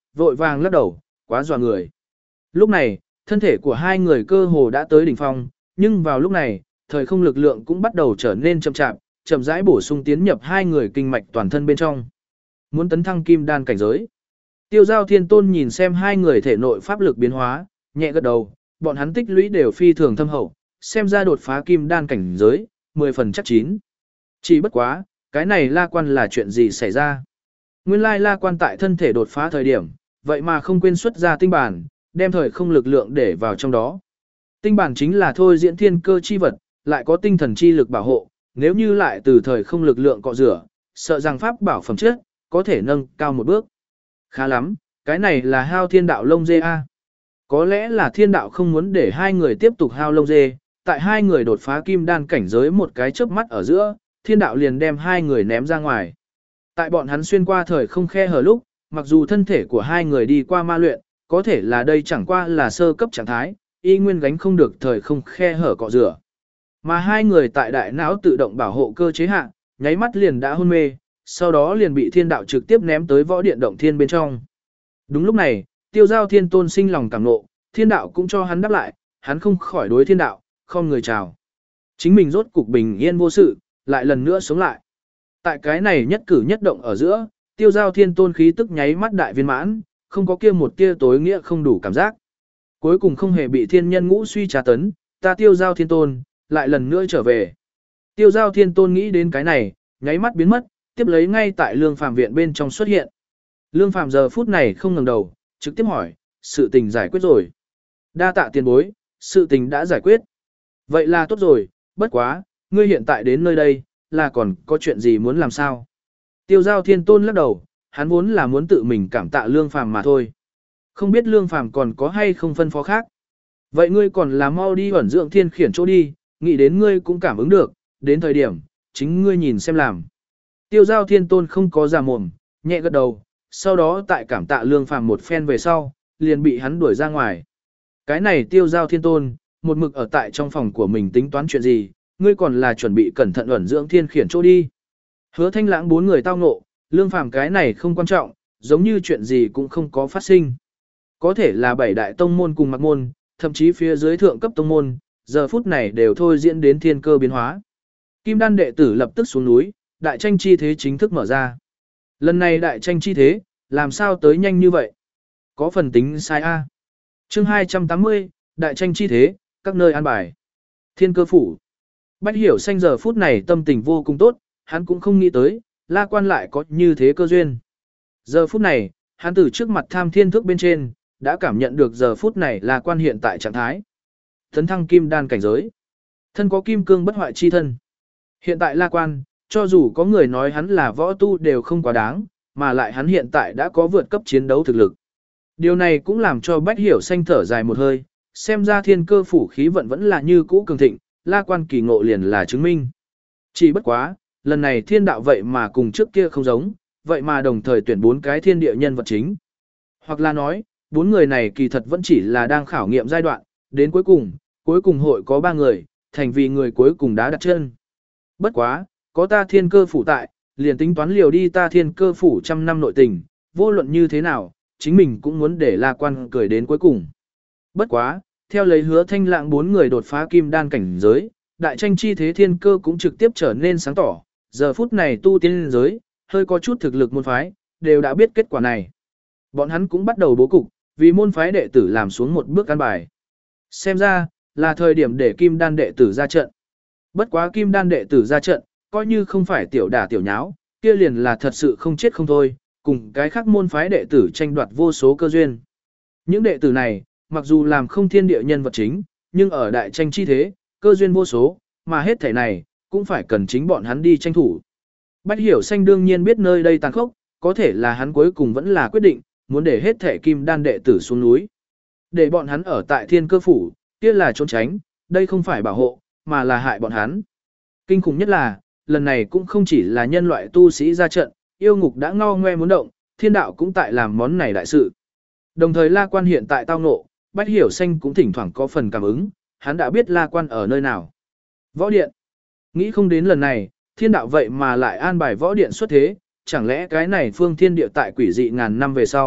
vội vàng lắc đầu, quá dọa người. Lúc này, thân thể của hai người cơ hồ đã tới đỉnh phong, nhưng vào lúc này, thời không lực lượng cũng bắt đầu trở nên chậm chạp, chậm rãi bổ sung tiến nhập hai người kinh mạch toàn thân bên trong. Muốn tấn thăng kim đan cảnh giới. Tiêu Giao Thiên Tôn nhìn xem hai người thể nội pháp lực biến hóa, nhẹ gật đầu, bọn hắn tích lũy đều phi thường thâm hậu, xem ra đột phá kim đan cảnh giới, mười phần chắc chín. Chỉ bất quá, cái này La Quan là chuyện gì xảy ra? Nguyên lai La Quan tại thân thể đột phá thời điểm, vậy mà không quên xuất ra tinh bản, đem thời không lực lượng để vào trong đó. Tinh bản chính là thôi diễn thiên cơ chi vật, lại có tinh thần chi lực bảo hộ, nếu như lại từ thời không lực lượng cọ rửa, sợ rằng pháp bảo phẩm chất có thể nâng cao một bước. Khá lắm, cái này là hao thiên đạo lông dê a. Có lẽ là thiên đạo không muốn để hai người tiếp tục hao lông dê, tại hai người đột phá kim đan cảnh giới một cái chớp mắt ở giữa, thiên đạo liền đem hai người ném ra ngoài. Tại bọn hắn xuyên qua thời không khe hở lúc, mặc dù thân thể của hai người đi qua ma luyện, có thể là đây chẳng qua là sơ cấp trạng thái, y nguyên gánh không được thời không khe hở cọ rửa. Mà hai người tại đại não tự động bảo hộ cơ chế hạ, nháy mắt liền đã hôn mê, sau đó liền bị thiên đạo trực tiếp ném tới võ điện động thiên bên trong. Đúng lúc này, Tiêu Giao Thiên Tôn sinh lòng cảm nộ, thiên đạo cũng cho hắn đáp lại, hắn không khỏi đối thiên đạo, không người chào. Chính mình rốt cục bình yên vô sự, lại lần nữa sống lại. Tại cái này nhất cử nhất động ở giữa, Tiêu Giao Thiên Tôn khí tức nháy mắt đại viên mãn, không có kia một tia tối nghĩa không đủ cảm giác. Cuối cùng không hề bị thiên nhân ngũ suy trà tấn, ta Tiêu Giao Thiên Tôn, lại lần nữa trở về. Tiêu Giao Thiên Tôn nghĩ đến cái này, nháy mắt biến mất, tiếp lấy ngay tại Lương Phàm viện bên trong xuất hiện. Lương Phàm giờ phút này không ngẩng đầu, trực tiếp hỏi, sự tình giải quyết rồi. Đa tạ tiền bối, sự tình đã giải quyết. Vậy là tốt rồi, bất quá, ngươi hiện tại đến nơi đây, là còn có chuyện gì muốn làm sao? Tiêu Giao Thiên Tôn lắc đầu, hắn vốn là muốn tự mình cảm tạ Lương Phàm mà thôi. Không biết Lương Phàm còn có hay không phân phó khác. Vậy ngươi còn là mau đi ẩn dưỡng thiên khiển chỗ đi, nghĩ đến ngươi cũng cảm ứng được, đến thời điểm, chính ngươi nhìn xem làm. Tiêu Giao Thiên Tôn không có giả mồm, nhẹ gật đầu, sau đó tại cảm tạ Lương Phàm một phen về sau, liền bị hắn đuổi ra ngoài. Cái này Tiêu Giao Thiên Tôn, một mực ở tại trong phòng của mình tính toán chuyện gì, ngươi còn là chuẩn bị cẩn thận ẩn dưỡng thiên khiển chỗ đi. Hứa Thanh Lãng bốn người tao ngộ, Lương Phàm cái này không quan trọng, giống như chuyện gì cũng không có phát sinh. Có thể là bảy đại tông môn cùng mặc môn, thậm chí phía dưới thượng cấp tông môn, giờ phút này đều thôi diễn đến thiên cơ biến hóa. Kim đan đệ tử lập tức xuống núi, đại tranh chi thế chính thức mở ra. Lần này đại tranh chi thế, làm sao tới nhanh như vậy? Có phần tính sai A. Chương hai trăm tám mươi, đại tranh chi thế, các nơi an bài. Thiên cơ phủ. Bách Hiểu Xanh giờ phút này tâm tình vô cùng tốt, hắn cũng không nghĩ tới, La Quan lại có như thế cơ duyên. Giờ phút này, hắn từ trước mặt tham thiên thước bên trên, đã cảm nhận được giờ phút này La Quan hiện tại trạng thái. Tấn thăng kim đan cảnh giới. Thân có kim cương bất hoại chi thân. Hiện tại La Quan, cho dù có người nói hắn là võ tu đều không quá đáng, mà lại hắn hiện tại đã có vượt cấp chiến đấu thực lực. Điều này cũng làm cho Bách Hiểu Xanh thở dài một hơi, xem ra thiên cơ phủ khí vận vẫn là như cũ cường thịnh, La Quan kỳ ngộ liền là chứng minh. Chỉ bất quá, lần này thiên đạo vậy mà cùng trước kia không giống, vậy mà đồng thời tuyển bốn cái thiên địa nhân vật chính. Hoặc là nói, bốn người này kỳ thật vẫn chỉ là đang khảo nghiệm giai đoạn, đến cuối cùng, cuối cùng hội có ba người, thành vì người cuối cùng đã đặt chân. Bất quá, có ta thiên cơ phủ tại, liền tính toán liều đi ta thiên cơ phủ trăm năm nội tình, vô luận như thế nào, chính mình cũng muốn để La Quan cười đến cuối cùng. Bất quá, theo lấy Hứa Thanh Lãng bốn người đột phá kim đan cảnh giới, đại tranh chi thế thiên cơ cũng trực tiếp trở nên sáng tỏ, giờ phút này tu tiên giới, hơi có chút thực lực môn phái, đều đã biết kết quả này. Bọn hắn cũng bắt đầu bố cục, vì môn phái đệ tử làm xuống một bước căn bài. Xem ra, là thời điểm để kim đan đệ tử ra trận. Bất quá kim đan đệ tử ra trận, coi như không phải tiểu đả tiểu nháo, kia liền là thật sự không chết không thôi, cùng cái khác môn phái đệ tử tranh đoạt vô số cơ duyên. Những đệ tử này, mặc dù làm không thiên địa nhân vật chính, nhưng ở đại tranh chi thế, cơ duyên vô số, mà hết thể này, cũng phải cần chính bọn hắn đi tranh thủ. Bách Hiểu Xanh đương nhiên biết nơi đây tàn khốc, có thể là hắn cuối cùng vẫn là quyết định, muốn để hết thể kim đan đệ tử xuống núi. Để bọn hắn ở tại thiên cơ phủ, kia là trốn tránh, đây không phải bảo hộ, mà là hại bọn hắn. Kinh khủng nhất là, lần này cũng không chỉ là nhân loại tu sĩ ra trận, yêu ngục đã ngao ngoe muốn động, thiên đạo cũng tại làm món này đại sự. Đồng thời La Quan hiện tại tao ngộ, Bách Hiểu Xanh cũng thỉnh thoảng có phần cảm ứng, hắn đã biết La Quan ở nơi nào. Võ điện. Nghĩ không đến lần này, thiên đạo vậy mà lại an bài võ điện xuất thế, chẳng lẽ cái này phương thiên địa tại quỷ dị ngàn năm về sau,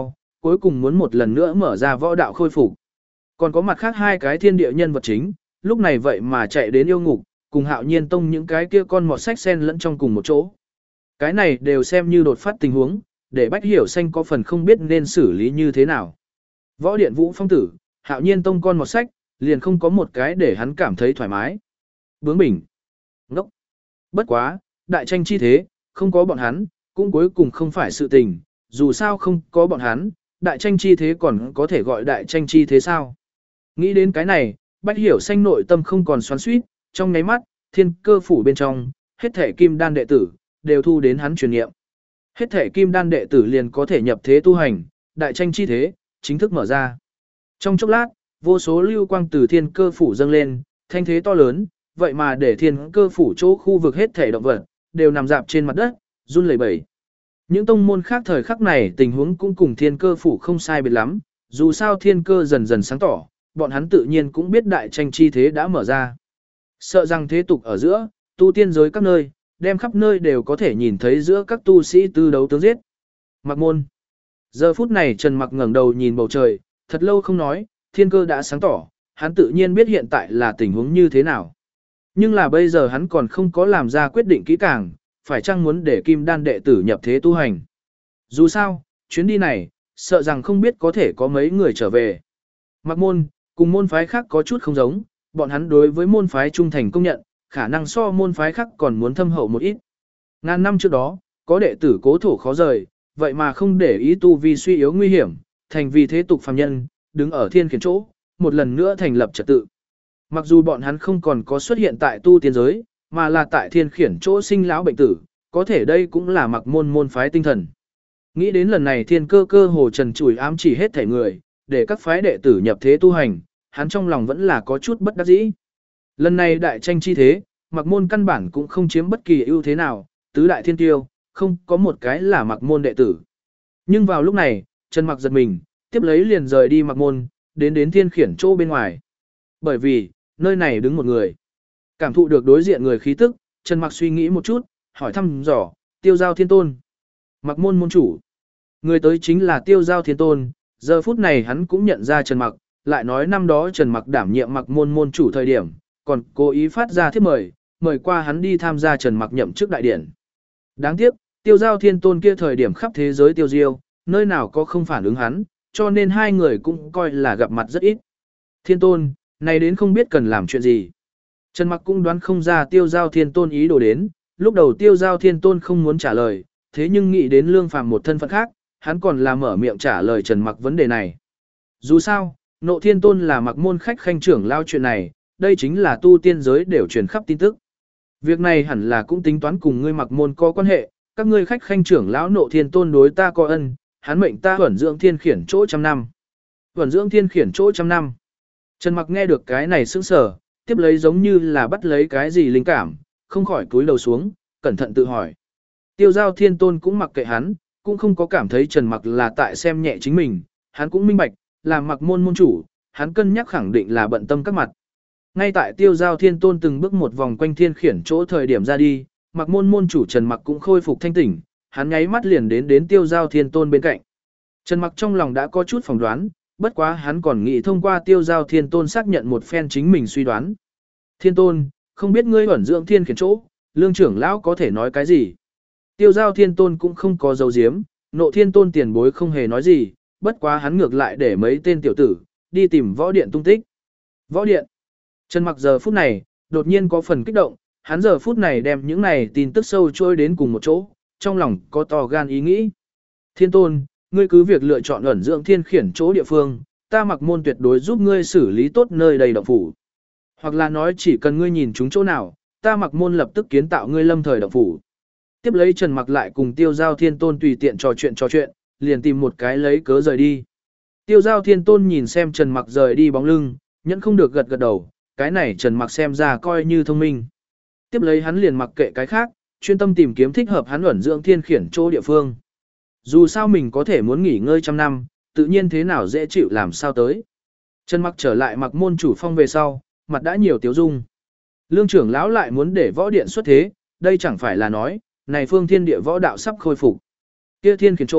cuối cùng muốn một lần nữa mở ra võ đạo khôi phục. Còn có mặt khác hai cái thiên địa nhân vật chính, lúc này vậy mà chạy đến yêu ngục, cùng Hạo Nhiên Tông những cái kia con mọt sách sen lẫn trong cùng một chỗ. Cái này đều xem như đột phát tình huống, để Bách Hiểu Xanh có phần không biết nên xử lý như thế nào. Võ Điện Vũ Phong tử, Hạo Nhiên Tông con mọt sách, liền không có một cái để hắn cảm thấy thoải mái. Bướng bỉnh. Ngốc. Bất quá, đại tranh chi thế, không có bọn hắn, cũng cuối cùng không phải sự tình, dù sao không có bọn hắn, đại tranh chi thế còn có thể gọi đại tranh chi thế sao. Nghĩ đến cái này, Bách Hiểu Xanh nội tâm không còn xoắn xuýt, trong nháy mắt, thiên cơ phủ bên trong, hết thể kim đan đệ tử, đều thu đến hắn truyền niệm. Hết thể kim đan đệ tử liền có thể nhập thế tu hành, đại tranh chi thế, chính thức mở ra. Trong chốc lát, vô số lưu quang từ thiên cơ phủ dâng lên, thanh thế to lớn, vậy mà để thiên cơ phủ chỗ khu vực hết thể động vật, đều nằm dạp trên mặt đất, run lẩy bẩy. Những tông môn khác thời khắc này tình huống cũng cùng thiên cơ phủ không sai biệt lắm, dù sao thiên cơ dần dần sáng tỏ, bọn hắn tự nhiên cũng biết đại tranh chi thế đã mở ra. Sợ rằng thế tục ở giữa, tu tiên giới các nơi, đem khắp nơi đều có thể nhìn thấy giữa các tu sĩ tư đấu tướng giết. Mặc môn. Giờ phút này Trần Mặc ngẩng đầu nhìn bầu trời, thật lâu không nói, thiên cơ đã sáng tỏ, hắn tự nhiên biết hiện tại là tình huống như thế nào. Nhưng là bây giờ hắn còn không có làm ra quyết định kỹ càng, phải chăng muốn để kim đan đệ tử nhập thế tu hành. Dù sao, chuyến đi này, sợ rằng không biết có thể có mấy người trở về. Mặc môn, cùng môn phái khác có chút không giống, bọn hắn đối với môn phái trung thành công nhận, khả năng so môn phái khác còn muốn thâm hậu một ít. Ngàn năm trước đó, có đệ tử cố thổ khó rời, vậy mà không để ý tu vi suy yếu nguy hiểm, thành vì thế tục phàm nhân, đứng ở thiên khiển chỗ, một lần nữa thành lập trật tự. Mặc dù bọn hắn không còn có xuất hiện tại tu tiên giới, mà là tại thiên khiển chỗ sinh lão bệnh tử, có thể đây cũng là mặc môn môn phái tinh thần. Nghĩ đến lần này thiên cơ cơ hồ trần trùi ám chỉ hết thể người, để các phái đệ tử nhập thế tu hành, hắn trong lòng vẫn là có chút bất đắc dĩ. Lần này đại tranh chi thế, mặc môn căn bản cũng không chiếm bất kỳ ưu thế nào, tứ đại thiên tiêu, không có một cái là mặc môn đệ tử. Nhưng vào lúc này, Trần Mặc giật mình, tiếp lấy liền rời đi mặc môn, đến đến thiên khiển chỗ bên ngoài. Bởi vì, nơi này đứng một người. Cảm thụ được đối diện người khí tức, Trần Mặc suy nghĩ một chút, hỏi thăm dò, Tiêu Giao Thiên Tôn. Mặc môn môn chủ. Người tới chính là Tiêu Giao Thiên Tôn, giờ phút này hắn cũng nhận ra Trần Mặc, lại nói năm đó Trần Mặc đảm nhiệm mặc môn môn chủ thời điểm, còn cố ý phát ra thiếp mời, mời qua hắn đi tham gia Trần Mặc nhậm chức đại điển. Đáng tiếc, Tiêu Giao Thiên Tôn kia thời điểm khắp thế giới tiêu diêu, nơi nào có không phản ứng hắn, cho nên hai người cũng coi là gặp mặt rất ít. Thiên Tôn, này đến không biết cần làm chuyện gì. Trần Mặc cũng đoán không ra Tiêu Giao Thiên Tôn ý đồ đến, lúc đầu Tiêu Giao Thiên Tôn không muốn trả lời, thế nhưng nghĩ đến Lương Phàm một thân phận khác, hắn còn là mở miệng trả lời Trần Mặc vấn đề này. Dù sao, Nộ Thiên Tôn là mặc môn khách khanh trưởng lao chuyện này, đây chính là tu tiên giới đều truyền khắp tin tức. Việc này hẳn là cũng tính toán cùng ngươi mặc môn có quan hệ, các ngươi khách khanh trưởng lão Nộ Thiên Tôn đối ta có ân, hắn mệnh ta huẩn dưỡng thiên khiển chỗ trăm năm. Huẩn dưỡng thiên khiển chỗ trăm năm. Trần Mặc nghe được cái này sững sờ, tiếp lấy giống như là bắt lấy cái gì linh cảm, không khỏi cúi đầu xuống, cẩn thận tự hỏi. Tiêu Giao Thiên Tôn cũng mặc kệ hắn, cũng không có cảm thấy Trần Mặc là tại xem nhẹ chính mình, hắn cũng minh bạch, làm mặc môn môn chủ, hắn cân nhắc khẳng định là bận tâm các mặt. Ngay tại Tiêu Giao Thiên Tôn từng bước một vòng quanh thiên khiển chỗ thời điểm ra đi, mặc môn môn chủ Trần Mặc cũng khôi phục thanh tỉnh, hắn nháy mắt liền đến đến Tiêu Giao Thiên Tôn bên cạnh. Trần Mặc trong lòng đã có chút phỏng đoán, bất quá hắn còn nghĩ thông qua Tiêu Giao Thiên Tôn xác nhận một phen chính mình suy đoán. Thiên Tôn, không biết ngươi ẩn dưỡng thiên khiển chỗ, Lương trưởng lão có thể nói cái gì? Tiêu Giao Thiên Tôn cũng không có dấu diếm, Nộ Thiên Tôn tiền bối không hề nói gì, bất quá hắn ngược lại để mấy tên tiểu tử đi tìm võ điện tung tích. Võ điện. Trần Mặc giờ phút này đột nhiên có phần kích động, hắn giờ phút này đem những này tin tức sâu trôi đến cùng một chỗ, trong lòng có to gan ý nghĩ. Thiên Tôn, ngươi cứ việc lựa chọn ẩn dưỡng thiên khiển chỗ địa phương, ta mặc môn tuyệt đối giúp ngươi xử lý tốt nơi đầy động phủ. Hoặc là nói chỉ cần ngươi nhìn chúng chỗ nào, ta mặc môn lập tức kiến tạo ngươi lâm thời động phủ. Tiếp lấy Trần Mặc lại cùng Tiêu Giao Thiên Tôn tùy tiện trò chuyện trò chuyện, liền tìm một cái lấy cớ rời đi. Tiêu Giao Thiên Tôn nhìn xem Trần Mặc rời đi bóng lưng, nhẫn không được gật gật đầu, cái này Trần Mặc xem ra coi như thông minh. Tiếp lấy hắn liền mặc kệ cái khác, chuyên tâm tìm kiếm thích hợp hắn ẩn dưỡng thiên khiển chỗ địa phương. Dù sao mình có thể muốn nghỉ ngơi trăm năm, tự nhiên thế nào dễ chịu làm sao tới. Trần Mặc trở lại mặc môn chủ phong về sau, mặt đã nhiều tiếu dung. Lương trưởng lão lại muốn để võ điện xuất thế, đây chẳng phải là nói, này phương thiên địa võ đạo sắp khôi phục. Kia thiên khiển chỗ,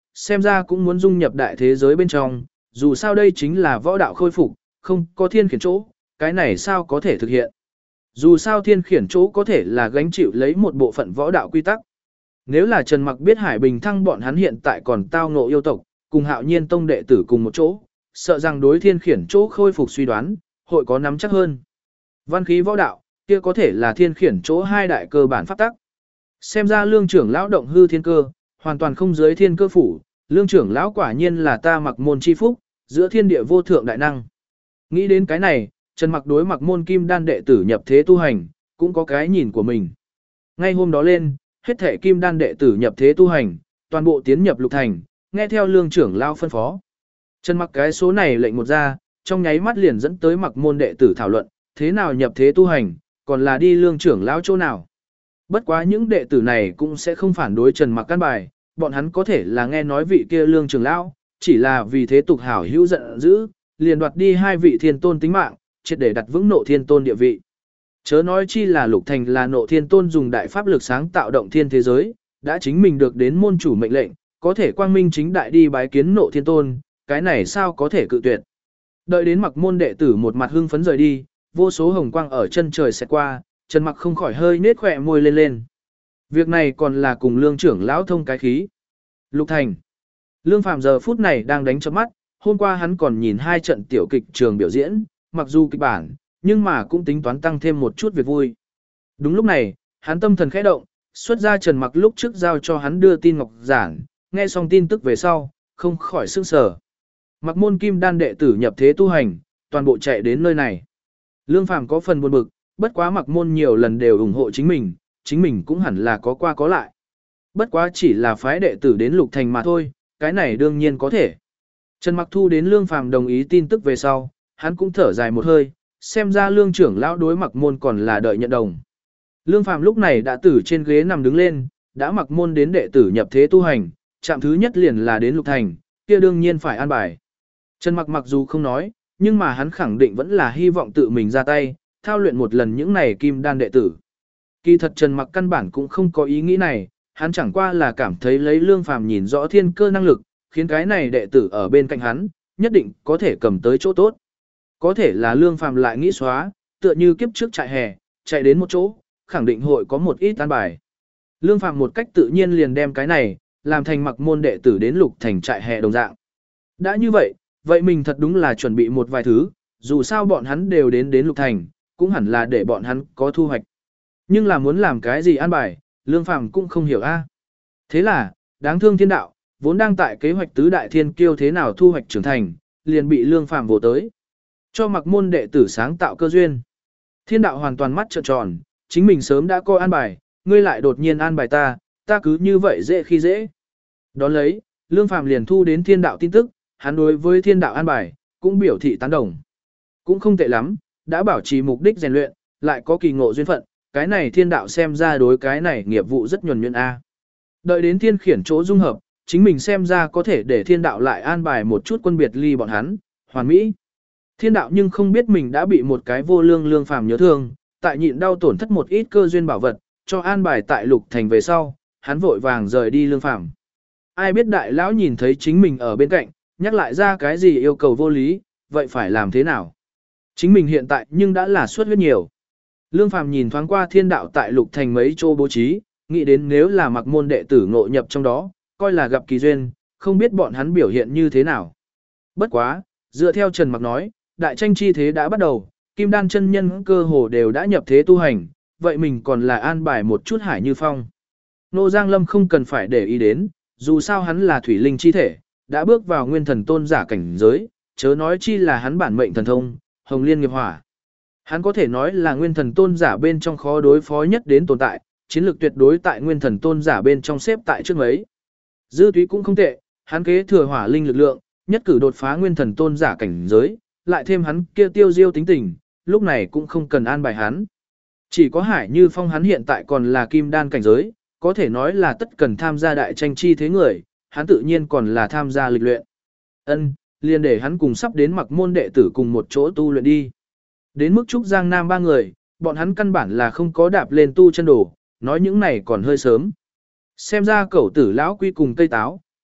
xem ra cũng muốn dung nhập đại thế giới bên trong, dù sao đây chính là võ đạo khôi phục, không có thiên khiển chỗ, cái này sao có thể thực hiện. Dù sao thiên khiển chỗ có thể là gánh chịu lấy một bộ phận võ đạo quy tắc. Nếu là Trần Mặc biết Hải Bình Thăng bọn hắn hiện tại còn tao ngộ yêu tộc, cùng Hạo Nhiên Tông đệ tử cùng một chỗ, sợ rằng đối thiên khiển chỗ khôi phục suy đoán, hội có nắm chắc hơn. Văn khí võ đạo, kia có thể là thiên khiển chỗ hai đại cơ bản pháp tắc. Xem ra lương trưởng lão động hư thiên cơ, hoàn toàn không dưới thiên cơ phủ, lương trưởng lão quả nhiên là ta Mặc môn chi phúc, giữa thiên địa vô thượng đại năng. Nghĩ đến cái này, Trần Mặc đối Mặc môn kim đan đệ tử nhập thế tu hành, cũng có cái nhìn của mình. Ngay hôm đó lên, hết thể kim đan đệ tử nhập thế tu hành, toàn bộ tiến nhập lục thành, nghe theo lương trưởng lão phân phó. Trần Mặc cái số này lệnh một ra, trong nháy mắt liền dẫn tới Mặc môn đệ tử thảo luận, thế nào nhập thế tu hành, còn là đi lương trưởng lão chỗ nào. Bất quá những đệ tử này cũng sẽ không phản đối Trần Mặc căn bài, bọn hắn có thể là nghe nói vị kia lương trưởng lão, chỉ là vì thế tục hảo hữu giận dữ, liền đoạt đi hai vị thiên tôn tính mạng, triệt để đặt vững nộ thiên tôn địa vị. Chớ nói chi là lục thành là nộ thiên tôn dùng đại pháp lực sáng tạo động thiên thế giới, đã chính mình được đến môn chủ mệnh lệnh, có thể quang minh chính đại đi bái kiến nộ thiên tôn, cái này sao có thể cự tuyệt. Đợi đến Mặc môn đệ tử một mặt hưng phấn rời đi, vô số hồng quang ở chân trời xẹt qua, Trần Mặc không khỏi hơi nết khỏe môi lên lên. Việc này còn là cùng lương trưởng lão thông cái khí. Lục thành. Lương Phàm giờ phút này đang đánh chớp mắt, hôm qua hắn còn nhìn hai trận tiểu kịch trường biểu diễn, mặc dù kịch bản, nhưng mà cũng tính toán tăng thêm một chút việc vui. Đúng lúc này, hắn tâm thần khẽ động, xuất ra Trần Mặc lúc trước giao cho hắn đưa tin ngọc giản, nghe xong tin tức về sau, không khỏi sửng sở. Mặc môn kim đan đệ tử nhập thế tu hành, toàn bộ chạy đến nơi này. Lương Phàm có phần buồn bực, bất quá Mặc môn nhiều lần đều ủng hộ chính mình, chính mình cũng hẳn là có qua có lại. Bất quá chỉ là phái đệ tử đến lục thành mà thôi, cái này đương nhiên có thể. Trần Mặc thu đến Lương Phàm đồng ý tin tức về sau, hắn cũng thở dài một hơi, xem ra lương trưởng lão đối Mặc môn còn là đợi nhận đồng. Lương Phàm lúc này đã từ trên ghế nằm đứng lên, đã Mặc môn đến đệ tử nhập thế tu hành, chạm thứ nhất liền là đến lục thành, kia đương nhiên phải an bài. Trần Mặc mặc dù không nói, nhưng mà hắn khẳng định vẫn là hy vọng tự mình ra tay, thao luyện một lần những này kim đan đệ tử. Kỳ thật Trần Mặc căn bản cũng không có ý nghĩ này, hắn chẳng qua là cảm thấy lấy Lương Phàm nhìn rõ thiên cơ năng lực, khiến cái này đệ tử ở bên cạnh hắn, nhất định có thể cầm tới chỗ tốt. Có thể là Lương Phàm lại nghĩ xóa, tựa như kiếp trước trại hè, chạy đến một chỗ, khẳng định hội có một ít an bài. Lương Phàm một cách tự nhiên liền đem cái này, làm thành Mặc môn đệ tử đến lục thành trại hè đồng dạng. Đã như vậy, vậy mình thật đúng là chuẩn bị một vài thứ, dù sao bọn hắn đều đến đến lục thành, cũng hẳn là để bọn hắn có thu hoạch. Nhưng là muốn làm cái gì an bài, Lương Phàm cũng không hiểu a. Thế là, đáng thương thiên đạo, vốn đang tại kế hoạch tứ đại thiên kiêu thế nào thu hoạch trưởng thành, liền bị Lương Phàm vồ tới. Cho Mặc môn đệ tử sáng tạo cơ duyên. Thiên đạo hoàn toàn mắt trợn tròn, chính mình sớm đã coi an bài, ngươi lại đột nhiên an bài ta, ta cứ như vậy dễ khi dễ. Đón lấy, Lương Phàm liền thu đến thiên đạo tin tức, hắn đối với thiên đạo an bài, cũng biểu thị tán đồng. Cũng không tệ lắm, đã bảo trì mục đích rèn luyện, lại có kỳ ngộ duyên phận, cái này thiên đạo xem ra đối cái này nghiệp vụ rất nhuần nhuyễn a. Đợi đến thiên khiển chỗ dung hợp, chính mình xem ra có thể để thiên đạo lại an bài một chút quân biệt ly bọn hắn, hoàn mỹ. Thiên đạo nhưng không biết mình đã bị một cái vô lương Lương Phàm nhớ thương, tại nhịn đau tổn thất một ít cơ duyên bảo vật, cho an bài tại lục thành về sau, hắn vội vàng rời đi Lương Phàm. Ai biết đại lão nhìn thấy chính mình ở bên cạnh, nhắc lại ra cái gì yêu cầu vô lý, vậy phải làm thế nào? Chính mình hiện tại nhưng đã là suất huyết nhiều. Lương Phàm nhìn thoáng qua thiên đạo tại lục thành mấy chỗ bố trí, nghĩ đến nếu là Mặc môn đệ tử ngộ nhập trong đó, coi là gặp kỳ duyên, không biết bọn hắn biểu hiện như thế nào. Bất quá, dựa theo Trần Mặc nói, đại tranh chi thế đã bắt đầu, kim đan chân nhân cơ hồ đều đã nhập thế tu hành, vậy mình còn là an bài một chút Hải Như Phong. Nô Giang Lâm không cần phải để ý đến, dù sao hắn là thủy linh chi thể, đã bước vào nguyên thần tôn giả cảnh giới, chớ nói chi là hắn bản mệnh thần thông, Hồng Liên nghiệp hỏa. Hắn có thể nói là nguyên thần tôn giả bên trong khó đối phó nhất đến tồn tại, chiến lược tuyệt đối tại nguyên thần tôn giả bên trong xếp tại trước mấy. Dư Túy cũng không tệ, hắn kế thừa hỏa linh lực lượng, nhất cử đột phá nguyên thần tôn giả cảnh giới, lại thêm hắn kia tiêu diêu tính tình, lúc này cũng không cần an bài hắn. Chỉ có Hải Như Phong hắn hiện tại còn là kim đan cảnh giới, có thể nói là tất cần tham gia đại tranh chi thế người, hắn tự nhiên còn là tham gia lịch luyện. Ân, liền để hắn cùng sắp đến Mặc môn đệ tử cùng một chỗ tu luyện đi. Đến mức Trúc Giang Nam ba người, bọn hắn căn bản là không có đạp lên tu chân đồ, nói những này còn hơi sớm. Xem ra cẩu tử lão quy cùng cây táo,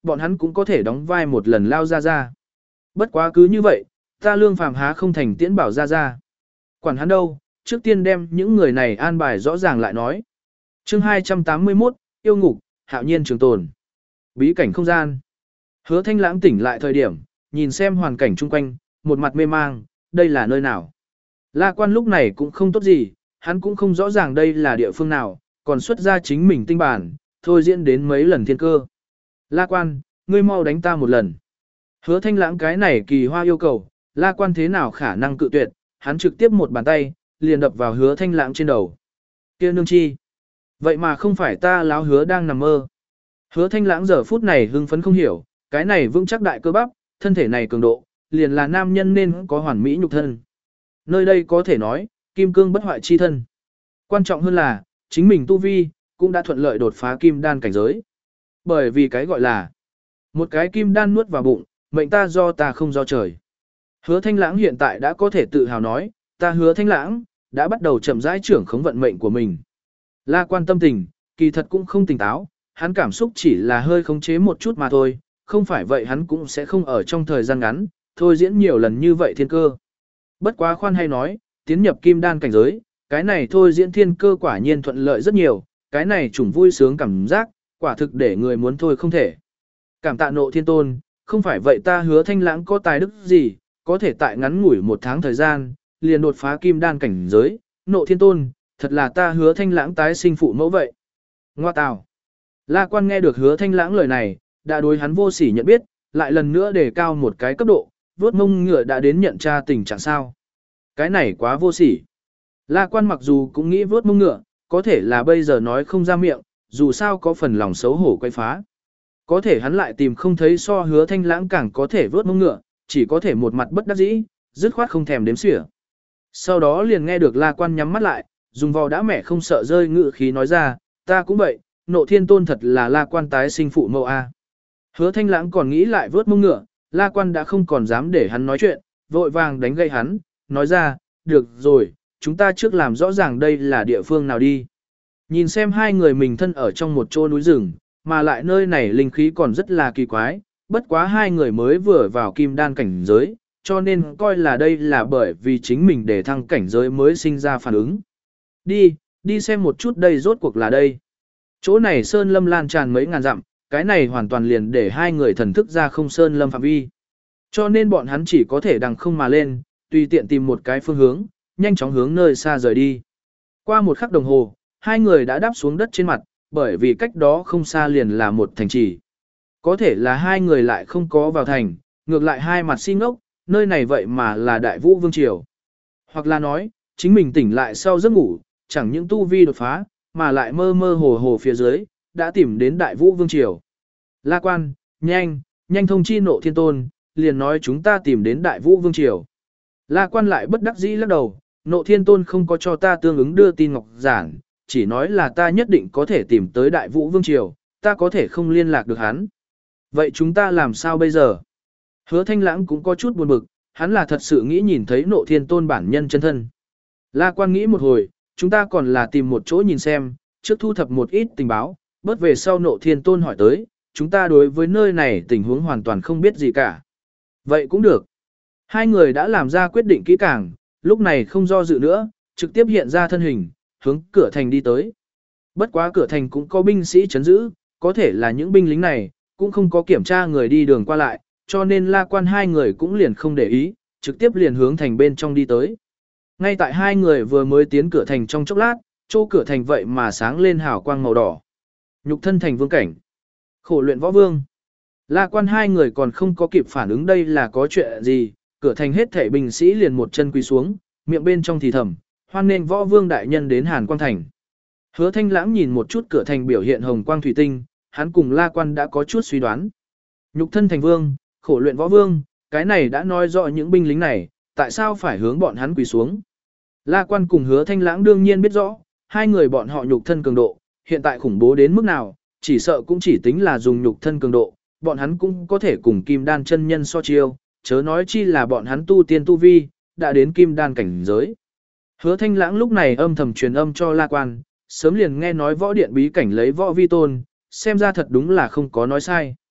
bọn hắn cũng có thể đóng vai một lần lao ra ra. Bất quá cứ như vậy, ta Lương Phàm há không thành tiễn bảo ra ra. Quản hắn đâu, trước tiên đem những người này an bài rõ ràng lại nói. Chương hai trăm tám mươi mốt, yêu ngục, hạo nhiên trường tồn. Bí cảnh không gian. Hứa Thanh Lãng tỉnh lại thời điểm, nhìn xem hoàn cảnh chung quanh, một mặt mê mang, đây là nơi nào. La Quan lúc này cũng không tốt gì, hắn cũng không rõ ràng đây là địa phương nào, còn xuất ra chính mình tinh bản, thôi diễn đến mấy lần thiên cơ. La Quan, ngươi mau đánh ta một lần. Hứa Thanh Lãng cái này kỳ hoa yêu cầu, La Quan thế nào khả năng cự tuyệt, hắn trực tiếp một bàn tay, liền đập vào Hứa Thanh Lãng trên đầu. Kia nương chi? Vậy mà không phải ta láo hứa đang nằm mơ. Hứa Thanh Lãng giờ phút này hưng phấn không hiểu, cái này vững chắc đại cơ bắp, thân thể này cường độ, liền là nam nhân nên có hoàn mỹ nhục thân. Nơi đây có thể nói, kim cương bất hoại chi thân. Quan trọng hơn là, chính mình tu vi, cũng đã thuận lợi đột phá kim đan cảnh giới. Bởi vì cái gọi là, một cái kim đan nuốt vào bụng, mệnh ta do ta không do trời. Hứa Thanh Lãng hiện tại đã có thể tự hào nói, ta Hứa Thanh Lãng, đã bắt đầu chậm rãi trưởng khống vận mệnh của mình. La Quan tâm tình, kỳ thật cũng không tỉnh táo, hắn cảm xúc chỉ là hơi khống chế một chút mà thôi, không phải vậy hắn cũng sẽ không ở trong thời gian ngắn, thôi diễn nhiều lần như vậy thiên cơ. Bất quá khoan hay nói, tiến nhập kim đan cảnh giới, cái này thôi diễn thiên cơ quả nhiên thuận lợi rất nhiều, cái này trùng vui sướng cảm giác, quả thực để người muốn thôi không thể. Cảm tạ Nộ Thiên Tôn, không phải vậy ta Hứa Thanh Lãng có tài đức gì, có thể tại ngắn ngủi một tháng thời gian, liền đột phá kim đan cảnh giới, Nộ Thiên Tôn, thật là ta Hứa Thanh Lãng tái sinh phụ mẫu vậy. Ngoa tào. La Quan nghe được Hứa Thanh Lãng lời này, đã đối hắn vô sỉ nhận biết, lại lần nữa đề cao một cái cấp độ, vuốt mông ngựa đã đến nhận tra tình trạng sao. Cái này quá vô sỉ. La Quan mặc dù cũng nghĩ vuốt mông ngựa, có thể là bây giờ nói không ra miệng, dù sao có phần lòng xấu hổ quay phá. Có thể hắn lại tìm không thấy so Hứa Thanh Lãng càng có thể vuốt mông ngựa, chỉ có thể một mặt bất đắc dĩ, dứt khoát không thèm đếm xỉa. Sau đó liền nghe được La Quan nhắm mắt lại, dùng vò đã mẹ không sợ rơi ngự khí nói ra, ta cũng vậy, Nộ Thiên Tôn thật là La Quan tái sinh phụ mẫu a. Hứa Thanh Lãng còn nghĩ lại vớt mông ngựa, La Quan đã không còn dám để hắn nói chuyện, vội vàng đánh gậy hắn, nói ra, được rồi, chúng ta trước làm rõ ràng đây là địa phương nào đi. Nhìn xem hai người mình thân ở trong một chỗ núi rừng, mà lại nơi này linh khí còn rất là kỳ quái, bất quá hai người mới vừa vào kim đan cảnh giới, cho nên coi là đây là bởi vì chính mình để thăng cảnh giới mới sinh ra phản ứng. Đi, đi xem một chút đây rốt cuộc là đây. Chỗ này sơn lâm lan tràn mấy ngàn dặm, cái này hoàn toàn liền để hai người thần thức ra không sơn lâm phạm vi. Cho nên bọn hắn chỉ có thể đằng không mà lên, tùy tiện tìm một cái phương hướng, nhanh chóng hướng nơi xa rời đi. Qua một khắc đồng hồ, hai người đã đáp xuống đất trên mặt, bởi vì cách đó không xa liền là một thành trì. Có thể là hai người lại không có vào thành, ngược lại hai mặt si ngốc, nơi này vậy mà là Đại Vũ Vương Triều. Hoặc là nói, chính mình tỉnh lại sau giấc ngủ, chẳng những tu vi đột phá, mà lại mơ mơ hồ hồ phía dưới, đã tìm đến Đại Vũ Vương Triều. La Quan, nhanh, nhanh thông chi Nộ Thiên Tôn, liền nói chúng ta tìm đến Đại Vũ Vương Triều. La Quan lại bất đắc dĩ lắc đầu, Nộ Thiên Tôn không có cho ta tương ứng đưa tin ngọc giản, chỉ nói là ta nhất định có thể tìm tới Đại Vũ Vương Triều, ta có thể không liên lạc được hắn. Vậy chúng ta làm sao bây giờ? Hứa Thanh Lãng cũng có chút buồn bực, hắn là thật sự nghĩ nhìn thấy Nộ Thiên Tôn bản nhân chân thân. La Quan nghĩ một hồi, chúng ta còn là tìm một chỗ nhìn xem, trước thu thập một ít tình báo, bớt về sau Nộ Thiên Tôn hỏi tới, chúng ta đối với nơi này tình huống hoàn toàn không biết gì cả. Vậy cũng được. Hai người đã làm ra quyết định kỹ càng, lúc này không do dự nữa, trực tiếp hiện ra thân hình, hướng cửa thành đi tới. Bất quá cửa thành cũng có binh sĩ chấn giữ, có thể là những binh lính này, cũng không có kiểm tra người đi đường qua lại, cho nên La Quan hai người cũng liền không để ý, trực tiếp liền hướng thành bên trong đi tới. Ngay tại hai người vừa mới tiến cửa thành trong chốc lát, chỗ cửa thành vậy mà sáng lên hào quang màu đỏ. Nhục thân thành vương cảnh. Khổ luyện võ vương. La Quan hai người còn không có kịp phản ứng đây là có chuyện gì, cửa thành hết thảy binh sĩ liền một chân quỳ xuống, miệng bên trong thì thầm, hoan nên võ vương đại nhân đến Hàn Quang thành. Hứa Thanh Lãng nhìn một chút cửa thành biểu hiện hồng quang thủy tinh, hắn cùng La Quan đã có chút suy đoán. Nhục thân thành vương, khổ luyện võ vương, cái này đã nói rõ những binh lính này, tại sao phải hướng bọn hắn quỳ xuống. La Quan cùng Hứa Thanh Lãng đương nhiên biết rõ, hai người bọn họ nhục thân cường độ, hiện tại khủng bố đến mức nào, chỉ sợ cũng chỉ tính là dùng nhục thân cường độ, bọn hắn cũng có thể cùng kim đan chân nhân so chiêu, chớ nói chi là bọn hắn tu tiên tu vi, đã đến kim đan cảnh giới. Hứa Thanh Lãng lúc này âm thầm truyền âm cho La Quan, sớm liền nghe nói võ điện bí cảnh lấy võ vi tôn, xem ra thật đúng là không có nói sai.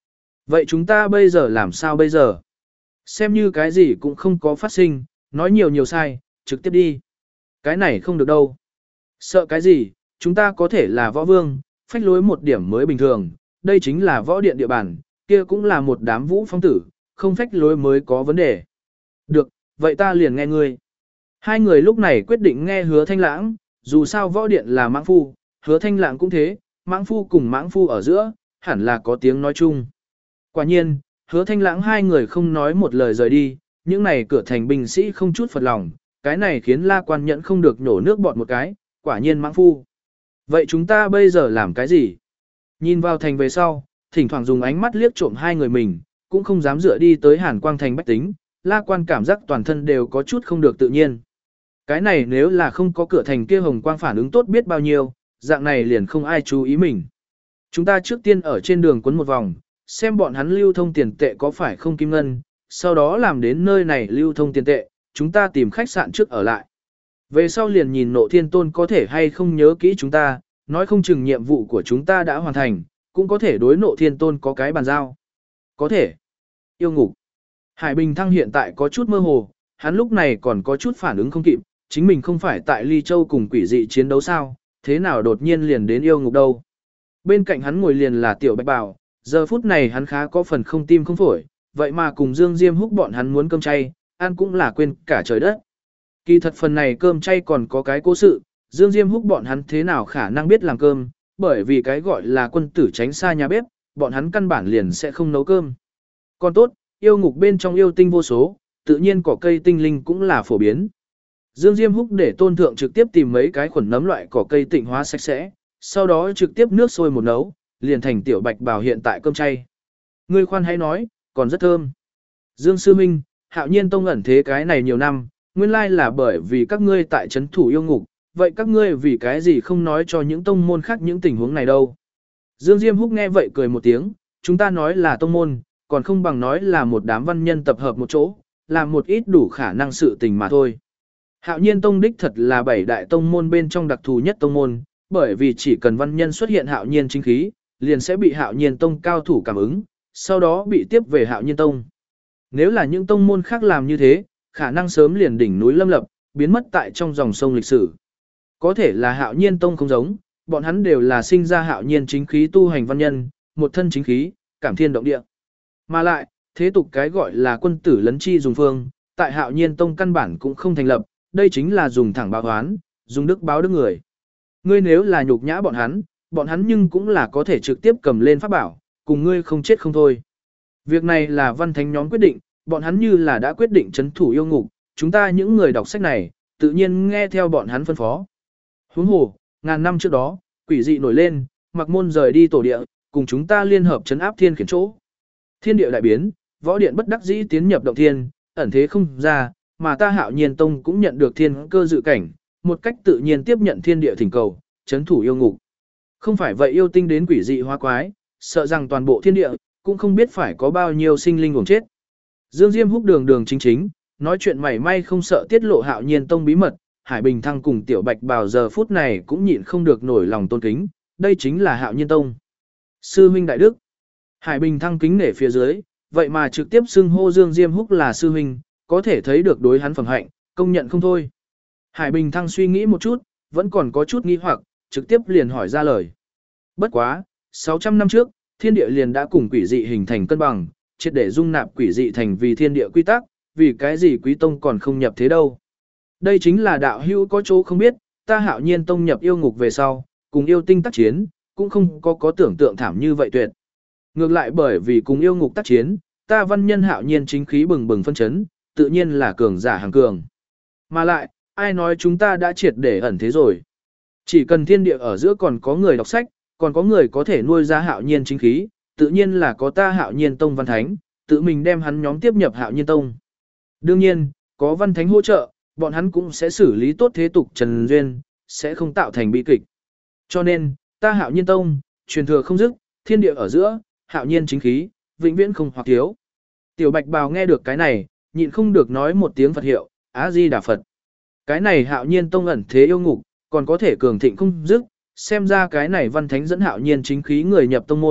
Vậy chúng ta bây giờ làm sao bây giờ? Xem như cái gì cũng không có phát sinh, nói nhiều nhiều sai, trực tiếp đi. Cái này không được đâu. Sợ cái gì, chúng ta có thể là võ vương, phách lối một điểm mới bình thường, đây chính là võ điện địa bàn, kia cũng là một đám vũ phong tử, không phách lối mới có vấn đề. Được, vậy ta liền nghe ngươi. Hai người lúc này quyết định nghe Hứa Thanh Lãng, dù sao võ điện là mãng phu, Hứa Thanh Lãng cũng thế, mãng phu cùng mãng phu ở giữa, hẳn là có tiếng nói chung. Quả nhiên, Hứa Thanh Lãng hai người không nói một lời rời đi, những này cửa thành binh sĩ không chút phật lòng, cái này khiến La Quan Nhẫn không được nhổ nước bọt một cái, quả nhiên mãng phu. Vậy chúng ta bây giờ làm cái gì? Nhìn vào thành về sau, thỉnh thoảng dùng ánh mắt liếc trộm hai người mình, cũng không dám dựa đi tới Hàn Quang thành bách tính, La Quan cảm giác toàn thân đều có chút không được tự nhiên. Cái này nếu là không có cửa thành kia hồng quang phản ứng tốt biết bao nhiêu, dạng này liền không ai chú ý mình. Chúng ta trước tiên ở trên đường quấn một vòng, xem bọn hắn lưu thông tiền tệ có phải không kim ngân, sau đó làm đến nơi này lưu thông tiền tệ, chúng ta tìm khách sạn trước ở lại. Về sau liền nhìn Nộ Thiên Tôn có thể hay không nhớ kỹ chúng ta, nói không chừng nhiệm vụ của chúng ta đã hoàn thành, cũng có thể đối Nộ Thiên Tôn có cái bàn giao. Có thể. Yêu ngục. Hải Bình Thăng hiện tại có chút mơ hồ, hắn lúc này còn có chút phản ứng không kịp, chính mình không phải tại Ly Châu cùng quỷ dị chiến đấu sao, thế nào đột nhiên liền đến yêu ngục đâu. Bên cạnh hắn ngồi liền là Tiểu Bạch Bảo, giờ phút này hắn khá có phần không tim không phổi, vậy mà cùng Dương Diêm Húc bọn hắn muốn cơm chay, ăn cũng là quên cả trời đất. Kỳ thật phần này cơm chay còn có cái cố sự, Dương Diêm Húc bọn hắn thế nào khả năng biết làm cơm, bởi vì cái gọi là quân tử tránh xa nhà bếp, bọn hắn căn bản liền sẽ không nấu cơm. Còn tốt, yêu ngục bên trong yêu tinh vô số, tự nhiên cỏ cây tinh linh cũng là phổ biến. Dương Diêm Húc để Tôn Thượng trực tiếp tìm mấy cái khuẩn nấm loại cỏ cây tịnh hóa sạch sẽ, sau đó trực tiếp nước sôi một nấu, liền thành Tiểu Bạch Bảo hiện tại cơm chay. Ngươi khoan hãy nói, còn rất thơm. Dương Sư Minh, Hạo Nhiên Tông ẩn thế cái này nhiều năm, nguyên lai là bởi vì các ngươi tại trấn thủ yêu ngục, vậy các ngươi vì cái gì không nói cho những tông môn khác những tình huống này đâu. Dương Diêm Húc nghe vậy cười một tiếng, chúng ta nói là tông môn, còn không bằng nói là một đám văn nhân tập hợp một chỗ, làm một ít đủ khả năng sự tình mà thôi. Hạo Nhiên Tông đích thật là bảy đại tông môn bên trong đặc thù nhất tông môn, bởi vì chỉ cần văn nhân xuất hiện Hạo Nhiên chính khí, liền sẽ bị Hạo Nhiên Tông cao thủ cảm ứng, sau đó bị tiếp về Hạo Nhiên Tông. Nếu là những tông môn khác làm như thế, khả năng sớm liền đỉnh núi lâm lập, biến mất tại trong dòng sông lịch sử. Có thể là Hạo Nhiên Tông không giống, bọn hắn đều là sinh ra Hạo Nhiên chính khí tu hành văn nhân, một thân chính khí, cảm thiên động địa. Mà lại, thế tục cái gọi là quân tử lấn chi dùng phương, tại Hạo Nhiên Tông căn bản cũng không thành lập, đây chính là dùng thẳng báo oán, dùng đức báo đức người. Ngươi nếu là nhục nhã bọn hắn, bọn hắn nhưng cũng là có thể trực tiếp cầm lên pháp bảo, cùng ngươi không chết không thôi. Việc này là văn thánh nhóm quyết định, bọn hắn như là đã quyết định trấn thủ yêu ngục, chúng ta những người đọc sách này, tự nhiên nghe theo bọn hắn phân phó. Huống hồ, ngàn năm trước đó, quỷ dị nổi lên, Mặc Môn rời đi tổ địa, cùng chúng ta liên hợp trấn áp thiên khiển chỗ. Thiên địa đại biến, võ điện bất đắc dĩ tiến nhập động thiên, ẩn thế không ra, mà ta Hạo Nhiên Tông cũng nhận được thiên cơ dự cảnh, một cách tự nhiên tiếp nhận thiên địa thỉnh cầu, trấn thủ yêu ngục. Không phải vậy yêu tinh đến quỷ dị hóa quái, sợ rằng toàn bộ thiên địa, cũng không biết phải có bao nhiêu sinh linh uổng chết. Dương Diêm Húc đường đường chính chính, nói chuyện mảy may không sợ tiết lộ Hạo Nhiên Tông bí mật, Hải Bình Thăng cùng Tiểu Bạch Bào giờ phút này cũng nhịn không được nổi lòng tôn kính, đây chính là Hạo Nhiên Tông. Sư huynh đại đức. Hải Bình Thăng kính nể phía dưới, vậy mà trực tiếp xưng hô Dương Diêm Húc là sư huynh, có thể thấy được đối hắn phẩm hạnh, công nhận không thôi. Hải Bình Thăng suy nghĩ một chút, vẫn còn có chút nghi hoặc, trực tiếp liền hỏi ra lời. Bất quá, sáu trăm năm trước, thiên địa liền đã cùng quỷ dị hình thành cân bằng, triệt để dung nạp quỷ dị thành vì thiên địa quy tắc, vì cái gì Quý Tông còn không nhập thế đâu. Đây chính là đạo hữu có chỗ không biết, ta Hạo Nhiên Tông nhập yêu ngục về sau, cùng yêu tinh tác chiến, cũng không có có tưởng tượng thảm như vậy tuyệt. Ngược lại bởi vì cùng yêu ngục tác chiến, ta văn nhân Hạo Nhiên chính khí bừng bừng phân chấn, tự nhiên là cường giả hàng cường. Mà lại, ai nói chúng ta đã triệt để ẩn thế rồi. Chỉ cần thiên địa ở giữa còn có người đọc sách, còn có người có thể nuôi ra Hạo Nhiên chính khí, tự nhiên là có ta Hạo Nhiên Tông văn thánh, tự mình đem hắn nhóm tiếp nhập Hạo Nhiên Tông. Đương nhiên, có văn thánh hỗ trợ, bọn hắn cũng sẽ xử lý tốt thế tục trần duyên, sẽ không tạo thành bi kịch. Cho nên, ta Hạo Nhiên Tông, truyền thừa không dứt, thiên địa ở giữa, Hạo Nhiên chính khí, vĩnh viễn không hoặc thiếu. Tiểu Bạch Bào nghe được cái này, nhịn không được nói một tiếng Phật hiệu, Á Di Đà Phật. Cái này Hạo Nhiên Tông ẩn thế yêu ngục, còn có thể cường thịnh không dứt, xem ra cái này văn thánh dẫn Hạo Nhiên chính khí người nhập tông môn,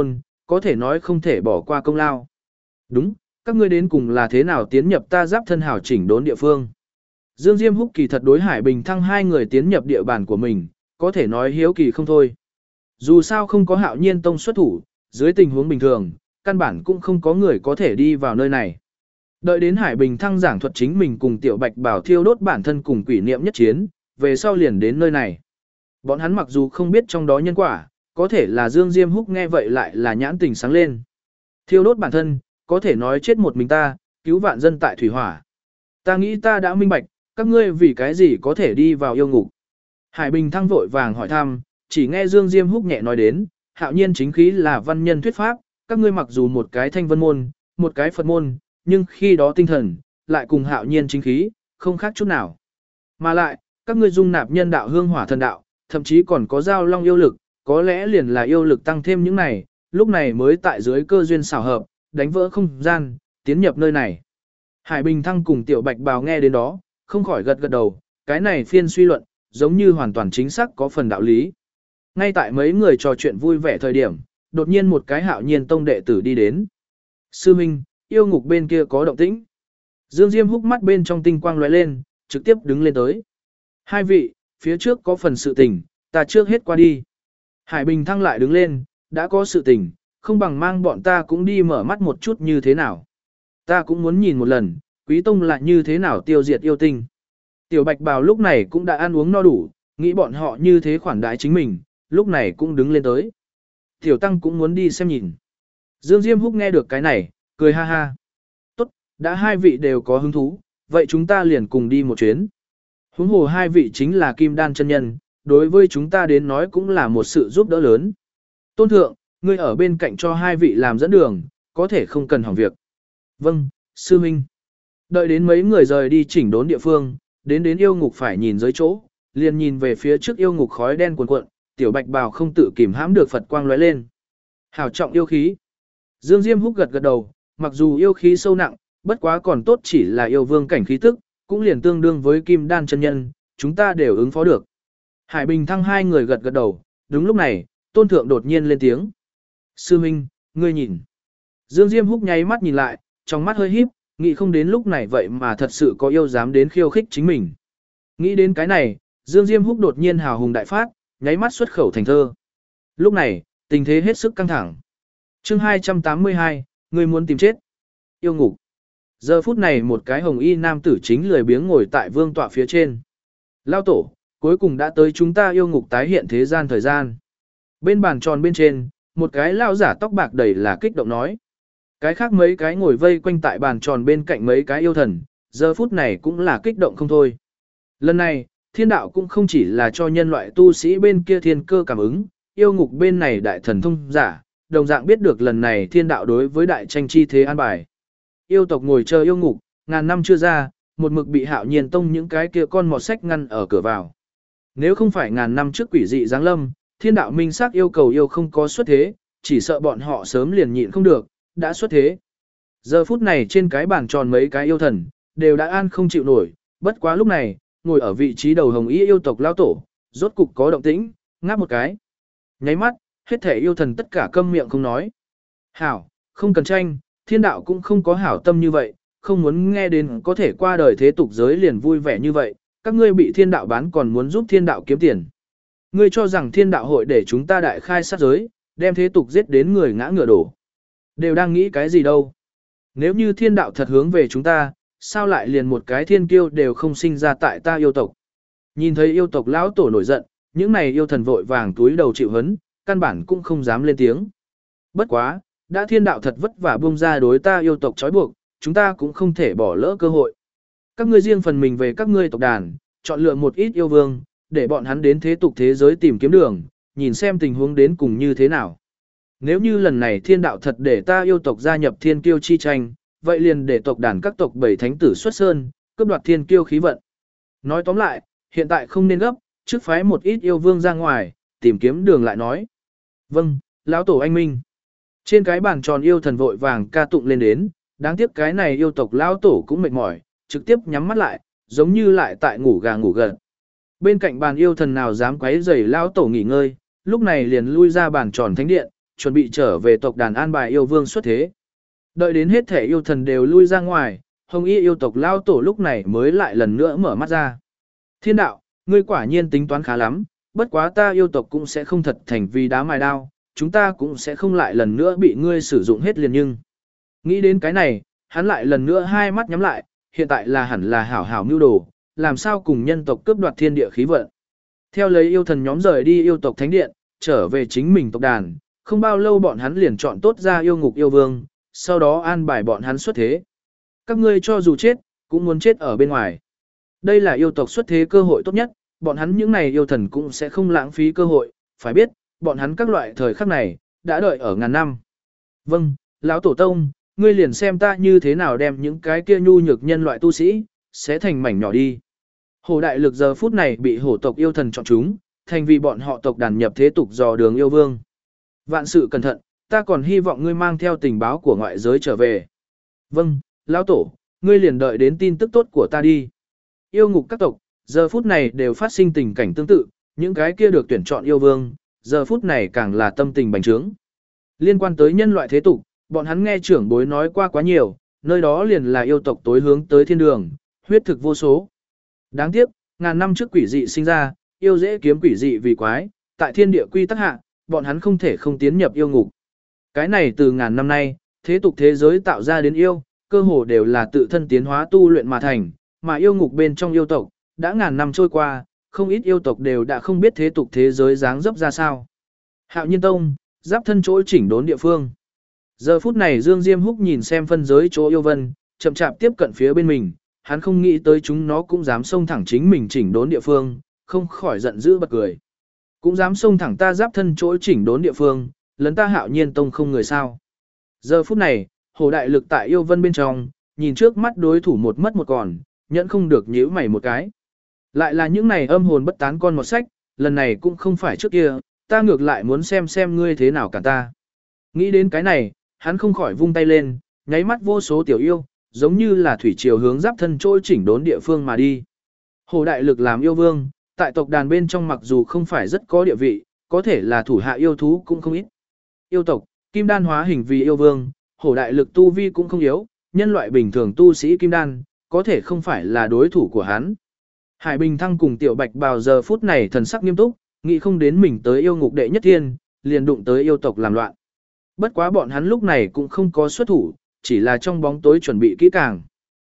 có thể nói không thể bỏ qua công lao. Đúng, các ngươi đến cùng là thế nào tiến nhập ta giáp thân hảo chỉnh đốn địa phương. Dương Diêm Húc kỳ thật đối Hải Bình Thăng hai người tiến nhập địa bàn của mình, có thể nói hiếu kỳ không thôi. Dù sao không có Hạo Nhiên Tông xuất thủ, dưới tình huống bình thường, căn bản cũng không có người có thể đi vào nơi này. Đợi đến Hải Bình Thăng giảng thuật chính mình cùng Tiểu Bạch Bảo thiêu đốt bản thân cùng quỷ niệm nhất chiến, về sau liền đến nơi này. Bọn hắn mặc dù không biết trong đó nhân quả, có thể là Dương Diêm Húc nghe vậy lại là nhãn tình sáng lên. Thiêu đốt bản thân, có thể nói chết một mình ta, cứu vạn dân tại thủy hỏa. Ta nghĩ ta đã minh bạch, các ngươi vì cái gì có thể đi vào yêu ngục. Hải Bình Thăng vội vàng hỏi thăm, chỉ nghe Dương Diêm Húc nhẹ nói đến, Hạo Nhiên chính khí là văn nhân thuyết pháp, các ngươi mặc dù một cái thanh vân môn, một cái Phật môn, nhưng khi đó tinh thần, lại cùng Hạo Nhiên chính khí, không khác chút nào. Mà lại, các ngươi dung nạp nhân đạo hương hỏa thần đạo, thậm chí còn có giao long yêu lực, có lẽ liền là yêu lực tăng thêm những này, lúc này mới tại dưới cơ duyên xảo hợp, đánh vỡ không gian, tiến nhập nơi này. Hải Bình Thăng cùng Tiểu Bạch Bào nghe đến đó, không khỏi gật gật đầu, cái này phiên suy luận, giống như hoàn toàn chính xác có phần đạo lý. Ngay tại mấy người trò chuyện vui vẻ thời điểm, đột nhiên một cái Hạo Nhiên Tông đệ tử đi đến. Sư Minh, yêu ngục bên kia có động tĩnh. Dương Diêm Húc mắt bên trong tinh quang lóe lên, trực tiếp đứng lên tới. Hai vị, phía trước có phần sự tình, ta trước hết qua đi. Hải Bình Thăng lại đứng lên, đã có sự tình, không bằng mang bọn ta cũng đi mở mắt một chút như thế nào. Ta cũng muốn nhìn một lần, Quý Tông lại như thế nào tiêu diệt yêu tinh. Tiểu Bạch Bào lúc này cũng đã ăn uống no đủ, nghĩ bọn họ như thế khoản đãi chính mình, lúc này cũng đứng lên tới. Tiểu Tăng cũng muốn đi xem nhìn. Dương Diêm Húc nghe được cái này, cười ha ha. Tốt, đã hai vị đều có hứng thú, vậy chúng ta liền cùng đi một chuyến. Huống hồ hai vị chính là Kim Đan chân nhân, đối với chúng ta đến nói cũng là một sự giúp đỡ lớn. Tôn thượng, ngươi ở bên cạnh cho hai vị làm dẫn đường, có thể không cần hỏng việc. Vâng, sư minh. Đợi đến mấy người rời đi chỉnh đốn địa phương, đến đến yêu ngục phải nhìn dưới chỗ, liền nhìn về phía trước yêu ngục khói đen cuồn cuộn, Tiểu Bạch Bào không tự kìm hãm được Phật quang lóe lên. Hảo trọng yêu khí. Dương Diêm Húc gật gật đầu, mặc dù yêu khí sâu nặng, bất quá còn tốt chỉ là yêu vương cảnh khí tức, cũng liền tương đương với Kim Đan chân nhân, chúng ta đều ứng phó được. Hải Bình Thăng hai người gật gật đầu, đúng lúc này, Tôn thượng đột nhiên lên tiếng. Sư Minh, ngươi nhìn. Dương Diêm Húc nháy mắt nhìn lại, trong mắt hơi híp, nghĩ không đến lúc này vậy mà thật sự có yêu dám đến khiêu khích chính mình. Nghĩ đến cái này, Dương Diêm Húc đột nhiên hào hùng đại phát, nháy mắt xuất khẩu thành thơ. Lúc này, tình thế hết sức căng thẳng. Chương hai trăm tám mươi hai, ngươi muốn tìm chết. Yêu ngục. Giờ phút này một cái hồng y nam tử chính lười biếng ngồi tại vương tọa phía trên. Lao tổ, cuối cùng đã tới chúng ta yêu ngục tái hiện thế gian thời gian. Bên bàn tròn bên trên, một cái lao giả tóc bạc đầy là kích động nói. Cái khác mấy cái ngồi vây quanh tại bàn tròn bên cạnh mấy cái yêu thần, giờ phút này cũng là kích động không thôi. Lần này, thiên đạo cũng không chỉ là cho nhân loại tu sĩ bên kia thiên cơ cảm ứng, yêu ngục bên này đại thần thông giả, đồng dạng biết được lần này thiên đạo đối với đại tranh chi thế an bài. Yêu tộc ngồi chờ yêu ngục, ngàn năm chưa ra, một mực bị Hạo Nhiên Tông những cái kia con mọt sách ngăn ở cửa vào. Nếu không phải ngàn năm trước quỷ dị giáng lâm, thiên đạo minh xác yêu cầu yêu không có xuất thế, chỉ sợ bọn họ sớm liền nhịn không được, đã xuất thế. Giờ phút này trên cái bàn tròn mấy cái yêu thần, đều đã an không chịu nổi, bất quá lúc này, ngồi ở vị trí đầu hồng y yêu tộc lao tổ, rốt cục có động tĩnh, ngáp một cái. Nháy mắt, hết thể yêu thần tất cả câm miệng không nói. Hảo, không cần tranh, thiên đạo cũng không có hảo tâm như vậy, không muốn nghe đến có thể qua đời thế tục giới liền vui vẻ như vậy, các ngươi bị thiên đạo bán còn muốn giúp thiên đạo kiếm tiền. Ngươi cho rằng thiên đạo hội để chúng ta đại khai sát giới, đem thế tục giết đến người ngã ngựa đổ. Đều đang nghĩ cái gì đâu. Nếu như thiên đạo thật hướng về chúng ta, sao lại liền một cái thiên kiêu đều không sinh ra tại ta yêu tộc. Nhìn thấy yêu tộc lão tổ nổi giận, những này yêu thần vội vàng túi đầu chịu hấn, căn bản cũng không dám lên tiếng. Bất quá, đã thiên đạo thật vất vả buông ra đối ta yêu tộc trói buộc, chúng ta cũng không thể bỏ lỡ cơ hội. Các ngươi riêng phần mình về các ngươi tộc đàn, chọn lựa một ít yêu vương, để bọn hắn đến thế tục thế giới tìm kiếm đường, nhìn xem tình huống đến cùng như thế nào. Nếu như lần này thiên đạo thật để ta yêu tộc gia nhập thiên kiêu chi tranh, vậy liền để tộc đàn các tộc bảy thánh tử xuất sơn, cướp đoạt thiên kiêu khí vận. Nói tóm lại, hiện tại không nên gấp, trước phái một ít yêu vương ra ngoài, tìm kiếm đường lại nói. Vâng, lão tổ anh minh. Trên cái bàn tròn yêu thần vội vàng ca tụng lên đến, đáng tiếc cái này yêu tộc lão tổ cũng mệt mỏi, trực tiếp nhắm mắt lại, giống như lại tại ngủ gà ngủ gật. Bên cạnh bàn yêu thần nào dám quấy rầy lão tổ nghỉ ngơi, lúc này liền lui ra bàn tròn thánh điện, chuẩn bị trở về tộc đàn an bài yêu vương xuất thế. Đợi đến hết thể yêu thần đều lui ra ngoài, Hồng Y yêu tộc lao tổ lúc này mới lại lần nữa mở mắt ra. Thiên đạo, ngươi quả nhiên tính toán khá lắm, bất quá ta yêu tộc cũng sẽ không thật thành vì đá mài đao, chúng ta cũng sẽ không lại lần nữa bị ngươi sử dụng hết liền nhưng. Nghĩ đến cái này, hắn lại lần nữa hai mắt nhắm lại, hiện tại là hẳn là hảo hảo mưu đồ, làm sao cùng nhân tộc cướp đoạt thiên địa khí vận. Theo lấy yêu thần nhóm rời đi yêu tộc thánh điện, trở về chính mình tộc đàn, không bao lâu bọn hắn liền chọn tốt ra yêu ngục yêu vương, sau đó an bài bọn hắn xuất thế. Các ngươi cho dù chết, cũng muốn chết ở bên ngoài. Đây là yêu tộc xuất thế cơ hội tốt nhất, bọn hắn những này yêu thần cũng sẽ không lãng phí cơ hội, phải biết, bọn hắn các loại thời khắc này, đã đợi ở ngàn năm. Vâng, lão tổ tông, ngươi liền xem ta như thế nào đem những cái kia nhu nhược nhân loại tu sĩ, sẽ thành mảnh nhỏ đi. Hổ đại lực giờ phút này bị hổ tộc yêu thần chọn chúng, thành vì bọn họ tộc đàn nhập thế tục dò đường yêu vương. Vạn sự cẩn thận, ta còn hy vọng ngươi mang theo tình báo của ngoại giới trở về. Vâng, lão tổ, ngươi liền đợi đến tin tức tốt của ta đi. Yêu ngục các tộc, giờ phút này đều phát sinh tình cảnh tương tự, những cái kia được tuyển chọn yêu vương, giờ phút này càng là tâm tình bành trướng. Liên quan tới nhân loại thế tục, bọn hắn nghe trưởng bối nói qua quá nhiều, nơi đó liền là yêu tộc tối hướng tới thiên đường, huyết thực vô số. Đáng tiếc, ngàn năm trước quỷ dị sinh ra, yêu dễ kiếm quỷ dị vì quái, tại thiên địa quy tắc hạ, bọn hắn không thể không tiến nhập yêu ngục. Cái này từ ngàn năm nay, thế tục thế giới tạo ra đến yêu, cơ hồ đều là tự thân tiến hóa tu luyện mà thành, mà yêu ngục bên trong yêu tộc, đã ngàn năm trôi qua, không ít yêu tộc đều đã không biết thế tục thế giới dáng dấp ra sao. Hạo Nhiên Tông, giáp thân chỗ chỉnh đốn địa phương. Giờ phút này Dương Diêm Húc nhìn xem phân giới chỗ yêu vân, chậm chạp tiếp cận phía bên mình, hắn không nghĩ tới chúng nó cũng dám xông thẳng chính mình chỉnh đốn địa phương, không khỏi giận dữ bật cười. Cũng dám xông thẳng ta giáp thân chỗ chỉnh đốn địa phương, lấn ta Hạo Nhiên Tông không người sao. Giờ phút này, hổ đại lực tại yêu vân bên trong, nhìn trước mắt đối thủ một mất một còn, nhẫn không được nhíu mày một cái. Lại là những này âm hồn bất tán con một sách, lần này cũng không phải trước kia, ta ngược lại muốn xem xem ngươi thế nào cả ta. Nghĩ đến cái này, hắn không khỏi vung tay lên, nháy mắt vô số tiểu yêu, giống như là thủy triều hướng giáp thân trôi chỉnh đốn địa phương mà đi. Hồ đại lực làm yêu vương, tại tộc đàn bên trong mặc dù không phải rất có địa vị, có thể là thủ hạ yêu thú cũng không ít. Yêu tộc, kim đan hóa hình vì yêu vương, hồ đại lực tu vi cũng không yếu, nhân loại bình thường tu sĩ kim đan, có thể không phải là đối thủ của hắn. Hải Bình Thăng cùng Tiểu Bạch Bào giờ phút này thần sắc nghiêm túc, nghĩ không đến mình tới yêu ngục đệ nhất thiên, liền đụng tới yêu tộc làm loạn. Bất quá bọn hắn lúc này cũng không có xuất thủ, chỉ là trong bóng tối chuẩn bị kỹ càng.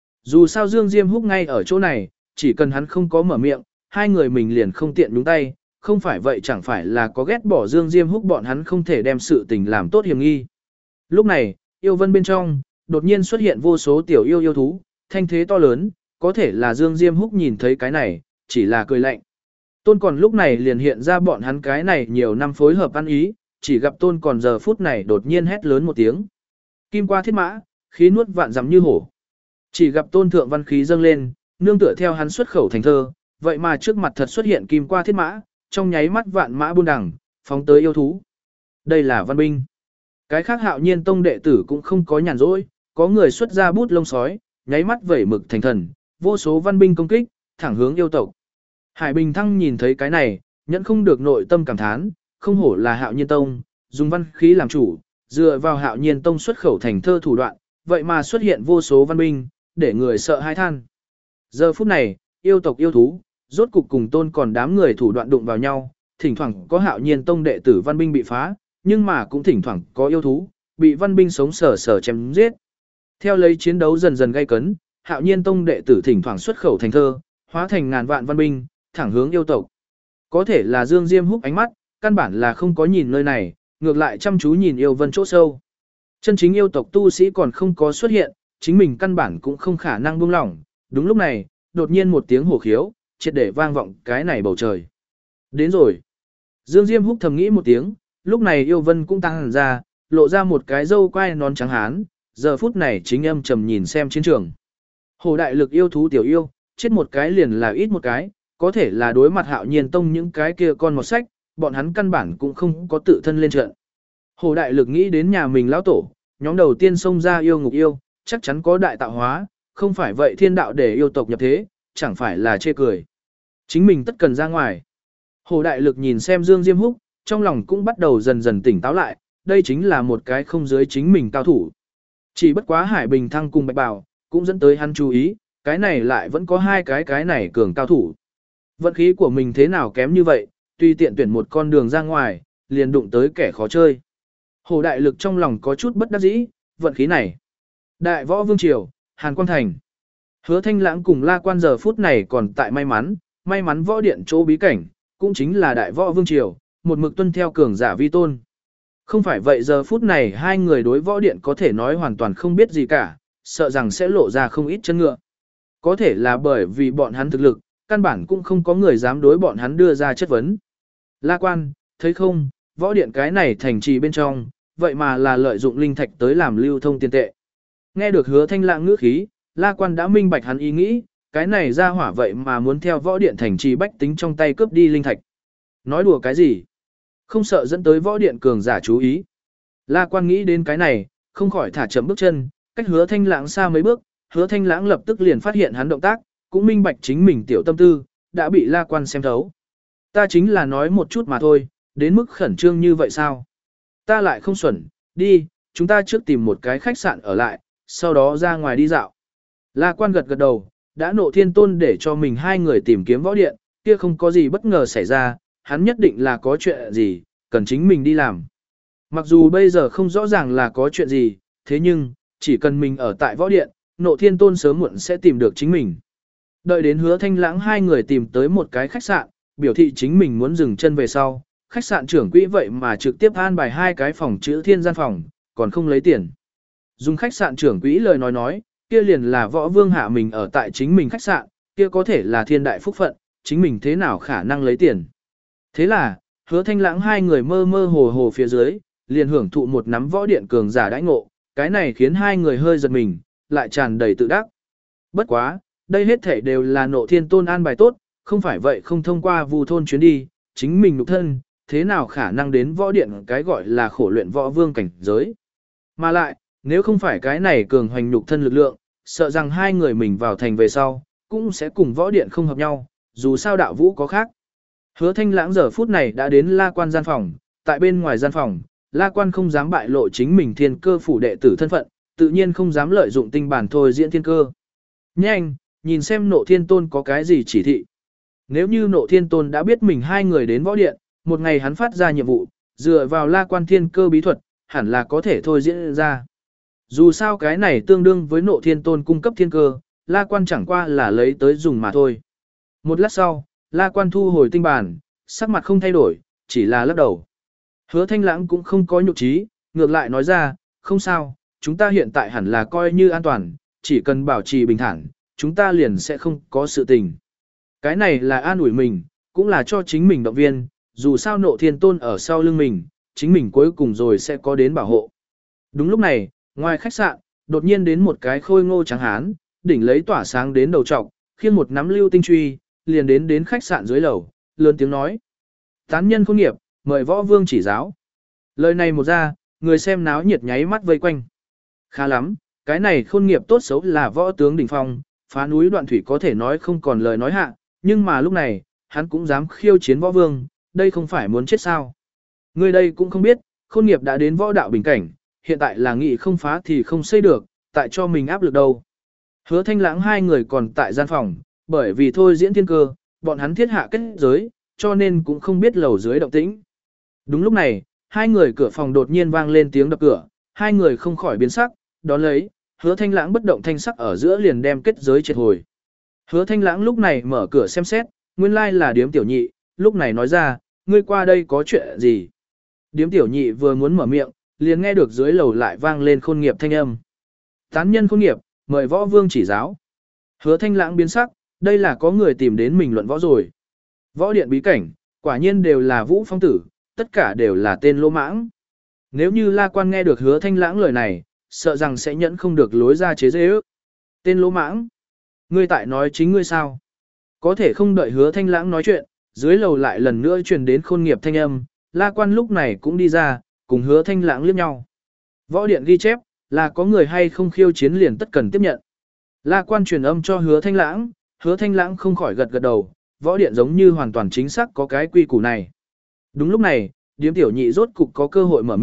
Dù sao Dương Diêm Húc ngay ở chỗ này, chỉ cần hắn không có mở miệng, hai người mình liền không tiện nhúng tay, không phải vậy chẳng phải là có ghét bỏ Dương Diêm Húc bọn hắn không thể đem sự tình làm tốt hiểm nghi. Lúc này, yêu vân bên trong, đột nhiên xuất hiện vô số tiểu yêu yêu thú, thanh thế to lớn, có thể là Dương Diêm Húc nhìn thấy cái này, chỉ là cười lạnh. Tôn còn lúc này liền hiện ra bọn hắn cái này nhiều năm phối hợp ăn ý, chỉ gặp Tôn còn giờ phút này đột nhiên hét lớn một tiếng. Kim qua thiết mã, khí nuốt vạn dặm như hổ. Chỉ gặp Tôn thượng văn khí dâng lên, nương tựa theo hắn xuất khẩu thành thơ, vậy mà trước mặt thật xuất hiện kim qua thiết mã, trong nháy mắt vạn mã buôn đằng, phóng tới yêu thú. Đây là văn binh. Cái khác Hạo Nhiên Tông đệ tử cũng không có nhàn rỗi, có người xuất ra bút lông sói, nháy mắt vẩy mực thành thần, vô số văn binh công kích, thẳng hướng yêu tộc. Hải Bình Thăng nhìn thấy cái này, nhẫn không được nội tâm cảm thán, không hổ là Hạo Nhiên Tông, dùng văn khí làm chủ, dựa vào Hạo Nhiên Tông xuất khẩu thành thơ thủ đoạn, vậy mà xuất hiện vô số văn binh, để người sợ hãi than. Giờ phút này, yêu tộc yêu thú, rốt cục cùng Tôn còn đám người thủ đoạn đụng vào nhau, thỉnh thoảng có Hạo Nhiên Tông đệ tử văn binh bị phá, nhưng mà cũng thỉnh thoảng có yêu thú, bị văn binh sống sờ sờ chém giết. Theo lấy chiến đấu dần dần gay cấn, Hạo Nhiên Tông đệ tử thỉnh thoảng xuất khẩu thành thơ, hóa thành ngàn vạn văn binh, thẳng hướng yêu tộc. Có thể là Dương Diêm Húc ánh mắt, căn bản là không có nhìn nơi này, ngược lại chăm chú nhìn yêu vân chỗ sâu. Chân chính yêu tộc tu sĩ còn không có xuất hiện, chính mình căn bản cũng không khả năng buông lỏng. Đúng lúc này, đột nhiên một tiếng hổ khiếu, triệt để vang vọng cái này bầu trời. Đến rồi. Dương Diêm Húc thầm nghĩ một tiếng, lúc này yêu vân cũng tăng hẳn ra, lộ ra một cái râu quai nón trắng hán, giờ phút này chính âm trầm nhìn xem chiến trường. Hổ đại lực yêu thú tiểu yêu, chết một cái liền là ít một cái, có thể là đối mặt Hạo Nhiên Tông những cái kia con một sách, bọn hắn căn bản cũng không có tự thân lên trận. Hổ đại lực nghĩ đến nhà mình lão tổ, nhóm đầu tiên xông ra yêu ngục yêu, chắc chắn có đại tạo hóa, không phải vậy thiên đạo để yêu tộc nhập thế, chẳng phải là chê cười. Chính mình tất cần ra ngoài. Hổ đại lực nhìn xem Dương Diêm Húc, trong lòng cũng bắt đầu dần dần tỉnh táo lại, đây chính là một cái không dưới chính mình cao thủ. Chỉ bất quá Hải Bình Thăng cùng Bạch Bảo, cũng dẫn tới hắn chú ý, cái này lại vẫn có hai cái cái này cường cao thủ. Vận khí của mình thế nào kém như vậy, tuy tiện tuyển một con đường ra ngoài, liền đụng tới kẻ khó chơi. Hồ Đại Lực trong lòng có chút bất đắc dĩ, vận khí này. Đại Võ Vương Triều, Hàn Quang Thành. Hứa Thanh Lãng cùng La Quan giờ phút này còn tại may mắn, may mắn võ điện chỗ bí cảnh, cũng chính là Đại Võ Vương Triều, một mực tuân theo cường giả vi tôn. Không phải vậy giờ phút này hai người đối võ điện có thể nói hoàn toàn không biết gì cả, sợ rằng sẽ lộ ra không ít chân ngựa. Có thể là bởi vì bọn hắn thực lực, căn bản cũng không có người dám đối bọn hắn đưa ra chất vấn. La Quan, thấy không, võ điện cái này thành trì bên trong, vậy mà là lợi dụng linh thạch tới làm lưu thông tiền tệ. Nghe được Hứa Thanh Lãng ngữ khí, La Quan đã minh bạch hắn ý nghĩ, cái này ra hỏa vậy mà muốn theo võ điện thành trì bách tính trong tay cướp đi linh thạch. Nói đùa cái gì? Không sợ dẫn tới võ điện cường giả chú ý. La Quan nghĩ đến cái này, không khỏi thả chậm bước chân, cách Hứa Thanh Lãng xa mấy bước, Hứa Thanh Lãng lập tức liền phát hiện hắn động tác, cũng minh bạch chính mình tiểu tâm tư, đã bị La Quan xem thấu. Ta chính là nói một chút mà thôi, đến mức khẩn trương như vậy sao? Ta lại không xuẩn, đi, chúng ta trước tìm một cái khách sạn ở lại, sau đó ra ngoài đi dạo. La Quan gật gật đầu, đã Nộ Thiên Tôn để cho mình hai người tìm kiếm võ điện, kia không có gì bất ngờ xảy ra, hắn nhất định là có chuyện gì, cần chính mình đi làm. Mặc dù bây giờ không rõ ràng là có chuyện gì, thế nhưng, chỉ cần mình ở tại võ điện, Nộ Thiên Tôn sớm muộn sẽ tìm được chính mình. Đợi đến Hứa Thanh Lãng hai người tìm tới một cái khách sạn, biểu thị chính mình muốn dừng chân về sau, khách sạn trưởng quỹ vậy mà trực tiếp an bài hai cái phòng chữ thiên gian phòng, còn không lấy tiền. Dùng khách sạn trưởng quỹ lời nói nói, kia liền là võ vương hạ mình ở tại chính mình khách sạn, kia có thể là thiên đại phúc phận, chính mình thế nào khả năng lấy tiền. Thế là, Hứa Thanh Lãng hai người mơ mơ hồ hồ phía dưới, liền hưởng thụ một nắm võ điện cường giả đãi ngộ, cái này khiến hai người hơi giật mình, lại tràn đầy tự đắc. Bất quá, đây hết thể đều là Nộ Thiên Tôn an bài tốt, không phải vậy không thông qua Vu thôn chuyến đi, chính mình nhục thân, thế nào khả năng đến võ điện cái gọi là khổ luyện võ vương cảnh giới. Mà lại, nếu không phải cái này cường hoành nhục thân lực lượng, sợ rằng hai người mình vào thành về sau, cũng sẽ cùng võ điện không hợp nhau, dù sao đạo vũ có khác. Hứa Thanh Lãng giờ phút này đã đến La Quan gian phòng, tại bên ngoài gian phòng, La Quan không dám bại lộ chính mình thiên cơ phủ đệ tử thân phận, tự nhiên không dám lợi dụng tinh bản thôi diễn thiên cơ. Nhanh, nhìn xem Nộ Thiên Tôn có cái gì chỉ thị. Nếu như Nộ Thiên Tôn đã biết mình hai người đến võ điện, một ngày hắn phát ra nhiệm vụ, dựa vào La Quan thiên cơ bí thuật, hẳn là có thể thôi diễn ra. Dù sao cái này tương đương với Nộ Thiên Tôn cung cấp thiên cơ, La Quan chẳng qua là lấy tới dùng mà thôi. Một lát sau, La Quan thu hồi tinh bản, sắc mặt không thay đổi, chỉ là lắc đầu. Hứa Thanh Lãng cũng không có nhục trí, ngược lại nói ra, không sao, chúng ta hiện tại hẳn là coi như an toàn, chỉ cần bảo trì bình thản, chúng ta liền sẽ không có sự tình. Cái này là an ủi mình, cũng là cho chính mình động viên, dù sao Nộ Thiên Tôn ở sau lưng mình, chính mình cuối cùng rồi sẽ có đến bảo hộ. Đúng lúc này, ngoài khách sạn, đột nhiên đến một cái khôi ngô trắng hán, đỉnh lấy tỏa sáng đến đầu trọc, khiêng một nắm lưu tinh truy, liền đến đến khách sạn dưới lầu, lớn tiếng nói. Tán nhân khôn nghiệp, mời võ vương chỉ giáo. Lời này một ra, người xem náo nhiệt nháy mắt vây quanh. Khá lắm, cái này khôn nghiệp tốt xấu là võ tướng đỉnh phong, phá núi đoạn thủy có thể nói không còn lời nói hạ, nhưng mà lúc này, hắn cũng dám khiêu chiến võ vương, đây không phải muốn chết sao. Người đây cũng không biết, khôn nghiệp đã đến võ đạo bình cảnh, hiện tại là nghị không phá thì không xây được, tại cho mình áp lực đâu. Hứa Thanh Lãng hai người còn tại gian phòng, bởi vì thôi diễn thiên cơ, bọn hắn thiết hạ kết giới, cho nên cũng không biết lầu dưới động tĩnh. Đúng lúc này, hai người cửa phòng đột nhiên vang lên tiếng đập cửa, hai người không khỏi biến sắc, đón lấy, Hứa Thanh Lãng bất động thanh sắc ở giữa liền đem kết giới triệt hồi. Hứa Thanh Lãng lúc này mở cửa xem xét, nguyên lai là Điếm Tiểu Nhị, lúc này nói ra, ngươi qua đây có chuyện gì? Điếm Tiểu Nhị vừa muốn mở miệng, liền nghe được dưới lầu lại vang lên khôn nghiệp thanh âm. Tán nhân khôn nghiệp, mời võ vương chỉ giáo. Hứa Thanh Lãng biến sắc, đây là có người tìm đến mình luận võ rồi. Võ điện bí cảnh, quả nhiên đều là vũ phong tử, tất cả đều là tên lỗ mãng. Nếu như La Quan nghe được Hứa Thanh Lãng lời này, sợ rằng sẽ nhẫn không được lối ra chế dễ ước. Tên lỗ mãng. Ngươi tại nói chính ngươi sao? Có thể không đợi Hứa Thanh Lãng nói chuyện, dưới lầu lại lần nữa truyền đến khôn nghiệp thanh âm, La Quan lúc này cũng đi ra, cùng Hứa Thanh Lãng liếc nhau. Võ điện ghi chép, là có người hay không khiêu chiến liền tất cần tiếp nhận. La Quan truyền âm cho Hứa Thanh Lãng, Hứa Thanh Lãng không khỏi gật gật đầu, võ điện giống như hoàn toàn chính xác có cái quy củ này. Đúng lúc này, Điếm Tiểu Nhị rốt cục có cơ hội mở miệng,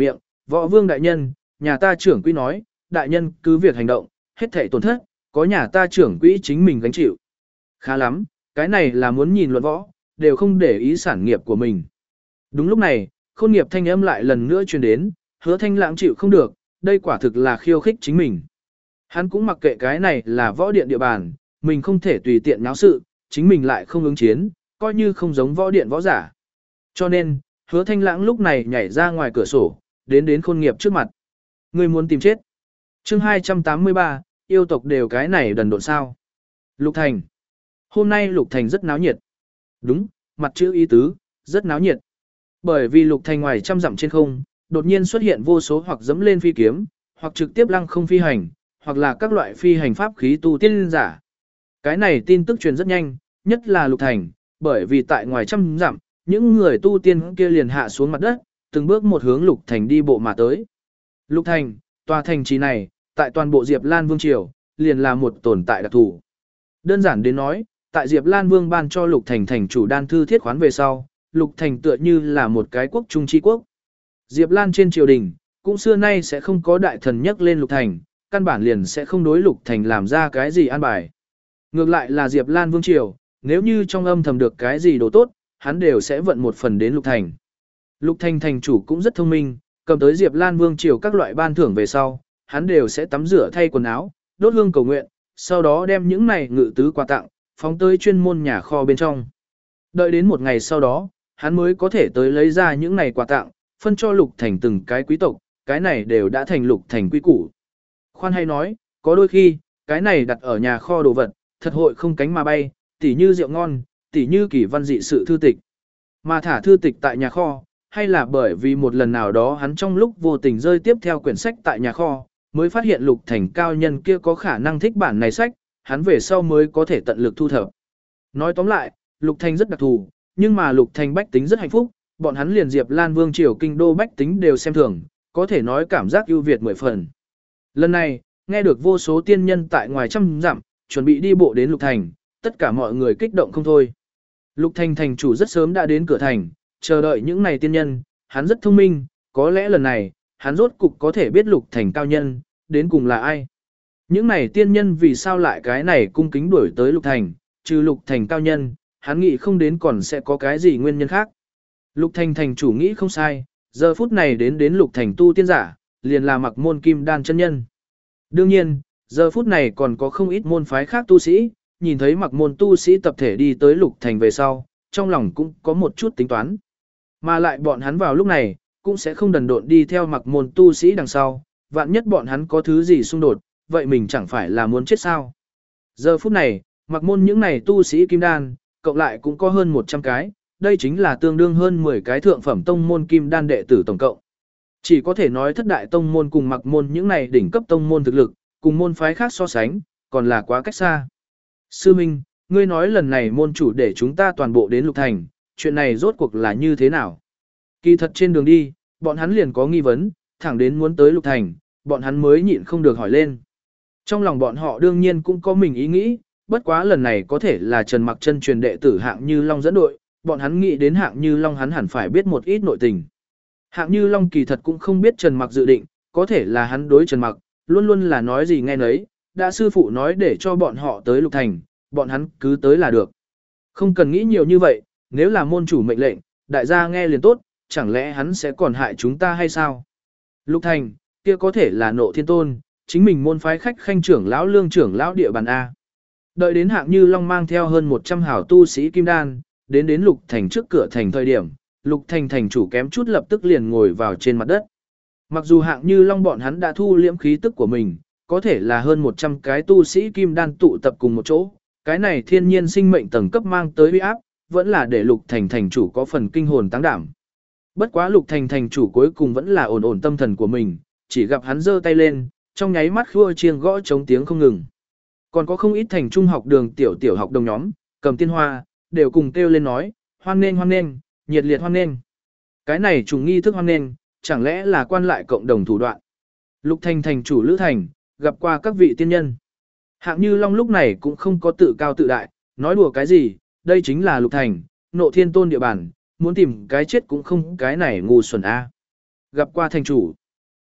võ vương đại nhân, nhà ta trưởng quỹ nói, đại nhân cứ việc hành động, hết thảy tổn thất, có nhà ta trưởng quỹ chính mình gánh chịu. Khá lắm, cái này là muốn nhìn luận võ, đều không để ý sản nghiệp của mình. Đúng lúc này, khôn nghiệp thanh âm lại lần nữa truyền đến, hứa thanh lãng chịu không được, đây quả thực là khiêu khích chính mình. Hắn cũng mặc kệ cái này là võ điện địa bàn, mình không thể tùy tiện náo sự, chính mình lại không ứng chiến, coi như không giống võ điện võ giả. Cho nên, hứa thanh lãng lúc này nhảy ra ngoài cửa sổ, đến đến khôn nghiệp trước mặt. Người muốn tìm chết. chương hai trăm tám mươi ba, yêu tộc đều cái này đần độn sao. Lục Thành. Hôm nay Lục Thành rất náo nhiệt. Đúng, mặt chữ ý tứ, rất náo nhiệt. Bởi vì Lục Thành ngoài trăm dặm trên không, đột nhiên xuất hiện vô số hoặc dẫm lên phi kiếm, hoặc trực tiếp lăng không phi hành, hoặc là các loại phi hành pháp khí tu tiên giả. Cái này tin tức truyền rất nhanh, nhất là Lục Thành, bởi vì tại ngoài trăm dặm, những người tu tiên kia liền hạ xuống mặt đất, từng bước một hướng Lục Thành đi bộ mà tới. Lục Thành, tòa thành trì này, tại toàn bộ Diệp Lan Vương Triều, liền là một tồn tại đặc thù. Đơn giản đến nói, tại Diệp Lan Vương ban cho Lục Thành thành chủ đan thư thiết khoán về sau, Lục Thành tựa như là một cái quốc trung chi quốc. Diệp Lan trên triều đình, cũng xưa nay sẽ không có đại thần nhắc lên Lục Thành, căn bản liền sẽ không đối Lục Thành làm ra cái gì an bài. Ngược lại là Diệp Lan Vương Triều, nếu như trong âm thầm được cái gì đồ tốt, hắn đều sẽ vận một phần đến Lục Thành. Lục Thành thành chủ cũng rất thông minh, cầm tới Diệp Lan Vương Triều các loại ban thưởng về sau, hắn đều sẽ tắm rửa thay quần áo, đốt hương cầu nguyện, sau đó đem những này ngự tứ quà tặng, phóng tới chuyên môn nhà kho bên trong. Đợi đến một ngày sau đó, hắn mới có thể tới lấy ra những này quà tặng, phân cho Lục Thành từng cái quý tộc, cái này đều đã thành Lục Thành quy củ. Khoan hay nói, có đôi khi, cái này đặt ở nhà kho đồ vật, thật hội không cánh mà bay, tỉ như rượu ngon, tỉ như kỳ văn dị sự thư tịch. Mà thả thư tịch tại nhà kho, hay là bởi vì một lần nào đó hắn trong lúc vô tình rơi tiếp theo quyển sách tại nhà kho, mới phát hiện Lục Thành cao nhân kia có khả năng thích bản này sách, hắn về sau mới có thể tận lực thu thập. Nói tóm lại, Lục Thành rất đặc thù, nhưng mà Lục Thành bách tính rất hạnh phúc, bọn hắn liền Diệp Lan Vương triều kinh đô bách tính đều xem thường, có thể nói cảm giác ưu việt mười phần. Lần này, nghe được vô số tiên nhân tại ngoài trăm dặm, chuẩn bị đi bộ đến Lục Thành, tất cả mọi người kích động không thôi. Lục Thành thành chủ rất sớm đã đến cửa thành, chờ đợi những này tiên nhân, hắn rất thông minh, có lẽ lần này, hắn rốt cục có thể biết Lục Thành cao nhân, đến cùng là ai. Những này tiên nhân vì sao lại cái này cung kính đuổi tới Lục Thành, trừ Lục Thành cao nhân, hắn nghĩ không đến còn sẽ có cái gì nguyên nhân khác. Lục Thành thành chủ nghĩ không sai, giờ phút này đến đến Lục Thành tu tiên giả, liền là Mặc Môn Kim Đan chân nhân. Đương nhiên, giờ phút này còn có không ít môn phái khác tu sĩ, nhìn thấy Mặc Môn tu sĩ tập thể đi tới Lục Thành về sau, trong lòng cũng có một chút tính toán. Mà lại bọn hắn vào lúc này, cũng sẽ không đần độn đi theo Mặc Môn tu sĩ đằng sau, vạn nhất bọn hắn có thứ gì xung đột, vậy mình chẳng phải là muốn chết sao. Giờ phút này, Mặc Môn những này tu sĩ kim đan, cộng lại cũng có hơn một trăm cái, đây chính là tương đương hơn mười cái thượng phẩm tông môn kim đan đệ tử tổng cộng. Chỉ có thể nói thất đại tông môn cùng Mặc Môn những này đỉnh cấp tông môn thực lực, cùng môn phái khác so sánh, còn là quá cách xa. Sư Minh, ngươi nói lần này môn chủ để chúng ta toàn bộ đến Lục Thành, chuyện này rốt cuộc là như thế nào? Kỳ thật trên đường đi, bọn hắn liền có nghi vấn, thẳng đến muốn tới Lục Thành, bọn hắn mới nhịn không được hỏi lên. Trong lòng bọn họ đương nhiên cũng có mình ý nghĩ, bất quá lần này có thể là Trần Mặc Chân truyền đệ tử Hạng Như Long dẫn đội, bọn hắn nghĩ đến Hạng Như Long hắn hẳn phải biết một ít nội tình. Hạng Như Long kỳ thật cũng không biết Trần Mặc dự định, có thể là hắn đối Trần Mặc, luôn luôn là nói gì nghe nấy, đã sư phụ nói để cho bọn họ tới Lục Thành, bọn hắn cứ tới là được. Không cần nghĩ nhiều như vậy, nếu là môn chủ mệnh lệnh, đại gia nghe liền tốt, chẳng lẽ hắn sẽ còn hại chúng ta hay sao? Lục Thành, kia có thể là Nộ Thiên Tôn, chính mình môn phái khách khanh trưởng lão lương trưởng lão địa bàn A. Đợi đến Hạng Như Long mang theo hơn một trăm hảo tu sĩ kim đan, đến đến Lục Thành trước cửa thành thời điểm, Lục Thành thành chủ kém chút lập tức liền ngồi vào trên mặt đất. Mặc dù Hạng Như Long bọn hắn đã thu liễm khí tức của mình, có thể là hơn một trăm cái tu sĩ kim đan tụ tập cùng một chỗ, cái này thiên nhiên sinh mệnh tầng cấp mang tới uy áp, vẫn là để Lục Thành thành chủ có phần kinh hồn táng đảm. Bất quá Lục Thành thành chủ cuối cùng vẫn là ổn ổn tâm thần của mình, chỉ gặp hắn giơ tay lên, trong nháy mắt khua chiêng gõ chống tiếng không ngừng. Còn có không ít thành trung học đường tiểu tiểu học đồng nhóm, cầm tiên hoa, đều cùng kêu lên nói, hoan nghênh hoan nghênh, nhiệt liệt hoan nghênh. Cái này trùng nghi thức hoan nghênh, chẳng lẽ là quan lại cộng đồng thủ đoạn. Lục Thành thành chủ Lữ Thành, gặp qua các vị tiên nhân. Hạng Như Long lúc này cũng không có tự cao tự đại, nói đùa cái gì, đây chính là Lục Thành, Nộ Thiên Tôn địa bàn, muốn tìm cái chết cũng không cái này ngu xuẩn a. Gặp qua thành chủ.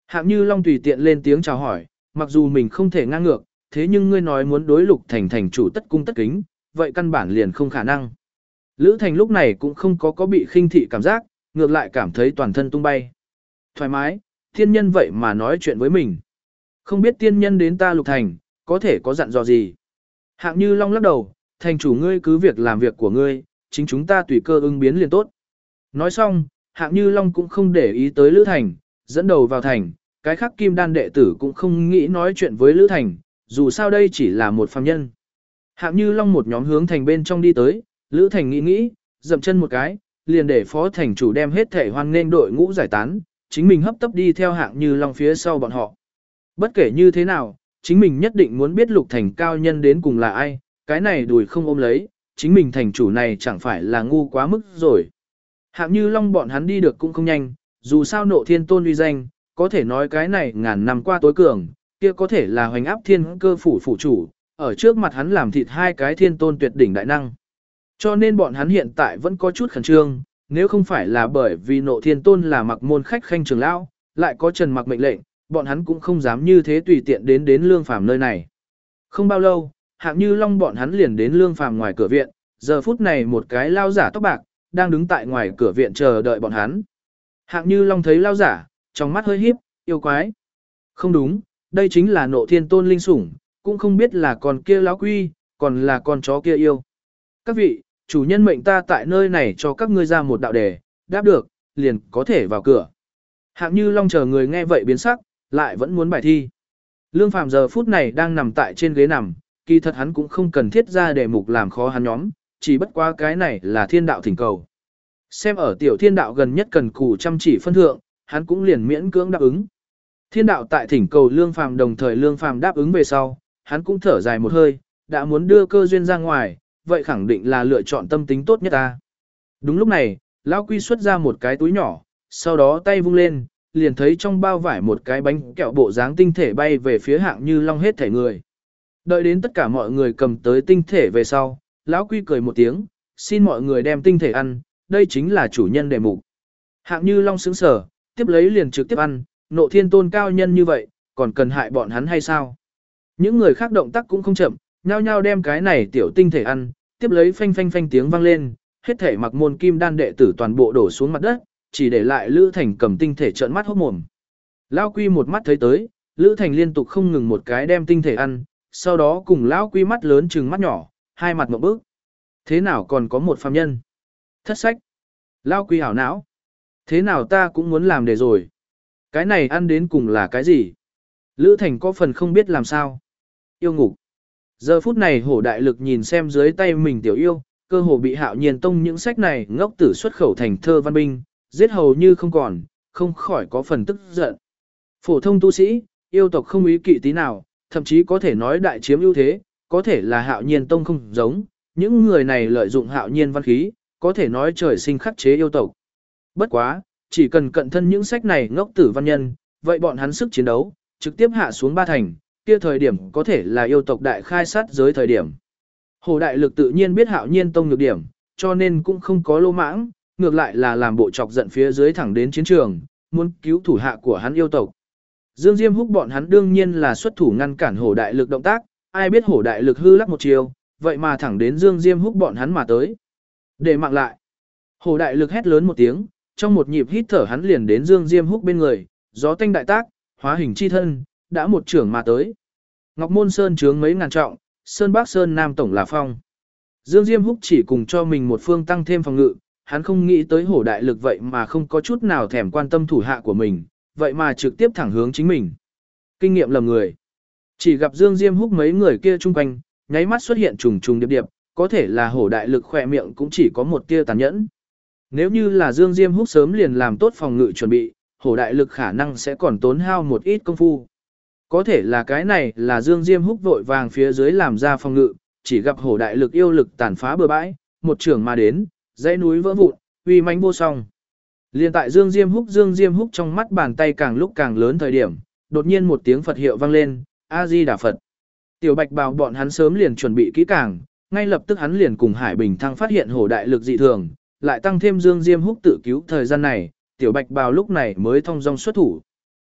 Hạng Như Long tùy tiện lên tiếng chào hỏi, mặc dù mình không thể ngang ngược, thế nhưng ngươi nói muốn đối Lục Thành thành chủ tất cung tất kính, vậy căn bản liền không khả năng. Lữ Thành lúc này cũng không có có bị khinh thị cảm giác, ngược lại cảm thấy toàn thân tung bay. Thoải mái, tiên nhân vậy mà nói chuyện với mình. Không biết tiên nhân đến ta Lục Thành, có thể có dặn dò gì. Hạng Như Long lắc đầu, thành chủ ngươi cứ việc làm việc của ngươi, chính chúng ta tùy cơ ứng biến liền tốt. Nói xong, Hạng Như Long cũng không để ý tới Lữ Thành, dẫn đầu vào thành, cái khác kim đan đệ tử cũng không nghĩ nói chuyện với Lữ Thành, dù sao đây chỉ là một phàm nhân. Hạng Như Long một nhóm hướng thành bên trong đi tới, Lữ Thành nghĩ nghĩ, dậm chân một cái, liền để phó thành chủ đem hết thể hoan nghênh đội ngũ giải tán, chính mình hấp tấp đi theo Hạng Như Long phía sau bọn họ. Bất kể như thế nào, chính mình nhất định muốn biết Lục Thành cao nhân đến cùng là ai, cái này đùi không ôm lấy, chính mình thành chủ này chẳng phải là ngu quá mức rồi. Hạng Như Long bọn hắn đi được cũng không nhanh, dù sao Nộ Thiên Tôn uy danh, có thể nói cái này ngàn năm qua tối cường, kia có thể là hoành áp thiên cơ phủ phủ chủ, ở trước mặt hắn làm thịt hai cái thiên tôn tuyệt đỉnh đại năng. Cho nên bọn hắn hiện tại vẫn có chút khẩn trương, nếu không phải là bởi vì Nộ Thiên Tôn là mặc môn khách khanh trưởng lão, lại có Trần Mặc mệnh lệnh, bọn hắn cũng không dám như thế tùy tiện đến đến Lương Phàm nơi này. Không bao lâu, Hạng Như Long bọn hắn liền đến Lương Phàm ngoài cửa viện, giờ phút này một cái lao giả tóc bạc đang đứng tại ngoài cửa viện chờ đợi bọn hắn. Hạng Như Long thấy lao giả, trong mắt hơi híp, yêu quái. Không đúng, đây chính là Nộ Thiên Tôn linh sủng, cũng không biết là con kia lão quy, còn là con chó kia yêu. Các vị, chủ nhân mệnh ta tại nơi này cho các ngươi ra một đạo đề, đáp được, liền có thể vào cửa. Hạng Như Long chờ người nghe vậy biến sắc, lại vẫn muốn bài thi. Lương Phàm giờ phút này đang nằm tại trên ghế nằm, kỳ thật hắn cũng không cần thiết ra đề mục làm khó hắn nhóm, chỉ bất quá cái này là thiên đạo thỉnh cầu. Xem ở tiểu thiên đạo gần nhất cần cù chăm chỉ phân thượng, hắn cũng liền miễn cưỡng đáp ứng. Thiên đạo tại thỉnh cầu Lương Phàm đồng thời Lương Phàm đáp ứng về sau, hắn cũng thở dài một hơi, đã muốn đưa cơ duyên ra ngoài, vậy khẳng định là lựa chọn tâm tính tốt nhất ta. Đúng lúc này, lão quy xuất ra một cái túi nhỏ, sau đó tay vung lên, liền thấy trong bao vải một cái bánh kẹo bộ dáng tinh thể bay về phía Hạng Như Long hết thể người. Đợi đến tất cả mọi người cầm tới tinh thể về sau, lão quy cười một tiếng, xin mọi người đem tinh thể ăn, đây chính là chủ nhân đề mục. Hạng Như Long sững sờ, tiếp lấy liền trực tiếp ăn, Nộ Thiên Tôn cao nhân như vậy, còn cần hại bọn hắn hay sao? Những người khác động tác cũng không chậm, nhao nhao đem cái này tiểu tinh thể ăn, tiếp lấy phanh phanh phanh tiếng vang lên, hết thể mặc môn kim đan đệ tử toàn bộ đổ xuống mặt đất, chỉ để lại Lữ Thành cầm tinh thể trợn mắt hốt mồm. Lão Quy một mắt thấy tới, Lữ Thành liên tục không ngừng một cái đem tinh thể ăn, sau đó cùng Lão Quy mắt lớn trừng mắt nhỏ, hai mặt ngộp bức. Thế nào còn có một phàm nhân? Thất sách. Lão Quy hảo não. Thế nào ta cũng muốn làm để rồi. Cái này ăn đến cùng là cái gì? Lữ Thành có phần không biết làm sao. Yêu ngục. Giờ phút này hổ đại lực nhìn xem dưới tay mình tiểu yêu, cơ hồ bị Hạo Nhiên Tông những sách này ngốc tử xuất khẩu thành thơ văn binh, giết hầu như không còn, không khỏi có phần tức giận. Phổ thông tu sĩ, yêu tộc không ý kỵ tí nào, thậm chí có thể nói đại chiếm ưu thế, có thể là Hạo Nhiên Tông không giống, những người này lợi dụng Hạo Nhiên văn khí, có thể nói trời sinh khắc chế yêu tộc. Bất quá, chỉ cần cận thân những sách này ngốc tử văn nhân, vậy bọn hắn sức chiến đấu, trực tiếp hạ xuống ba thành, kia thời điểm có thể là yêu tộc đại khai sát giới thời điểm. Hồ đại lực tự nhiên biết Hạo Nhiên Tông nhược điểm, cho nên cũng không có lô mãng, ngược lại là làm bộ chọc giận phía dưới thẳng đến chiến trường, muốn cứu thủ hạ của hắn yêu tộc. Dương Diêm Húc bọn hắn đương nhiên là xuất thủ ngăn cản Hổ đại lực động tác, ai biết Hổ đại lực hư lắc một chiều, vậy mà thẳng đến Dương Diêm Húc bọn hắn mà tới. Để mạng lại. Hổ đại lực hét lớn một tiếng, trong một nhịp hít thở hắn liền đến Dương Diêm Húc bên người, gió tanh đại tác, hóa hình chi thân, đã một trưởng mà tới. Ngọc Môn Sơn chướng mấy ngàn trọng, Sơn Bắc Sơn Nam tổng là phong. Dương Diêm Húc chỉ cùng cho mình một phương tăng thêm phòng ngự, hắn không nghĩ tới Hổ đại lực vậy mà không có chút nào thèm quan tâm thủ hạ của mình, vậy mà trực tiếp thẳng hướng chính mình. Kinh nghiệm lầm người. Chỉ gặp Dương Diêm Húc mấy người kia chung quanh, nháy mắt xuất hiện trùng trùng điệp điệp, có thể là Hổ đại lực khỏe miệng cũng chỉ có một tia tàn nhẫn. Nếu như là Dương Diêm Húc sớm liền làm tốt phòng ngự chuẩn bị, Hổ đại lực khả năng sẽ còn tốn hao một ít công phu. Có thể là cái này là Dương Diêm Húc vội vàng phía dưới làm ra phòng ngự, chỉ gặp Hổ đại lực yêu lực tàn phá bừa bãi, một trưởng mà đến, dãy núi vỡ vụn, uy mãnh vô song. Liên tại Dương Diêm Húc Dương Diêm Húc trong mắt bàn tay càng lúc càng lớn thời điểm, đột nhiên một tiếng Phật hiệu vang lên, A Di Đà Phật. Tiểu Bạch Bào bọn hắn sớm liền chuẩn bị kỹ càng, ngay lập tức hắn liền cùng Hải Bình Thăng phát hiện Hổ đại lực dị thường, lại tăng thêm Dương Diêm Húc tự cứu thời gian này, Tiểu Bạch Bào lúc này mới thông dong xuất thủ.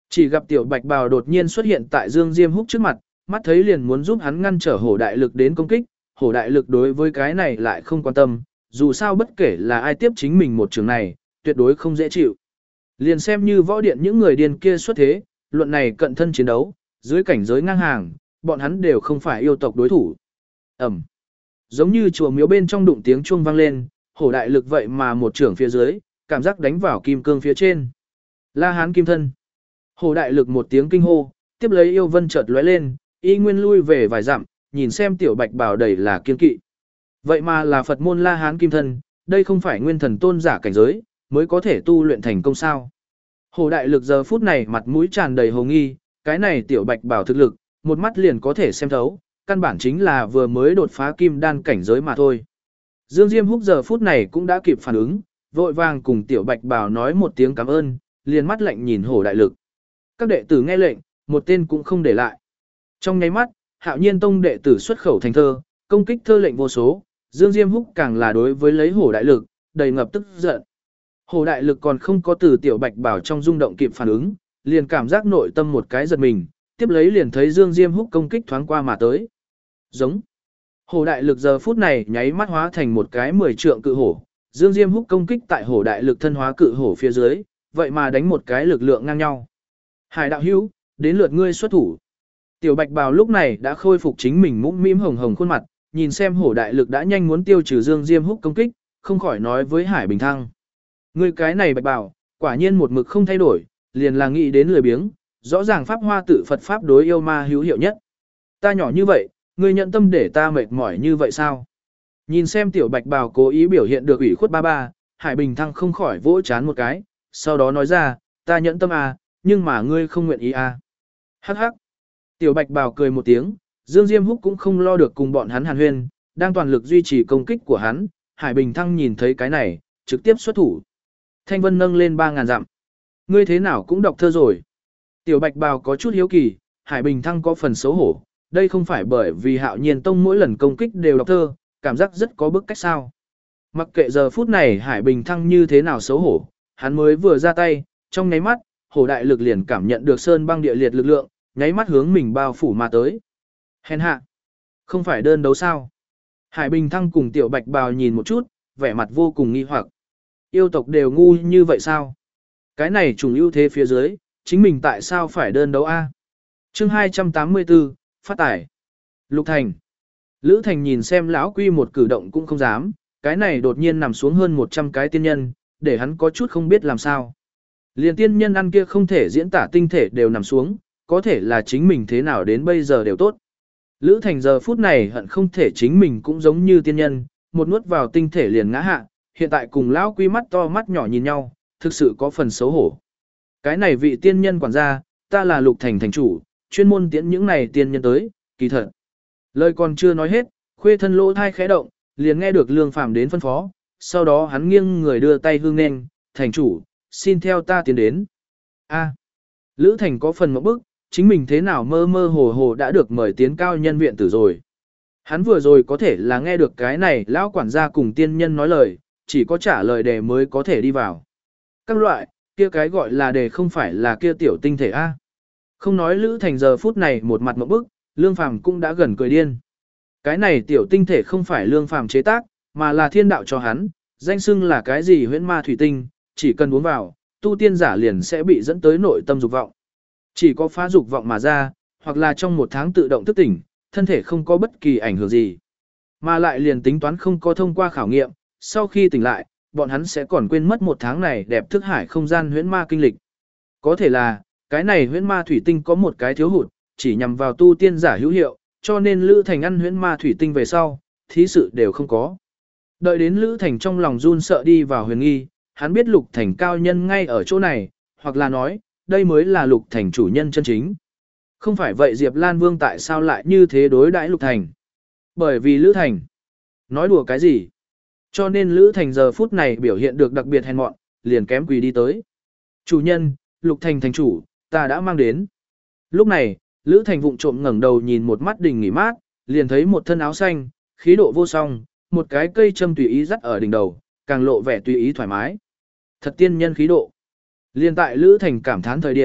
Chỉ gặp tiểu bạch bào đột nhiên xuất hiện tại Dương Diêm Húc trước mặt, mắt thấy liền muốn giúp hắn ngăn trở hổ đại lực đến công kích, hổ đại lực đối với cái này lại không quan tâm, dù sao bất kể là ai tiếp chính mình một trường này, tuyệt đối không dễ chịu. Liền xem như võ điện những người điên kia xuất thế, luận này cận thân chiến đấu, dưới cảnh giới ngang hàng, bọn hắn đều không phải yêu tộc đối thủ. Ẩm. Giống như chùa miếu bên trong đụng tiếng chuông vang lên, hổ đại lực vậy mà một trưởng phía dưới, cảm giác đánh vào kim cương phía trên. La Hán kim thân. Hổ đại lực một tiếng kinh hô, tiếp lấy yêu vân chợt lóe lên, y nguyên lui về vài dặm, nhìn xem tiểu bạch bảo đầy là kiên kỵ. Vậy mà là Phật môn La Hán kim thân, đây không phải nguyên thần tôn giả cảnh giới, mới có thể tu luyện thành công sao. Hổ đại lực giờ phút này mặt mũi tràn đầy hồ nghi, cái này tiểu bạch bảo thực lực, một mắt liền có thể xem thấu, căn bản chính là vừa mới đột phá kim đan cảnh giới mà thôi. Dương Diêm Húc giờ phút này cũng đã kịp phản ứng, vội vàng cùng tiểu bạch bảo nói một tiếng cảm ơn, liền mắt lạnh nhìn hổ đại lực. Các đệ tử nghe lệnh, một tên cũng không để lại. Trong nháy mắt, Hạo Nhiên Tông đệ tử xuất khẩu thành thơ, công kích thơ lệnh vô số, Dương Diêm Húc càng là đối với lấy hổ đại lực, đầy ngập tức giận. Hổ đại lực còn không có từ tiểu bạch bảo trong rung động kịp phản ứng, liền cảm giác nội tâm một cái giật mình, tiếp lấy liền thấy Dương Diêm Húc công kích thoáng qua mà tới. Giống. Hổ đại lực giờ phút này nháy mắt hóa thành một cái mười trượng cự hổ, Dương Diêm Húc công kích tại hổ đại lực thân hóa cự hổ phía dưới, vậy mà đánh một cái lực lượng ngang nhau. Hải đạo hữu, đến lượt ngươi xuất thủ. Tiểu bạch bào lúc này đã khôi phục chính mình mũm mĩm hồng hồng khuôn mặt, nhìn xem hổ đại lực đã nhanh muốn tiêu trừ Dương Diêm Húc công kích, không khỏi nói với Hải Bình Thăng. Ngươi cái này bạch bào, quả nhiên một mực không thay đổi, liền là nghĩ đến lười biếng, rõ ràng pháp hoa tự Phật pháp đối yêu ma hữu hiệu nhất. Ta nhỏ như vậy, ngươi nhận tâm để ta mệt mỏi như vậy sao? Nhìn xem tiểu bạch bào cố ý biểu hiện được ủy khuất ba ba, Hải Bình Thăng không khỏi vỗ chán một cái, sau đó nói ra, ta nhẫn tâm à, nhưng mà ngươi không nguyện ý à. Hắc hắc. Tiểu bạch bào cười một tiếng, Dương Diêm Húc cũng không lo được cùng bọn hắn hàn huyên, đang toàn lực duy trì công kích của hắn, Hải Bình Thăng nhìn thấy cái này, trực tiếp xuất thủ. Thanh vân nâng lên ba ngàn dặm. Ngươi thế nào cũng đọc thơ rồi. Tiểu bạch bào có chút hiếu kỳ, Hải Bình Thăng có phần xấu hổ, đây không phải bởi vì Hạo Nhiên Tông mỗi lần công kích đều đọc thơ, cảm giác rất có bức cách sao. Mặc kệ giờ phút này Hải Bình Thăng như thế nào xấu hổ, hắn mới vừa ra tay, trong nháy mắt, hổ đại lực liền cảm nhận được sơn băng địa liệt lực lượng, nháy mắt hướng mình bao phủ mà tới. Hèn hạ, không phải đơn đấu sao? Hải Bình Thăng cùng tiểu bạch bào nhìn một chút, vẻ mặt vô cùng nghi hoặc. Yêu tộc đều ngu như vậy sao? Cái này trùng ưu thế phía dưới, chính mình tại sao phải đơn đấu a? Chương hai trăm tám mươi tư, phát tải. Lục Thành. Lữ Thành nhìn xem lão quy một cử động cũng không dám, cái này đột nhiên nằm xuống hơn một trăm cái tiên nhân, để hắn có chút không biết làm sao. Liền tiên nhân ăn kia không thể diễn tả tinh thể đều nằm xuống, có thể là chính mình thế nào đến bây giờ đều tốt. Lữ Thành giờ phút này hận không thể chính mình cũng giống như tiên nhân, một nuốt vào tinh thể liền ngã hạ, hiện tại cùng lão quy mắt to mắt nhỏ nhìn nhau, thực sự có phần xấu hổ. Cái này vị tiên nhân quản gia, ta là Lục Thành thành chủ, chuyên môn tiễn những này tiên nhân tới, kỳ thật. Lời còn chưa nói hết, khuê thân lỗ thai khẽ động, liền nghe được Lương Phàm đến phân phó, sau đó hắn nghiêng người đưa tay hương nên, thành chủ, xin theo ta tiến đến. A. Lữ Thành có phần mộng bức, chính mình thế nào mơ mơ hồ hồ đã được mời tiến cao nhân viện tử rồi. Hắn vừa rồi có thể là nghe được cái này lão quản gia cùng tiên nhân nói lời, chỉ có trả lời đề mới có thể đi vào. Các loại, kia cái gọi là đề không phải là kia tiểu tinh thể A. Không nói Lữ Thành giờ phút này một mặt mộng bức, Lương Phàm cũng đã gần cười điên. Cái này tiểu tinh thể không phải Lương Phàm chế tác, mà là thiên đạo cho hắn, danh xưng là cái gì huyễn ma thủy tinh, chỉ cần uống vào, tu tiên giả liền sẽ bị dẫn tới nội tâm dục vọng. Chỉ có phá dục vọng mà ra, hoặc là trong một tháng tự động thức tỉnh, thân thể không có bất kỳ ảnh hưởng gì. Mà lại liền tính toán không có thông qua khảo nghiệm, sau khi tỉnh lại, bọn hắn sẽ còn quên mất một tháng này đẹp thức hải không gian huyễn ma kinh lịch. Có thể là, cái này huyễn ma thủy tinh có một cái thiếu hụt, chỉ nhằm vào tu tiên giả hữu hiệu, cho nên Lữ Thành ăn huyễn ma thủy tinh về sau, thí sự đều không có. Đợi đến Lữ Thành trong lòng run sợ đi vào huyền nghi, hắn biết Lục Thành cao nhân ngay ở chỗ này, hoặc là nói, đây mới là Lục Thành chủ nhân chân chính. Không phải vậy Diệp Lan Vương tại sao lại như thế đối đãi Lục Thành? Bởi vì Lữ Thành. Nói đùa cái gì? Cho nên Lữ Thành giờ phút này biểu hiện được đặc biệt hèn mọn, liền kém quỳ đi tới. Chủ nhân, Lục Thành thành chủ, ta đã mang đến. Lúc này, Lữ Thành vụng trộm ngẩng đầu nhìn một mắt đỉnh nghỉ mát, liền thấy một thân áo xanh, khí độ vô song, một cái cây châm tùy ý dắt ở đỉnh đầu, càng lộ vẻ tùy ý thoải mái. Thật tiên nhân khí độ. Liên tại Lữ Thành cảm thán thời điểm,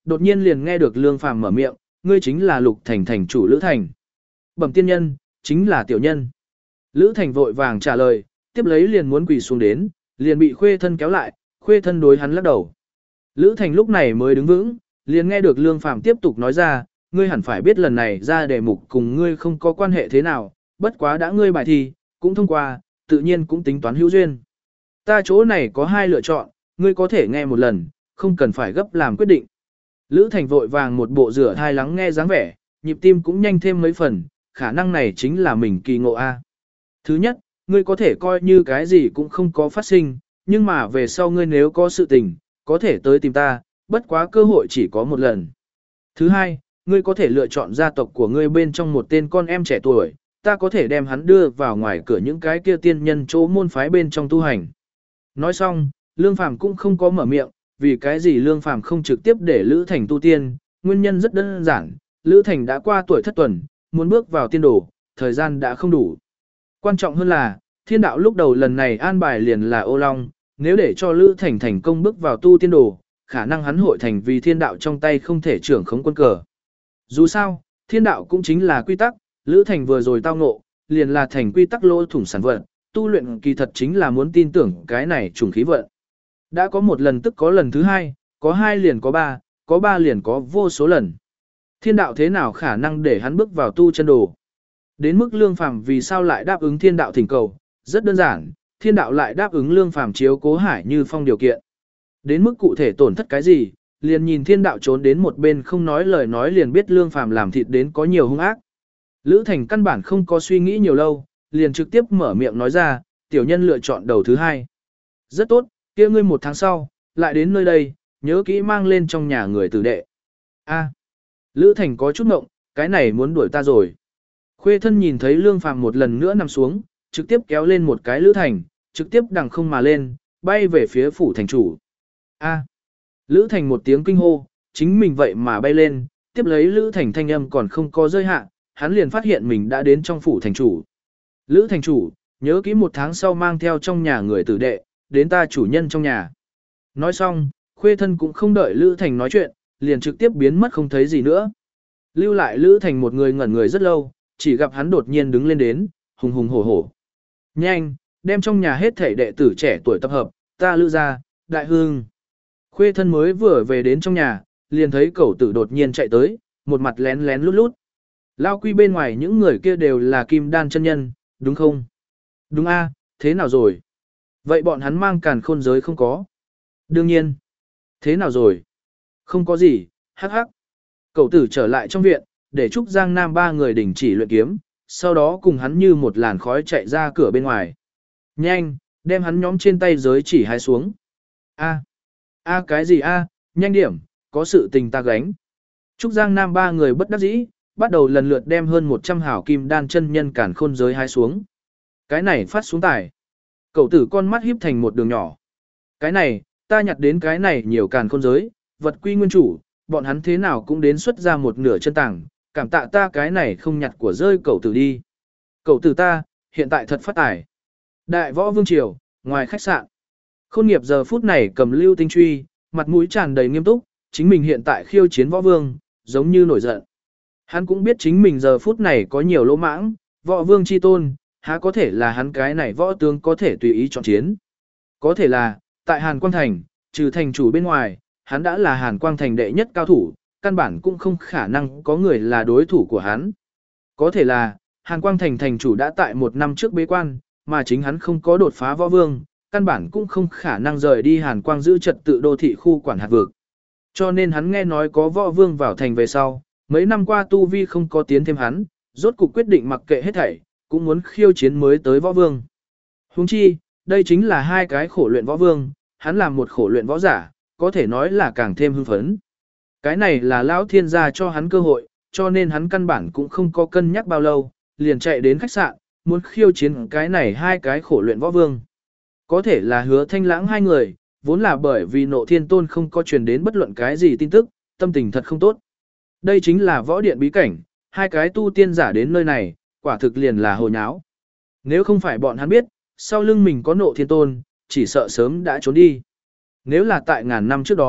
đột nhiên liền nghe được Lương Phàm mở miệng, ngươi chính là Lục Thành thành chủ Lữ Thành. Bẩm tiên nhân, chính là tiểu nhân. Lữ Thành vội vàng trả lời, tiếp lấy liền muốn quỳ xuống đến, liền bị Khuê Thân kéo lại, Khuê Thân đối hắn lắc đầu. Lữ Thành lúc này mới đứng vững, liền nghe được Lương Phàm tiếp tục nói ra, ngươi hẳn phải biết lần này ra đề mục cùng ngươi không có quan hệ thế nào, bất quá đã ngươi bài thi, cũng thông qua, tự nhiên cũng tính toán hữu duyên. Ta chỗ này có hai lựa chọn, ngươi có thể nghe một lần, không cần phải gấp làm quyết định. Lữ Thành vội vàng một bộ rửa thai lắng nghe dáng vẻ, nhịp tim cũng nhanh thêm mấy phần, khả năng này chính là mình kỳ ngộ A. Thứ nhất, ngươi có thể coi như cái gì cũng không có phát sinh, nhưng mà về sau ngươi nếu có sự tình, có thể tới tìm ta, bất quá cơ hội chỉ có một lần. Thứ hai, ngươi có thể lựa chọn gia tộc của ngươi bên trong một tên con em trẻ tuổi, ta có thể đem hắn đưa vào ngoài cửa những cái kia tiên nhân chỗ môn phái bên trong tu hành. Nói xong, Lương Phàm cũng không có mở miệng, vì cái gì Lương Phàm không trực tiếp để Lữ Thành tu tiên, nguyên nhân rất đơn giản, Lữ Thành đã qua tuổi thất tuần, muốn bước vào tiên đồ, thời gian đã không đủ. Quan trọng hơn là, thiên đạo lúc đầu lần này an bài liền là ô long, nếu để cho Lữ Thành thành công bước vào tu tiên đồ, khả năng hắn hội thành vì thiên đạo trong tay không thể trưởng khống quân cờ. Dù sao, thiên đạo cũng chính là quy tắc, Lữ Thành vừa rồi tao ngộ, liền là thành quy tắc lỗ thủng sản vận, tu luyện kỳ thật chính là muốn tin tưởng cái này trùng khí vận. Đã có một lần tức có lần thứ hai, có hai liền có ba, có ba liền có vô số lần. Thiên đạo thế nào khả năng để hắn bước vào tu chân đồ? Đến mức Lương Phàm vì sao lại đáp ứng thiên đạo thỉnh cầu? Rất đơn giản, thiên đạo lại đáp ứng Lương Phàm chiếu cố Hải Như Phong điều kiện. Đến mức cụ thể tổn thất cái gì, liền nhìn thiên đạo trốn đến một bên không nói lời nói liền biết Lương Phàm làm thịt đến có nhiều hung ác. Lữ Thành căn bản không có suy nghĩ nhiều lâu, liền trực tiếp mở miệng nói ra, tiểu nhân lựa chọn đầu thứ hai. Rất tốt, kia ngươi một tháng sau, lại đến nơi đây, nhớ kỹ mang lên trong nhà người tử đệ. A, Lữ Thành có chút ngộng, cái này muốn đuổi ta rồi. Khuê Thân nhìn thấy Lương Phàm một lần nữa nằm xuống, trực tiếp kéo lên một cái Lữ Thành, trực tiếp đằng không mà lên, bay về phía phủ thành chủ. A, Lữ Thành một tiếng kinh hô, chính mình vậy mà bay lên, tiếp lấy Lữ Thành thanh âm còn không có rơi hạ, hắn liền phát hiện mình đã đến trong phủ thành chủ. Lữ thành chủ, nhớ kỹ một tháng sau mang theo trong nhà người tử đệ, đến ta chủ nhân trong nhà. Nói xong, Khuê Thân cũng không đợi Lữ Thành nói chuyện, liền trực tiếp biến mất không thấy gì nữa. Lưu lại Lữ Thành một người ngẩn người rất lâu, chỉ gặp hắn đột nhiên đứng lên đến, hùng hùng hổ hổ. Nhanh, đem trong nhà hết thể đệ tử trẻ tuổi tập hợp, ta Lữ gia, đại hương. Khuê Thân mới vừa về đến trong nhà, liền thấy cẩu tử đột nhiên chạy tới, một mặt lén lén lút lút. Lao Quy bên ngoài những người kia đều là kim đan chân nhân, đúng không? Đúng a, thế nào rồi? Vậy bọn hắn mang càn khôn giới không có? Đương nhiên. Thế nào rồi? Không có gì, hắc hắc. Cậu tử trở lại trong viện, để Trúc Giang Nam ba người đình chỉ luyện kiếm, sau đó cùng hắn như một làn khói chạy ra cửa bên ngoài. Nhanh, đem hắn nhóm trên tay giới chỉ hái xuống. A, a cái gì a, nhanh điểm, có sự tình ta gánh. Trúc Giang Nam ba người bất đắc dĩ, bắt đầu lần lượt đem hơn một trăm hảo kim đan chân nhân càn khôn giới hái xuống. Cái này phát xuống tải. Cậu tử con mắt híp thành một đường nhỏ. Cái này, ta nhặt đến cái này nhiều càn khôn giới, vật quy nguyên chủ, bọn hắn thế nào cũng đến xuất ra một nửa chân tảng, cảm tạ ta cái này không nhặt của rơi cậu tử đi. Cậu tử ta, hiện tại thật phát tải. Đại võ vương triều, ngoài khách sạn. Khôn nghiệp giờ phút này cầm lưu tinh truy, mặt mũi tràn đầy nghiêm túc, chính mình hiện tại khiêu chiến võ vương, giống như nổi giận. Hắn cũng biết chính mình giờ phút này có nhiều lỗ mãng, võ vương chi tôn, há có thể là hắn cái này võ tướng có thể tùy ý chọn chiến. Có thể là, tại Hàn Quang Thành, trừ thành chủ bên ngoài, hắn đã là Hàn Quang Thành đệ nhất cao thủ, căn bản cũng không khả năng có người là đối thủ của hắn. Có thể là, Hàn Quang Thành thành chủ đã tại một năm trước bế quan, mà chính hắn không có đột phá võ vương, căn bản cũng không khả năng rời đi Hàn Quang giữ trật tự đô thị khu quản hạt vực. Cho nên hắn nghe nói có võ vương vào thành về sau, mấy năm qua tu vi không có tiến thêm hắn, rốt cuộc quyết định mặc kệ hết thảy, cũng muốn khiêu chiến mới tới võ vương. Huống chi, đây chính là hai cái khổ luyện võ vương, hắn làm một khổ luyện võ giả, có thể nói là càng thêm hưng phấn. Cái này là lão thiên gia cho hắn cơ hội, cho nên hắn căn bản cũng không có cân nhắc bao lâu, liền chạy đến khách sạn, muốn khiêu chiến cái này hai cái khổ luyện võ vương. Có thể là Hứa Thanh Lãng hai người, vốn là bởi vì Nộ Thiên Tôn không có truyền đến bất luận cái gì tin tức, tâm tình thật không tốt. Đây chính là võ điện bí cảnh, hai cái tu tiên giả đến nơi này, quả thực liền là hồ nháo. Nếu không phải bọn hắn biết, sau lưng mình có Nộ Thiên Tôn, chỉ sợ sớm đã trốn đi. Nếu là tại ngàn năm trước đó,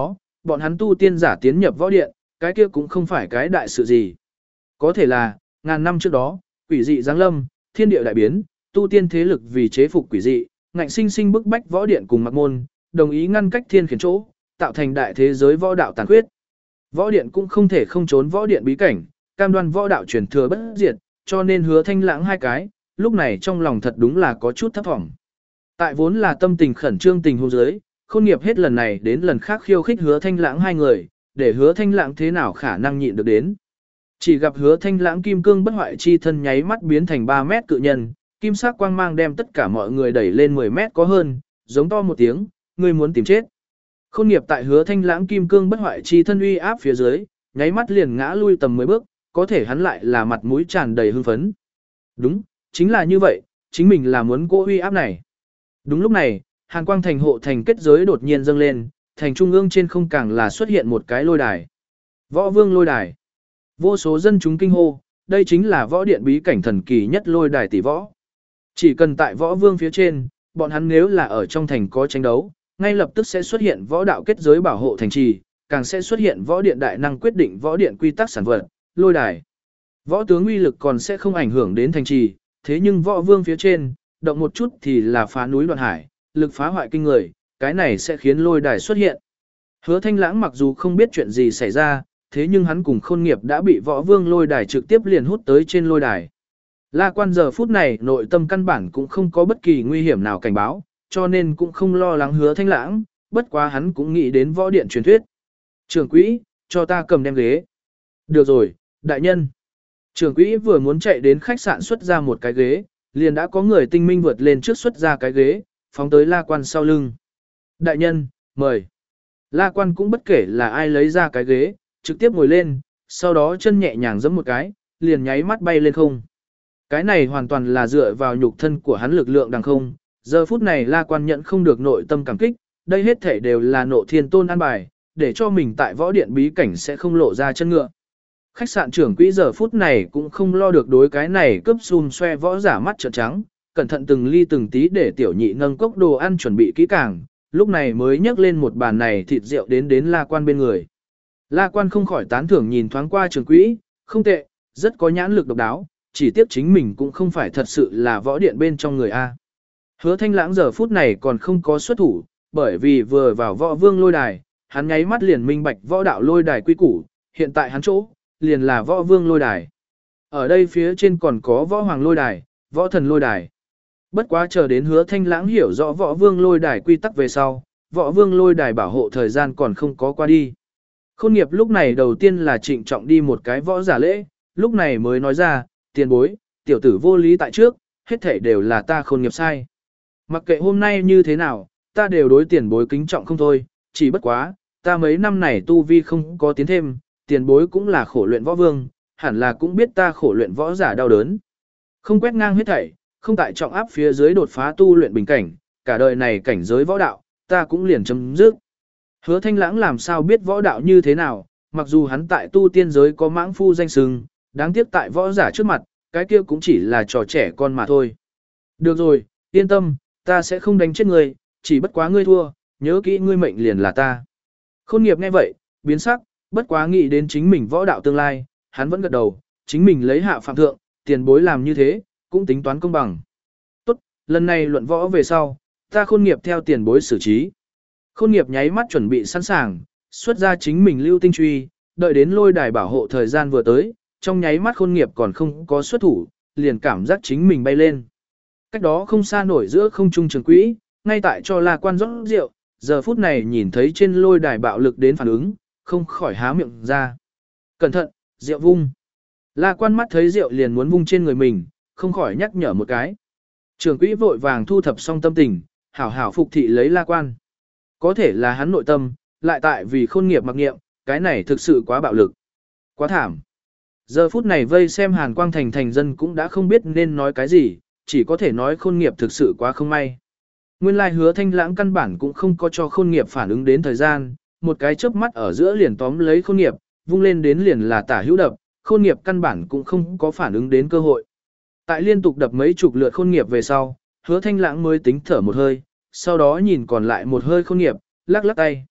bọn hắn tu tiên giả tiến nhập võ điện, cái kia cũng không phải cái đại sự gì. Có thể là, ngàn năm trước đó, quỷ dị giáng lâm, thiên địa đại biến, tu tiên thế lực vì chế phục quỷ dị, ngạnh sinh sinh bức bách võ điện cùng Mạc Môn, đồng ý ngăn cách thiên khiển chỗ, tạo thành đại thế giới võ đạo tàn khuyết. Võ điện cũng không thể không trốn võ điện bí cảnh, cam đoan võ đạo truyền thừa bất diệt, cho nên Hứa Thanh Lãng hai cái, lúc này trong lòng thật đúng là có chút thấp vọng. Tại vốn là tâm tình khẩn trương tình huống dưới, Khôn Nghiệp hết lần này đến lần khác khiêu khích Hứa Thanh Lãng hai người, để Hứa Thanh Lãng thế nào khả năng nhịn được đến. Chỉ gặp Hứa Thanh Lãng kim cương bất hoại chi thân nháy mắt biến thành ba mét cự nhân, kim sắc quang mang đem tất cả mọi người đẩy lên mười mét có hơn, giống to một tiếng, ngươi muốn tìm chết. Khôn Nghiệp tại Hứa Thanh Lãng kim cương bất hoại chi thân uy áp phía dưới, nháy mắt liền ngã lui tầm mười bước, có thể hắn lại là mặt mũi tràn đầy hưng phấn. Đúng, chính là như vậy, chính mình là muốn cố uy áp này. Đúng lúc này, Hàn Quang thành hộ thành kết giới đột nhiên dâng lên, thành trung ương trên không càng là xuất hiện một cái lôi đài. Võ Vương lôi đài. Vô số dân chúng kinh hô, đây chính là võ điện bí cảnh thần kỳ nhất lôi đài tỷ võ. Chỉ cần tại Võ Vương phía trên, bọn hắn nếu là ở trong thành có tranh đấu, ngay lập tức sẽ xuất hiện võ đạo kết giới bảo hộ thành trì, càng sẽ xuất hiện võ điện đại năng quyết định võ điện quy tắc sản vật, lôi đài. Võ tướng uy lực còn sẽ không ảnh hưởng đến thành trì, thế nhưng Võ Vương phía trên, động một chút thì là phá núi đoạn hải, lực phá hoại kinh người, cái này sẽ khiến lôi đài xuất hiện. Hứa Thanh Lãng mặc dù không biết chuyện gì xảy ra, thế nhưng hắn cùng Khôn Nghiệp đã bị Võ Vương lôi đài trực tiếp liền hút tới trên lôi đài. La Quan giờ phút này nội tâm căn bản cũng không có bất kỳ nguy hiểm nào cảnh báo, cho nên cũng không lo lắng Hứa Thanh Lãng, bất quá hắn cũng nghĩ đến võ điện truyền thuyết. Trưởng quỹ, cho ta cầm đem ghế. Được rồi, đại nhân. Trưởng quỹ vừa muốn chạy đến khách sạn xuất ra một cái ghế, liền đã có người tinh minh vượt lên trước xuất ra cái ghế, phóng tới La Quan sau lưng. Đại nhân, mời. La Quan cũng bất kể là ai lấy ra cái ghế, trực tiếp ngồi lên, sau đó chân nhẹ nhàng giẫm một cái, liền nháy mắt bay lên không. Cái này hoàn toàn là dựa vào nhục thân của hắn lực lượng đằng không. Giờ phút này La Quan nhận không được nội tâm cảm kích, đây hết thể đều là Nộ Thiên Tôn an bài, để cho mình tại võ điện bí cảnh sẽ không lộ ra chân ngựa. Khách sạn trưởng quỹ giờ phút này cũng không lo được đối cái này cướp xùm xoe võ giả mắt trợn trắng, cẩn thận từng ly từng tí để tiểu nhị nâng cốc đồ ăn chuẩn bị kỹ càng, lúc này mới nhấc lên một bàn này thịt rượu đến đến La Quan bên người. La Quan không khỏi tán thưởng nhìn thoáng qua trưởng quỹ, không tệ, rất có nhãn lực độc đáo, chỉ tiếc chính mình cũng không phải thật sự là võ điện bên trong người A. Hứa Thanh Lãng giờ phút này còn không có xuất thủ, bởi vì vừa vào Võ Vương lôi đài, hắn nháy mắt liền minh bạch võ đạo lôi đài quy củ, hiện tại hắn chỗ, liền là Võ Vương lôi đài. Ở đây phía trên còn có Võ Hoàng lôi đài, Võ Thần lôi đài. Bất quá chờ đến Hứa Thanh Lãng hiểu rõ Võ Vương lôi đài quy tắc về sau, Võ Vương lôi đài bảo hộ thời gian còn không có qua đi. Khôn Nghiệp lúc này đầu tiên là trịnh trọng đi một cái võ giả lễ, lúc này mới nói ra, tiền bối, tiểu tử vô lý tại trước, hết thảy đều là ta Khôn Nghiệp sai. Mặc kệ hôm nay như thế nào, ta đều đối tiền bối kính trọng không thôi, chỉ bất quá, ta mấy năm này tu vi không có tiến thêm, tiền bối cũng là khổ luyện võ vương, hẳn là cũng biết ta khổ luyện võ giả đau đớn. Không quét ngang hết thảy, không tại trọng áp phía dưới đột phá tu luyện bình cảnh, cả đời này cảnh giới võ đạo, ta cũng liền chấm dứt. Hứa Thanh Lãng làm sao biết võ đạo như thế nào, mặc dù hắn tại tu tiên giới có mãng phu danh sừng, đáng tiếc tại võ giả trước mặt, cái kia cũng chỉ là trò trẻ con mà thôi. Được rồi, yên tâm, ta sẽ không đánh chết ngươi, chỉ bất quá ngươi thua, nhớ kỹ ngươi mệnh liền là ta. Khôn Nghiệp nghe vậy, biến sắc, bất quá nghĩ đến chính mình võ đạo tương lai, hắn vẫn gật đầu, chính mình lấy hạ phạm thượng, tiền bối làm như thế, cũng tính toán công bằng. Tốt, lần này luận võ về sau, ta Khôn Nghiệp theo tiền bối xử trí. Khôn Nghiệp nháy mắt chuẩn bị sẵn sàng, xuất ra chính mình lưu tinh truy, đợi đến lôi đài bảo hộ thời gian vừa tới, trong nháy mắt Khôn Nghiệp còn không có xuất thủ, liền cảm giác chính mình bay lên. Cách đó không xa nổi giữa không trung trường quỹ, ngay tại cho La Quan rót rượu, giờ phút này nhìn thấy trên lôi đài bạo lực đến phản ứng, không khỏi há miệng ra. Cẩn thận, rượu vung. La Quan mắt thấy rượu liền muốn vung trên người mình, không khỏi nhắc nhở một cái. Trường quỹ vội vàng thu thập xong tâm tình, hảo hảo phục thị lấy La Quan. Có thể là hắn nội tâm, lại tại vì Khôn Nghiệp mặc nghiệm, cái này thực sự quá bạo lực. Quá thảm. Giờ phút này vây xem Hàn Quang thành thành dân cũng đã không biết nên nói cái gì, chỉ có thể nói Khôn Nghiệp thực sự quá không may. Nguyên lai Hứa Thanh Lãng căn bản cũng không có cho Khôn Nghiệp phản ứng đến thời gian, một cái chớp mắt ở giữa liền tóm lấy Khôn Nghiệp, vung lên đến liền là tả hữu đập, Khôn Nghiệp căn bản cũng không có phản ứng đến cơ hội. Tại liên tục đập mấy chục lượt Khôn Nghiệp về sau, Hứa Thanh Lãng mới tính thở một hơi, sau đó nhìn còn lại một hơi Khôn Nghiệp, lắc lắc tay.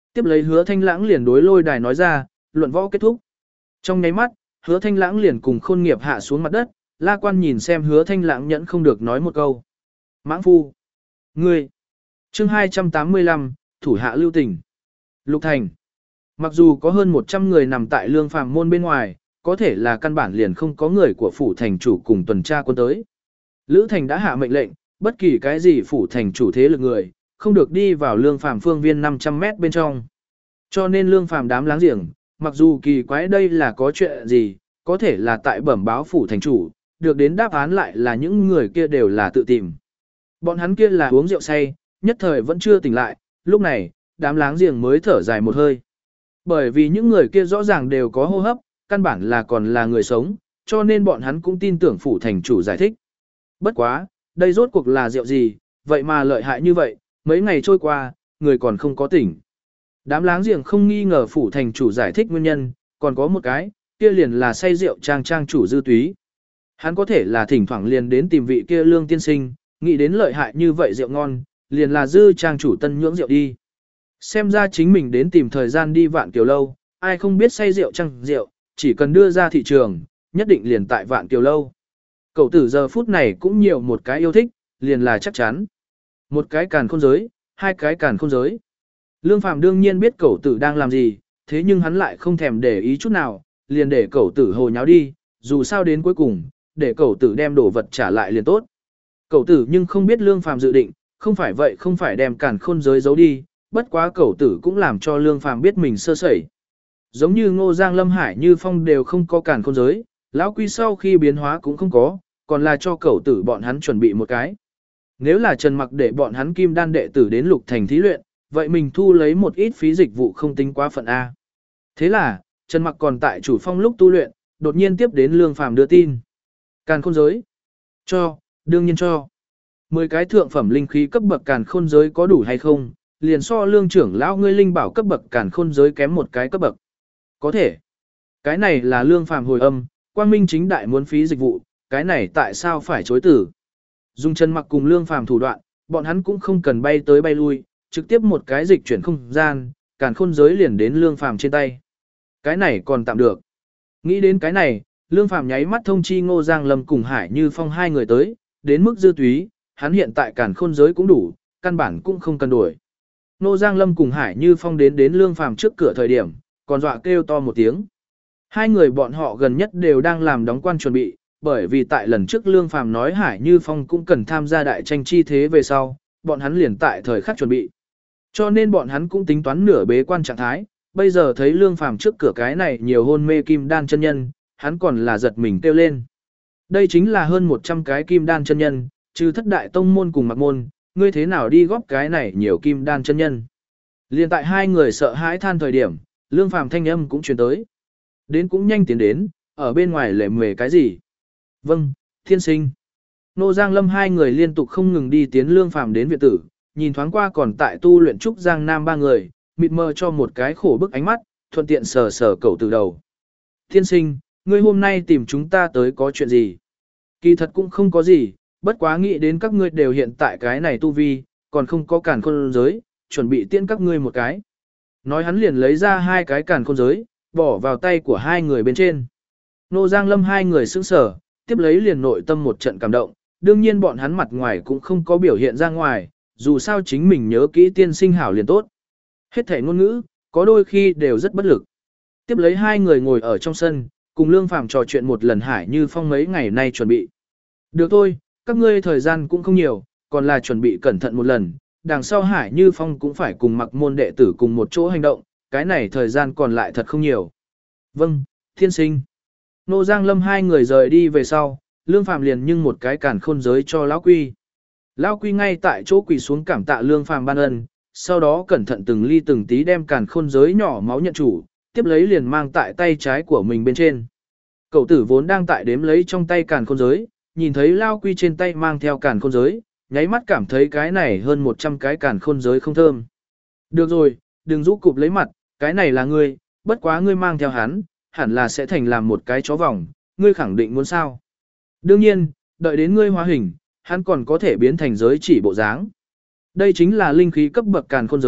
Tiếp lấy Hứa Thanh Lãng liền đối lôi đài nói ra, luận võ kết thúc. Trong nháy mắt, Hứa Thanh Lãng liền cùng Khôn Nghiệp hạ xuống mặt đất, La Quan nhìn xem Hứa Thanh Lãng nhẫn không được nói một câu. Mãng phu! Ngươi! Chương hai trăm tám mươi lăm, thủ hạ lưu tình. Lục Thành. Mặc dù có hơn một trăm người nằm tại Lương Phàm môn bên ngoài, có thể là căn bản liền không có người của phủ thành chủ cùng tuần tra quân tới. Lữ Thành đã hạ mệnh lệnh, bất kỳ cái gì phủ thành chủ thế lực người, không được đi vào Lương Phàm phương viên năm trăm mét bên trong. Cho nên Lương Phàm đám láng giềng, mặc dù kỳ quái đây là có chuyện gì, có thể là tại bẩm báo phủ thành chủ, được đến đáp án lại là những người kia đều là tự tìm. Bọn hắn kia là uống rượu say, nhất thời vẫn chưa tỉnh lại, lúc này, đám láng giềng mới thở dài một hơi. Bởi vì những người kia rõ ràng đều có hô hấp, căn bản là còn là người sống, cho nên bọn hắn cũng tin tưởng phủ thành chủ giải thích. Bất quá, đây rốt cuộc là rượu gì, vậy mà lợi hại như vậy, mấy ngày trôi qua, người còn không có tỉnh. Đám láng giềng không nghi ngờ phủ thành chủ giải thích nguyên nhân, còn có một cái, kia liền là say rượu trang trang chủ Dư Túy. Hắn có thể là thỉnh thoảng liền đến tìm vị kia Lương tiên sinh, nghĩ đến lợi hại như vậy rượu ngon, liền là Dư trang chủ tân nhưỡng rượu đi. Xem ra chính mình đến tìm thời gian đi Vạn Kiều Lâu, ai không biết say rượu trang rượu, chỉ cần đưa ra thị trường, nhất định liền tại Vạn Kiều Lâu. Cậu tử giờ phút này cũng nhiều một cái yêu thích, liền là chắc chắn. Một cái càn khôn giới, hai cái càn khôn giới. Lương Phàm đương nhiên biết cậu tử đang làm gì, thế nhưng hắn lại không thèm để ý chút nào, liền để cậu tử hồ nháo đi, dù sao đến cuối cùng, để cậu tử đem đồ vật trả lại liền tốt. Cậu tử nhưng không biết Lương Phàm dự định, không phải vậy không phải đem càn khôn giới giấu đi, bất quá cậu tử cũng làm cho Lương Phàm biết mình sơ sẩy. Giống như Ngô Giang Lâm Hải Như Phong đều không có càn khôn giới, lão Quy sau khi biến hóa cũng không có, còn là cho cậu tử bọn hắn chuẩn bị một cái. Nếu là Trần Mặc để bọn hắn kim đan đệ tử đến Lục Thành thí luyện, vậy mình thu lấy một ít phí dịch vụ không tính quá phận A. Thế là, Trần Mặc còn tại chủ phong lúc tu luyện, đột nhiên tiếp đến Lương Phàm đưa tin. Càn khôn giới. Cho, đương nhiên cho. Mười cái thượng phẩm linh khí cấp bậc càn khôn giới có đủ hay không, liền so Lương trưởng lão ngươi linh bảo cấp bậc càn khôn giới kém một cái cấp bậc. Có thể. Cái này là Lương Phàm hồi âm, Quang Minh chính đại muốn phí dịch vụ, cái này tại sao phải chối tử. Dùng Trần Mặc cùng Lương Phàm thủ đoạn, bọn hắn cũng không cần bay tới bay lui, trực tiếp một cái dịch chuyển không gian, càn khôn giới liền đến Lương Phàm trên tay. Cái này còn tạm được. Nghĩ đến cái này, Lương Phàm nháy mắt thông chi Ngô Giang Lâm cùng Hải Như Phong hai người tới, đến mức Dư Túy, hắn hiện tại càn khôn giới cũng đủ, căn bản cũng không cần đổi. Ngô Giang Lâm cùng Hải Như Phong đến đến Lương Phàm trước cửa thời điểm, còn dọa kêu to một tiếng. Hai người bọn họ gần nhất đều đang làm đóng quan chuẩn bị, bởi vì tại lần trước Lương Phàm nói Hải Như Phong cũng cần tham gia đại tranh chi thế về sau, bọn hắn liền tại thời khắc chuẩn bị. Cho nên bọn hắn cũng tính toán nửa bế quan trạng thái, bây giờ thấy Lương Phàm trước cửa cái này nhiều hôn mê kim đan chân nhân, hắn còn là giật mình kêu lên. Đây chính là hơn một trăm cái kim đan chân nhân, trừ thất đại tông môn cùng mặc môn, ngươi thế nào đi góp cái này nhiều kim đan chân nhân. Liên tại hai người sợ hãi than thời điểm, Lương Phàm thanh âm cũng truyền tới. Đến cũng nhanh tiến đến, ở bên ngoài lệ mề cái gì? Vâng, thiên sinh. Nô Giang Lâm hai người liên tục không ngừng đi tiến Lương Phàm đến viện tử, nhìn thoáng qua còn tại tu luyện trúc Giang Nam ba người, mịt mờ cho một cái khổ bức ánh mắt, thuận tiện sờ sờ cậu từ đầu. Thiên sinh, ngươi hôm nay tìm chúng ta tới có chuyện gì? Kỳ thật cũng không có gì, bất quá nghĩ đến các ngươi đều hiện tại cái này tu vi, còn không có càn khôn giới, chuẩn bị tiễn các ngươi một cái. Nói hắn liền lấy ra hai cái càn khôn giới, bỏ vào tay của hai người bên trên. Nô Giang Lâm hai người sững sờ, tiếp lấy liền nội tâm một trận cảm động, đương nhiên bọn hắn mặt ngoài cũng không có biểu hiện ra ngoài, dù sao chính mình nhớ kỹ tiên sinh hảo liền tốt. Hết thể ngôn ngữ, có đôi khi đều rất bất lực. Tiếp lấy hai người ngồi ở trong sân, cùng Lương Phàm trò chuyện một lần Hải Như Phong mấy ngày nay chuẩn bị. Được thôi, các ngươi thời gian cũng không nhiều, còn là chuẩn bị cẩn thận một lần, đằng sau Hải Như Phong cũng phải cùng mặc môn đệ tử cùng một chỗ hành động, cái này thời gian còn lại thật không nhiều. Vâng, thiên sinh. Nô Giang Lâm hai người rời đi về sau, Lương Phàm liền nhưng một cái càn khôn giới cho Lão Quy. Lão Quy ngay tại chỗ quỳ xuống cảm tạ Lương Phàm ban ân, sau đó cẩn thận từng ly từng tí đem càn khôn giới nhỏ máu nhận chủ, tiếp lấy liền mang tại tay trái của mình bên trên. Cậu tử vốn đang tại đếm lấy trong tay càn khôn giới, nhìn thấy Lão Quy trên tay mang theo càn khôn giới, nháy mắt cảm thấy cái này hơn một trăm cái càn khôn giới không thơm. Được rồi, đừng rũ cụp lấy mặt, cái này là ngươi, bất quá ngươi mang theo hắn, hẳn là sẽ thành làm một cái chó vòng, ngươi khẳng định muốn sao. Đương nhiên, đợi đến ngươi hóa hình, hắn còn có thể biến thành giới chỉ bộ dáng. Đây chính là linh khí cấp bậc càn khôn giới,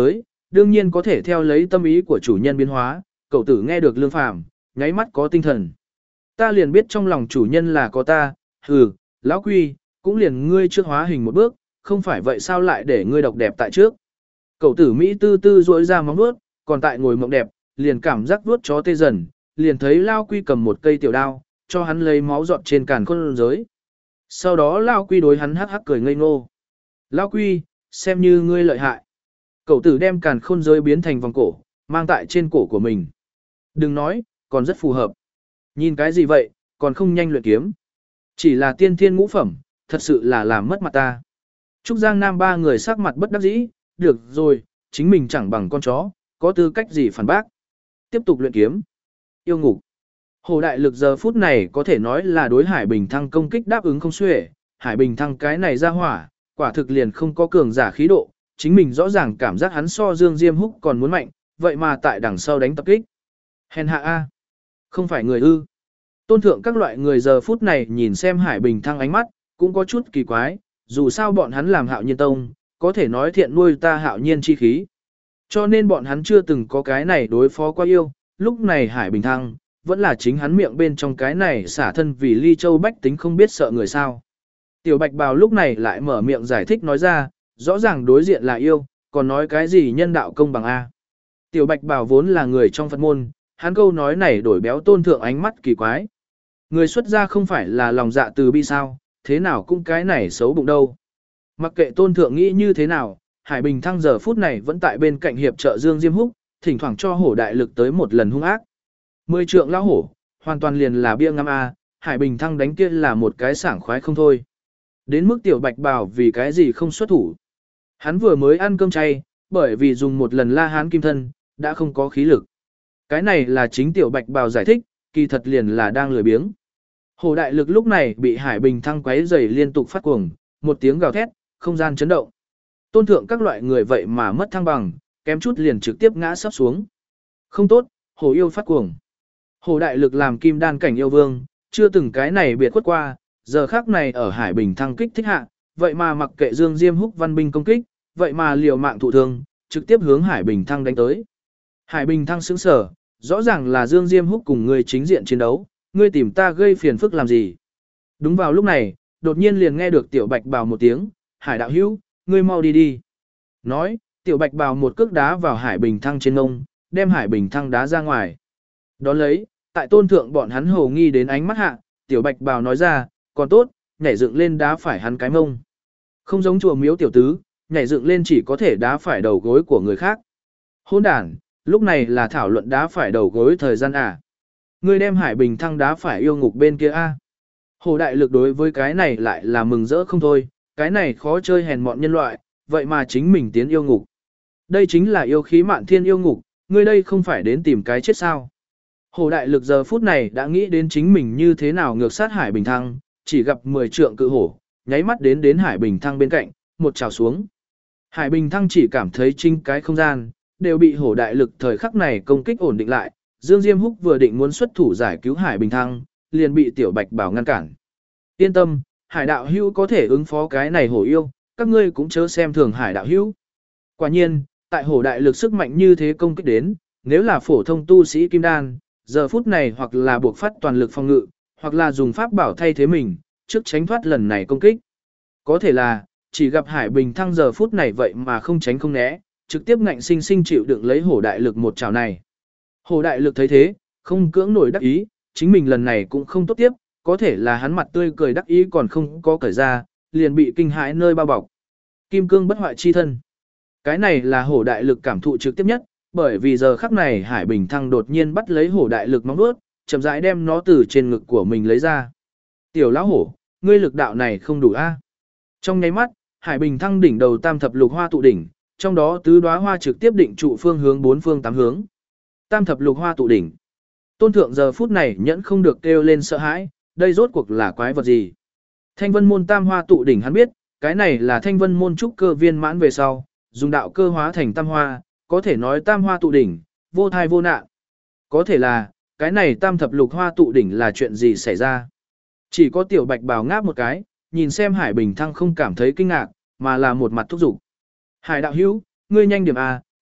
đương nhiên có thể theo lấy tâm ý của chủ nhân biến hóa, cậu tử nghe được Lương Phàm, nháy mắt có tinh thần. Ta liền biết trong lòng chủ nhân là có ta, hừ, lão quy, cũng liền ngươi trước hóa hình một bước, không phải vậy sao lại để ngươi độc đẹp tại trước. Cậu tử Mỹ tư tư rỗi ra móng vuốt, còn tại ngồi mộng đẹp, liền cảm giác vuốt chó tê dần, liền thấy Lao Quy cầm một cây tiểu đao, cho hắn lấy máu dọn trên càn khôn giới. Sau đó Lao Quy đối hắn hắc hắc cười ngây ngô. Lao Quy, xem như ngươi lợi hại. Cậu tử đem càn khôn giới biến thành vòng cổ, mang tại trên cổ của mình. Đừng nói, còn rất phù hợp. Nhìn cái gì vậy, còn không nhanh luyện kiếm. Chỉ là tiên thiên ngũ phẩm, thật sự là làm mất mặt ta. Trúc Giang Nam ba người sắc mặt bất đắc dĩ, được rồi, chính mình chẳng bằng con chó, có tư cách gì phản bác. Tiếp tục luyện kiếm. Yêu ngục. Hồ Đại Lực giờ phút này có thể nói là đối Hải Bình Thăng công kích đáp ứng không xuể, Hải Bình Thăng cái này ra hỏa, quả thực liền không có cường giả khí độ, chính mình rõ ràng cảm giác hắn so Dương Diêm Húc còn muốn mạnh, vậy mà tại đằng sau đánh tập kích. Hèn hạ a, không phải người ư. Tôn thượng các loại người giờ phút này nhìn xem Hải Bình Thăng ánh mắt, cũng có chút kỳ quái, dù sao bọn hắn làm Hạo Nhiên Tông, có thể nói thiện nuôi ta Hạo Nhiên chi khí. Cho nên bọn hắn chưa từng có cái này đối phó qua yêu, lúc này Hải Bình Thăng, vẫn là chính hắn miệng bên trong cái này xả thân vì Ly Châu bách tính không biết sợ người sao. Tiểu Bạch Bào lúc này lại mở miệng giải thích nói ra, rõ ràng đối diện là yêu, còn nói cái gì nhân đạo công bằng A. Tiểu Bạch Bào vốn là người trong Phật môn, hắn câu nói này đổi béo Tôn thượng ánh mắt kỳ quái. Người xuất gia không phải là lòng dạ từ bi sao, thế nào cũng cái này xấu bụng đâu. Mặc kệ Tôn thượng nghĩ như thế nào, Hải Bình Thăng giờ phút này vẫn tại bên cạnh hiệp trợ Dương Diêm Húc, thỉnh thoảng cho hổ đại lực tới một lần hung ác. Mười trượng lão hổ, hoàn toàn liền là bia ngắm A, Hải Bình Thăng đánh kia là một cái sảng khoái không thôi. Đến mức Tiểu Bạch Bào vì cái gì không xuất thủ. Hắn vừa mới ăn cơm chay, bởi vì dùng một lần la hán kim thân, đã không có khí lực. Cái này là chính Tiểu Bạch Bào giải thích, kỳ thật liền là đang lười biếng. Hổ đại lực lúc này bị Hải Bình Thăng quấy rầy liên tục phát cuồng, một tiếng gào thét, không gian chấn động. Tôn thượng các loại người vậy mà mất thăng bằng, kém chút liền trực tiếp ngã sắp xuống. Không tốt, hổ yêu phát cuồng. Hổ đại lực làm kim đan cảnh yêu vương, chưa từng cái này biệt khuất qua, giờ khác này ở Hải Bình Thăng kích thích hạ, vậy mà mặc kệ Dương Diêm Húc văn binh công kích, vậy mà liều mạng thụ thương, trực tiếp hướng Hải Bình Thăng đánh tới. Hải Bình Thăng sững sờ, rõ ràng là Dương Diêm Húc cùng người chính diện chiến đấu, ngươi tìm ta gây phiền phức làm gì? Đúng vào lúc này, đột nhiên liền nghe được Tiểu Bạch Bào một tiếng, Hải đạo hữu, ngươi mau đi đi. Nói, Tiểu Bạch Bào một cước đá vào Hải Bình Thăng trên ngông, đem Hải Bình Thăng đá ra ngoài. Đón lấy, tại Tôn thượng bọn hắn hồ nghi đến ánh mắt hạ, Tiểu Bạch Bào nói ra, còn tốt, nhảy dựng lên đá phải hắn cái mông. Không giống chùa miếu tiểu tứ, nhảy dựng lên chỉ có thể đá phải đầu gối của người khác. Hôn đàn, lúc này là thảo luận đá phải đầu gối thời gian à. Ngươi đem Hải Bình Thăng đá phải yêu ngục bên kia a. À. Hồ đại lực đối với cái này lại là mừng rỡ không thôi, cái này khó chơi hèn mọn nhân loại, vậy mà chính mình tiến yêu ngục. Đây chính là yêu khí mạn thiên yêu ngục, ngươi đây không phải đến tìm cái chết sao. Hồ đại lực giờ phút này đã nghĩ đến chính mình như thế nào ngược sát Hải Bình Thăng, chỉ gặp mười trượng cự hổ, nháy mắt đến đến Hải Bình Thăng bên cạnh, một trào xuống. Hải Bình Thăng chỉ cảm thấy chính cái không gian, đều bị hổ đại lực thời khắc này công kích ổn định lại. Dương Diêm Húc vừa định muốn xuất thủ giải cứu Hải Bình Thăng, liền bị Tiểu Bạch Bảo ngăn cản. Yên tâm, Hải đạo hữu có thể ứng phó cái này hổ yêu, các ngươi cũng chớ xem thường Hải đạo hữu. Quả nhiên, tại hổ đại lực sức mạnh như thế công kích đến, nếu là phổ thông tu sĩ kim đan, giờ phút này hoặc là buộc phát toàn lực phòng ngự, hoặc là dùng pháp bảo thay thế mình, trước tránh thoát lần này công kích. Có thể là, chỉ gặp Hải Bình Thăng giờ phút này vậy mà không tránh không né, trực tiếp ngạnh sinh sinh chịu đựng lấy hổ đại lực một chảo này. Hổ đại lực thấy thế, không cưỡng nổi đắc ý, chính mình lần này cũng không tốt tiếp, có thể là hắn mặt tươi cười đắc ý còn không có cởi ra, liền bị kinh hãi nơi bao bọc. Kim cương bất hoại chi thân. Cái này là hổ đại lực cảm thụ trực tiếp nhất, bởi vì giờ khắc này Hải Bình Thăng đột nhiên bắt lấy hổ đại lực móng vuốt, chậm rãi đem nó từ trên ngực của mình lấy ra. Tiểu lão hổ, ngươi lực đạo này không đủ a. Trong nháy mắt, Hải Bình Thăng đỉnh đầu tam thập lục hoa tụ đỉnh, trong đó tứ đóa hoa trực tiếp định trụ phương hướng bốn phương tám hướng. Tam thập lục hoa tụ đỉnh. Tôn thượng giờ phút này nhẫn không được kêu lên sợ hãi, đây rốt cuộc là quái vật gì? Thanh Vân môn tam hoa tụ đỉnh hắn biết, cái này là Thanh Vân môn trúc cơ viên mãn về sau, dùng đạo cơ hóa thành tam hoa, có thể nói tam hoa tụ đỉnh, vô thai vô nạn. Có thể là, cái này tam thập lục hoa tụ đỉnh là chuyện gì xảy ra? Chỉ có Tiểu Bạch Bào ngáp một cái, nhìn xem Hải Bình Thăng không cảm thấy kinh ngạc, mà là một mặt thúc giục. Hải đạo hữu, ngươi nhanh điểm a,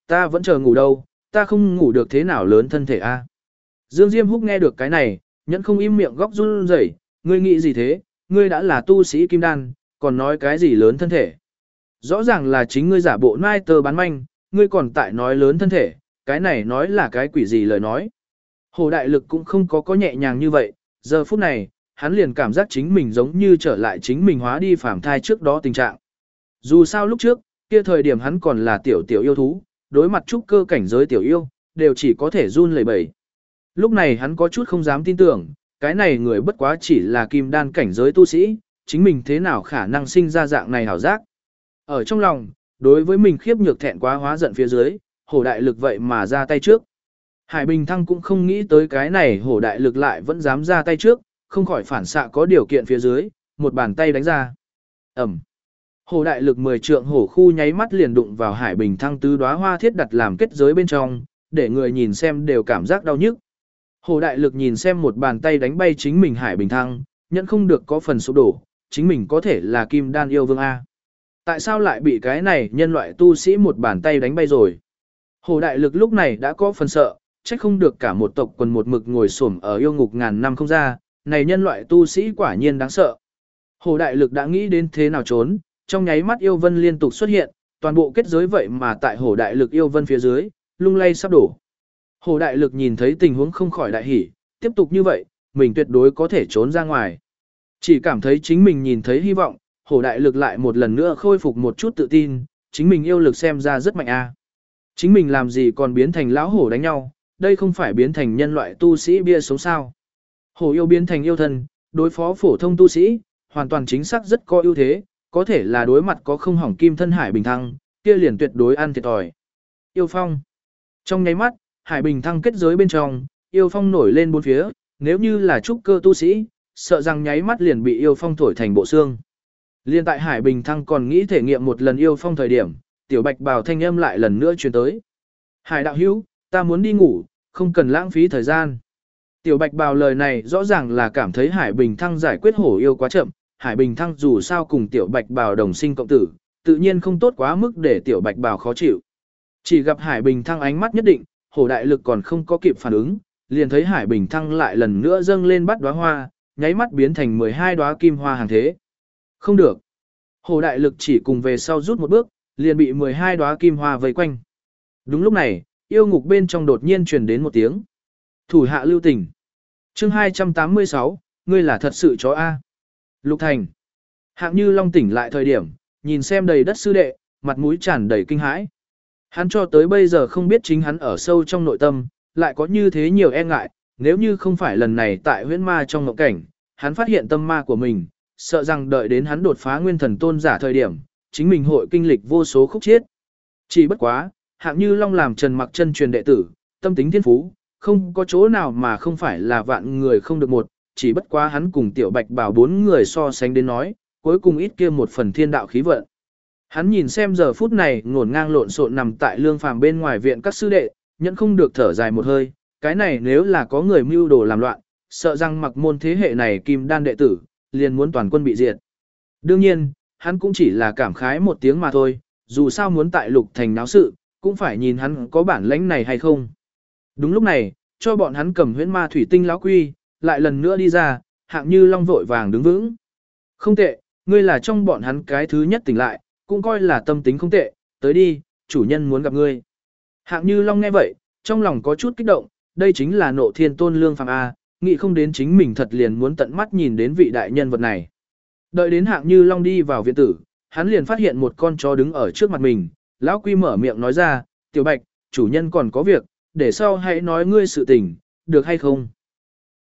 Ta vẫn chờ ngủ đâu, ta không ngủ được thế nào lớn thân thể a. Dương Diêm Húc nghe được cái này, nhẫn không im miệng góc run rẩy, ngươi nghĩ gì thế, ngươi đã là tu sĩ kim đan, còn nói cái gì lớn thân thể. Rõ ràng là chính ngươi giả bộ nai tơ bán manh, ngươi còn tại nói lớn thân thể, cái này nói là cái quỷ gì lời nói. Hồ Đại Lực cũng không có có nhẹ nhàng như vậy, giờ phút này, hắn liền cảm giác chính mình giống như trở lại chính mình hóa đi phàm thai trước đó tình trạng. Dù sao lúc trước, kia thời điểm hắn còn là tiểu tiểu yêu thú, đối mặt trúc cơ cảnh giới tiểu yêu, đều chỉ có thể run lẩy bẩy. Lúc này hắn có chút không dám tin tưởng, cái này người bất quá chỉ là kim đan cảnh giới tu sĩ, chính mình thế nào khả năng sinh ra dạng này hảo giác. Ở trong lòng, đối với mình khiếp nhược thẹn quá hóa giận phía dưới, Hổ Đại Lực vậy mà ra tay trước. Hải Bình Thăng cũng không nghĩ tới cái này Hổ Đại Lực lại vẫn dám ra tay trước, không khỏi phản xạ có điều kiện phía dưới, một bàn tay đánh ra. Ẩm. Hổ Đại Lực mười trượng hổ khu nháy mắt liền đụng vào Hải Bình Thăng tứ đóa hoa thiết đặt làm kết giới bên trong, để người nhìn xem đều cảm giác đau nhức. Hổ Đại Lực nhìn xem một bàn tay đánh bay chính mình Hải Bình Thăng, nhận không được có phần sụp đổ, chính mình có thể là kim đan yêu vương A. Tại sao lại bị cái này nhân loại tu sĩ một bàn tay đánh bay rồi? Hổ Đại Lực lúc này đã có phần sợ, trách không được cả một tộc quần một mực ngồi xổm ở yêu ngục ngàn năm không ra, này nhân loại tu sĩ quả nhiên đáng sợ. Hổ Đại Lực đã nghĩ đến thế nào trốn, trong nháy mắt yêu vân liên tục xuất hiện, toàn bộ kết giới vậy mà tại Hổ Đại Lực yêu vân phía dưới, lung lay sắp đổ. Hổ Đại Lực nhìn thấy tình huống không khỏi đại hỉ, tiếp tục như vậy, mình tuyệt đối có thể trốn ra ngoài. Chỉ cảm thấy chính mình nhìn thấy hy vọng, Hổ Đại Lực lại một lần nữa khôi phục một chút tự tin, chính mình yêu lực xem ra rất mạnh a. Chính mình làm gì còn biến thành lão hổ đánh nhau, đây không phải biến thành nhân loại tu sĩ bia sống sao. Hổ yêu biến thành yêu thân, đối phó phổ thông tu sĩ, hoàn toàn chính xác rất có ưu thế, có thể là đối mặt có không hỏng kim thân Hải Bình Thăng, kia liền tuyệt đối ăn thiệt thòi. Yêu phong. Trong nháy mắt, Hải Bình Thăng kết giới bên trong, yêu phong nổi lên bốn phía, nếu như là trúc cơ tu sĩ, sợ rằng nháy mắt liền bị yêu phong thổi thành bộ xương. Liên tại Hải Bình Thăng còn nghĩ thể nghiệm một lần yêu phong thời điểm, tiểu bạch bào thanh âm lại lần nữa truyền tới. Hải đạo hữu, ta muốn đi ngủ, không cần lãng phí thời gian. Tiểu bạch bào lời này rõ ràng là cảm thấy Hải Bình Thăng giải quyết hổ yêu quá chậm, Hải Bình Thăng dù sao cùng tiểu bạch bào đồng sinh cộng tử, tự nhiên không tốt quá mức để tiểu bạch bào khó chịu. Chỉ gặp Hải Bình Thăng ánh mắt nhất định, Hổ Đại Lực còn không có kịp phản ứng, liền thấy Hải Bình Thăng lại lần nữa dâng lên bắt đóa hoa, nháy mắt biến thành mười hai đóa kim hoa hàng thế. Không được. Hổ Đại Lực chỉ cùng về sau rút một bước, liền bị mười hai đóa kim hoa vây quanh. Đúng lúc này, yêu ngục bên trong đột nhiên truyền đến một tiếng. Thủ hạ lưu tình. Chương hai trăm tám mươi sáu, ngươi là thật sự chó A. Lục Thành. Hạng Như Long tỉnh lại thời điểm, nhìn xem đầy đất sư đệ, mặt mũi tràn đầy kinh hãi. Hắn cho tới bây giờ không biết chính hắn ở sâu trong nội tâm, lại có như thế nhiều e ngại, nếu như không phải lần này tại huyễn ma trong ngộ cảnh, hắn phát hiện tâm ma của mình, sợ rằng đợi đến hắn đột phá nguyên thần tôn giả thời điểm, chính mình hội kinh lịch vô số khúc chiết. Chỉ bất quá, Hạng Như Long làm Trần Mặc chân truyền đệ tử, tâm tính thiên phú, không có chỗ nào mà không phải là vạn người không được một, chỉ bất quá hắn cùng Tiểu Bạch Bảo bốn người so sánh đến nói, cuối cùng ít kia một phần thiên đạo khí vận. Hắn nhìn xem giờ phút này ngổn ngang lộn xộn nằm tại lương phàm bên ngoài viện các sư đệ, nhẫn không được thở dài một hơi, cái này nếu là có người mưu đồ làm loạn, sợ rằng mặc môn thế hệ này kim đan đệ tử, liền muốn toàn quân bị diệt. Đương nhiên, hắn cũng chỉ là cảm khái một tiếng mà thôi, dù sao muốn tại Lục Thành náo sự, cũng phải nhìn hắn có bản lãnh này hay không. Đúng lúc này, cho bọn hắn cầm huyễn ma thủy tinh lão quy, lại lần nữa đi ra, Hạng Như Long vội vàng đứng vững. Không tệ, ngươi là trong bọn hắn cái thứ nhất tỉnh lại, cũng coi là tâm tính không tệ, tới đi, chủ nhân muốn gặp ngươi. Hạng Như Long nghe vậy, trong lòng có chút kích động, đây chính là nộ thiên tôn lương phàm A, nghĩ không đến chính mình thật liền muốn tận mắt nhìn đến vị đại nhân vật này. Đợi đến Hạng Như Long đi vào viện tử, hắn liền phát hiện một con chó đứng ở trước mặt mình, lão quy mở miệng nói ra, tiểu bạch, chủ nhân còn có việc, để sau hãy nói ngươi sự tình, được hay không?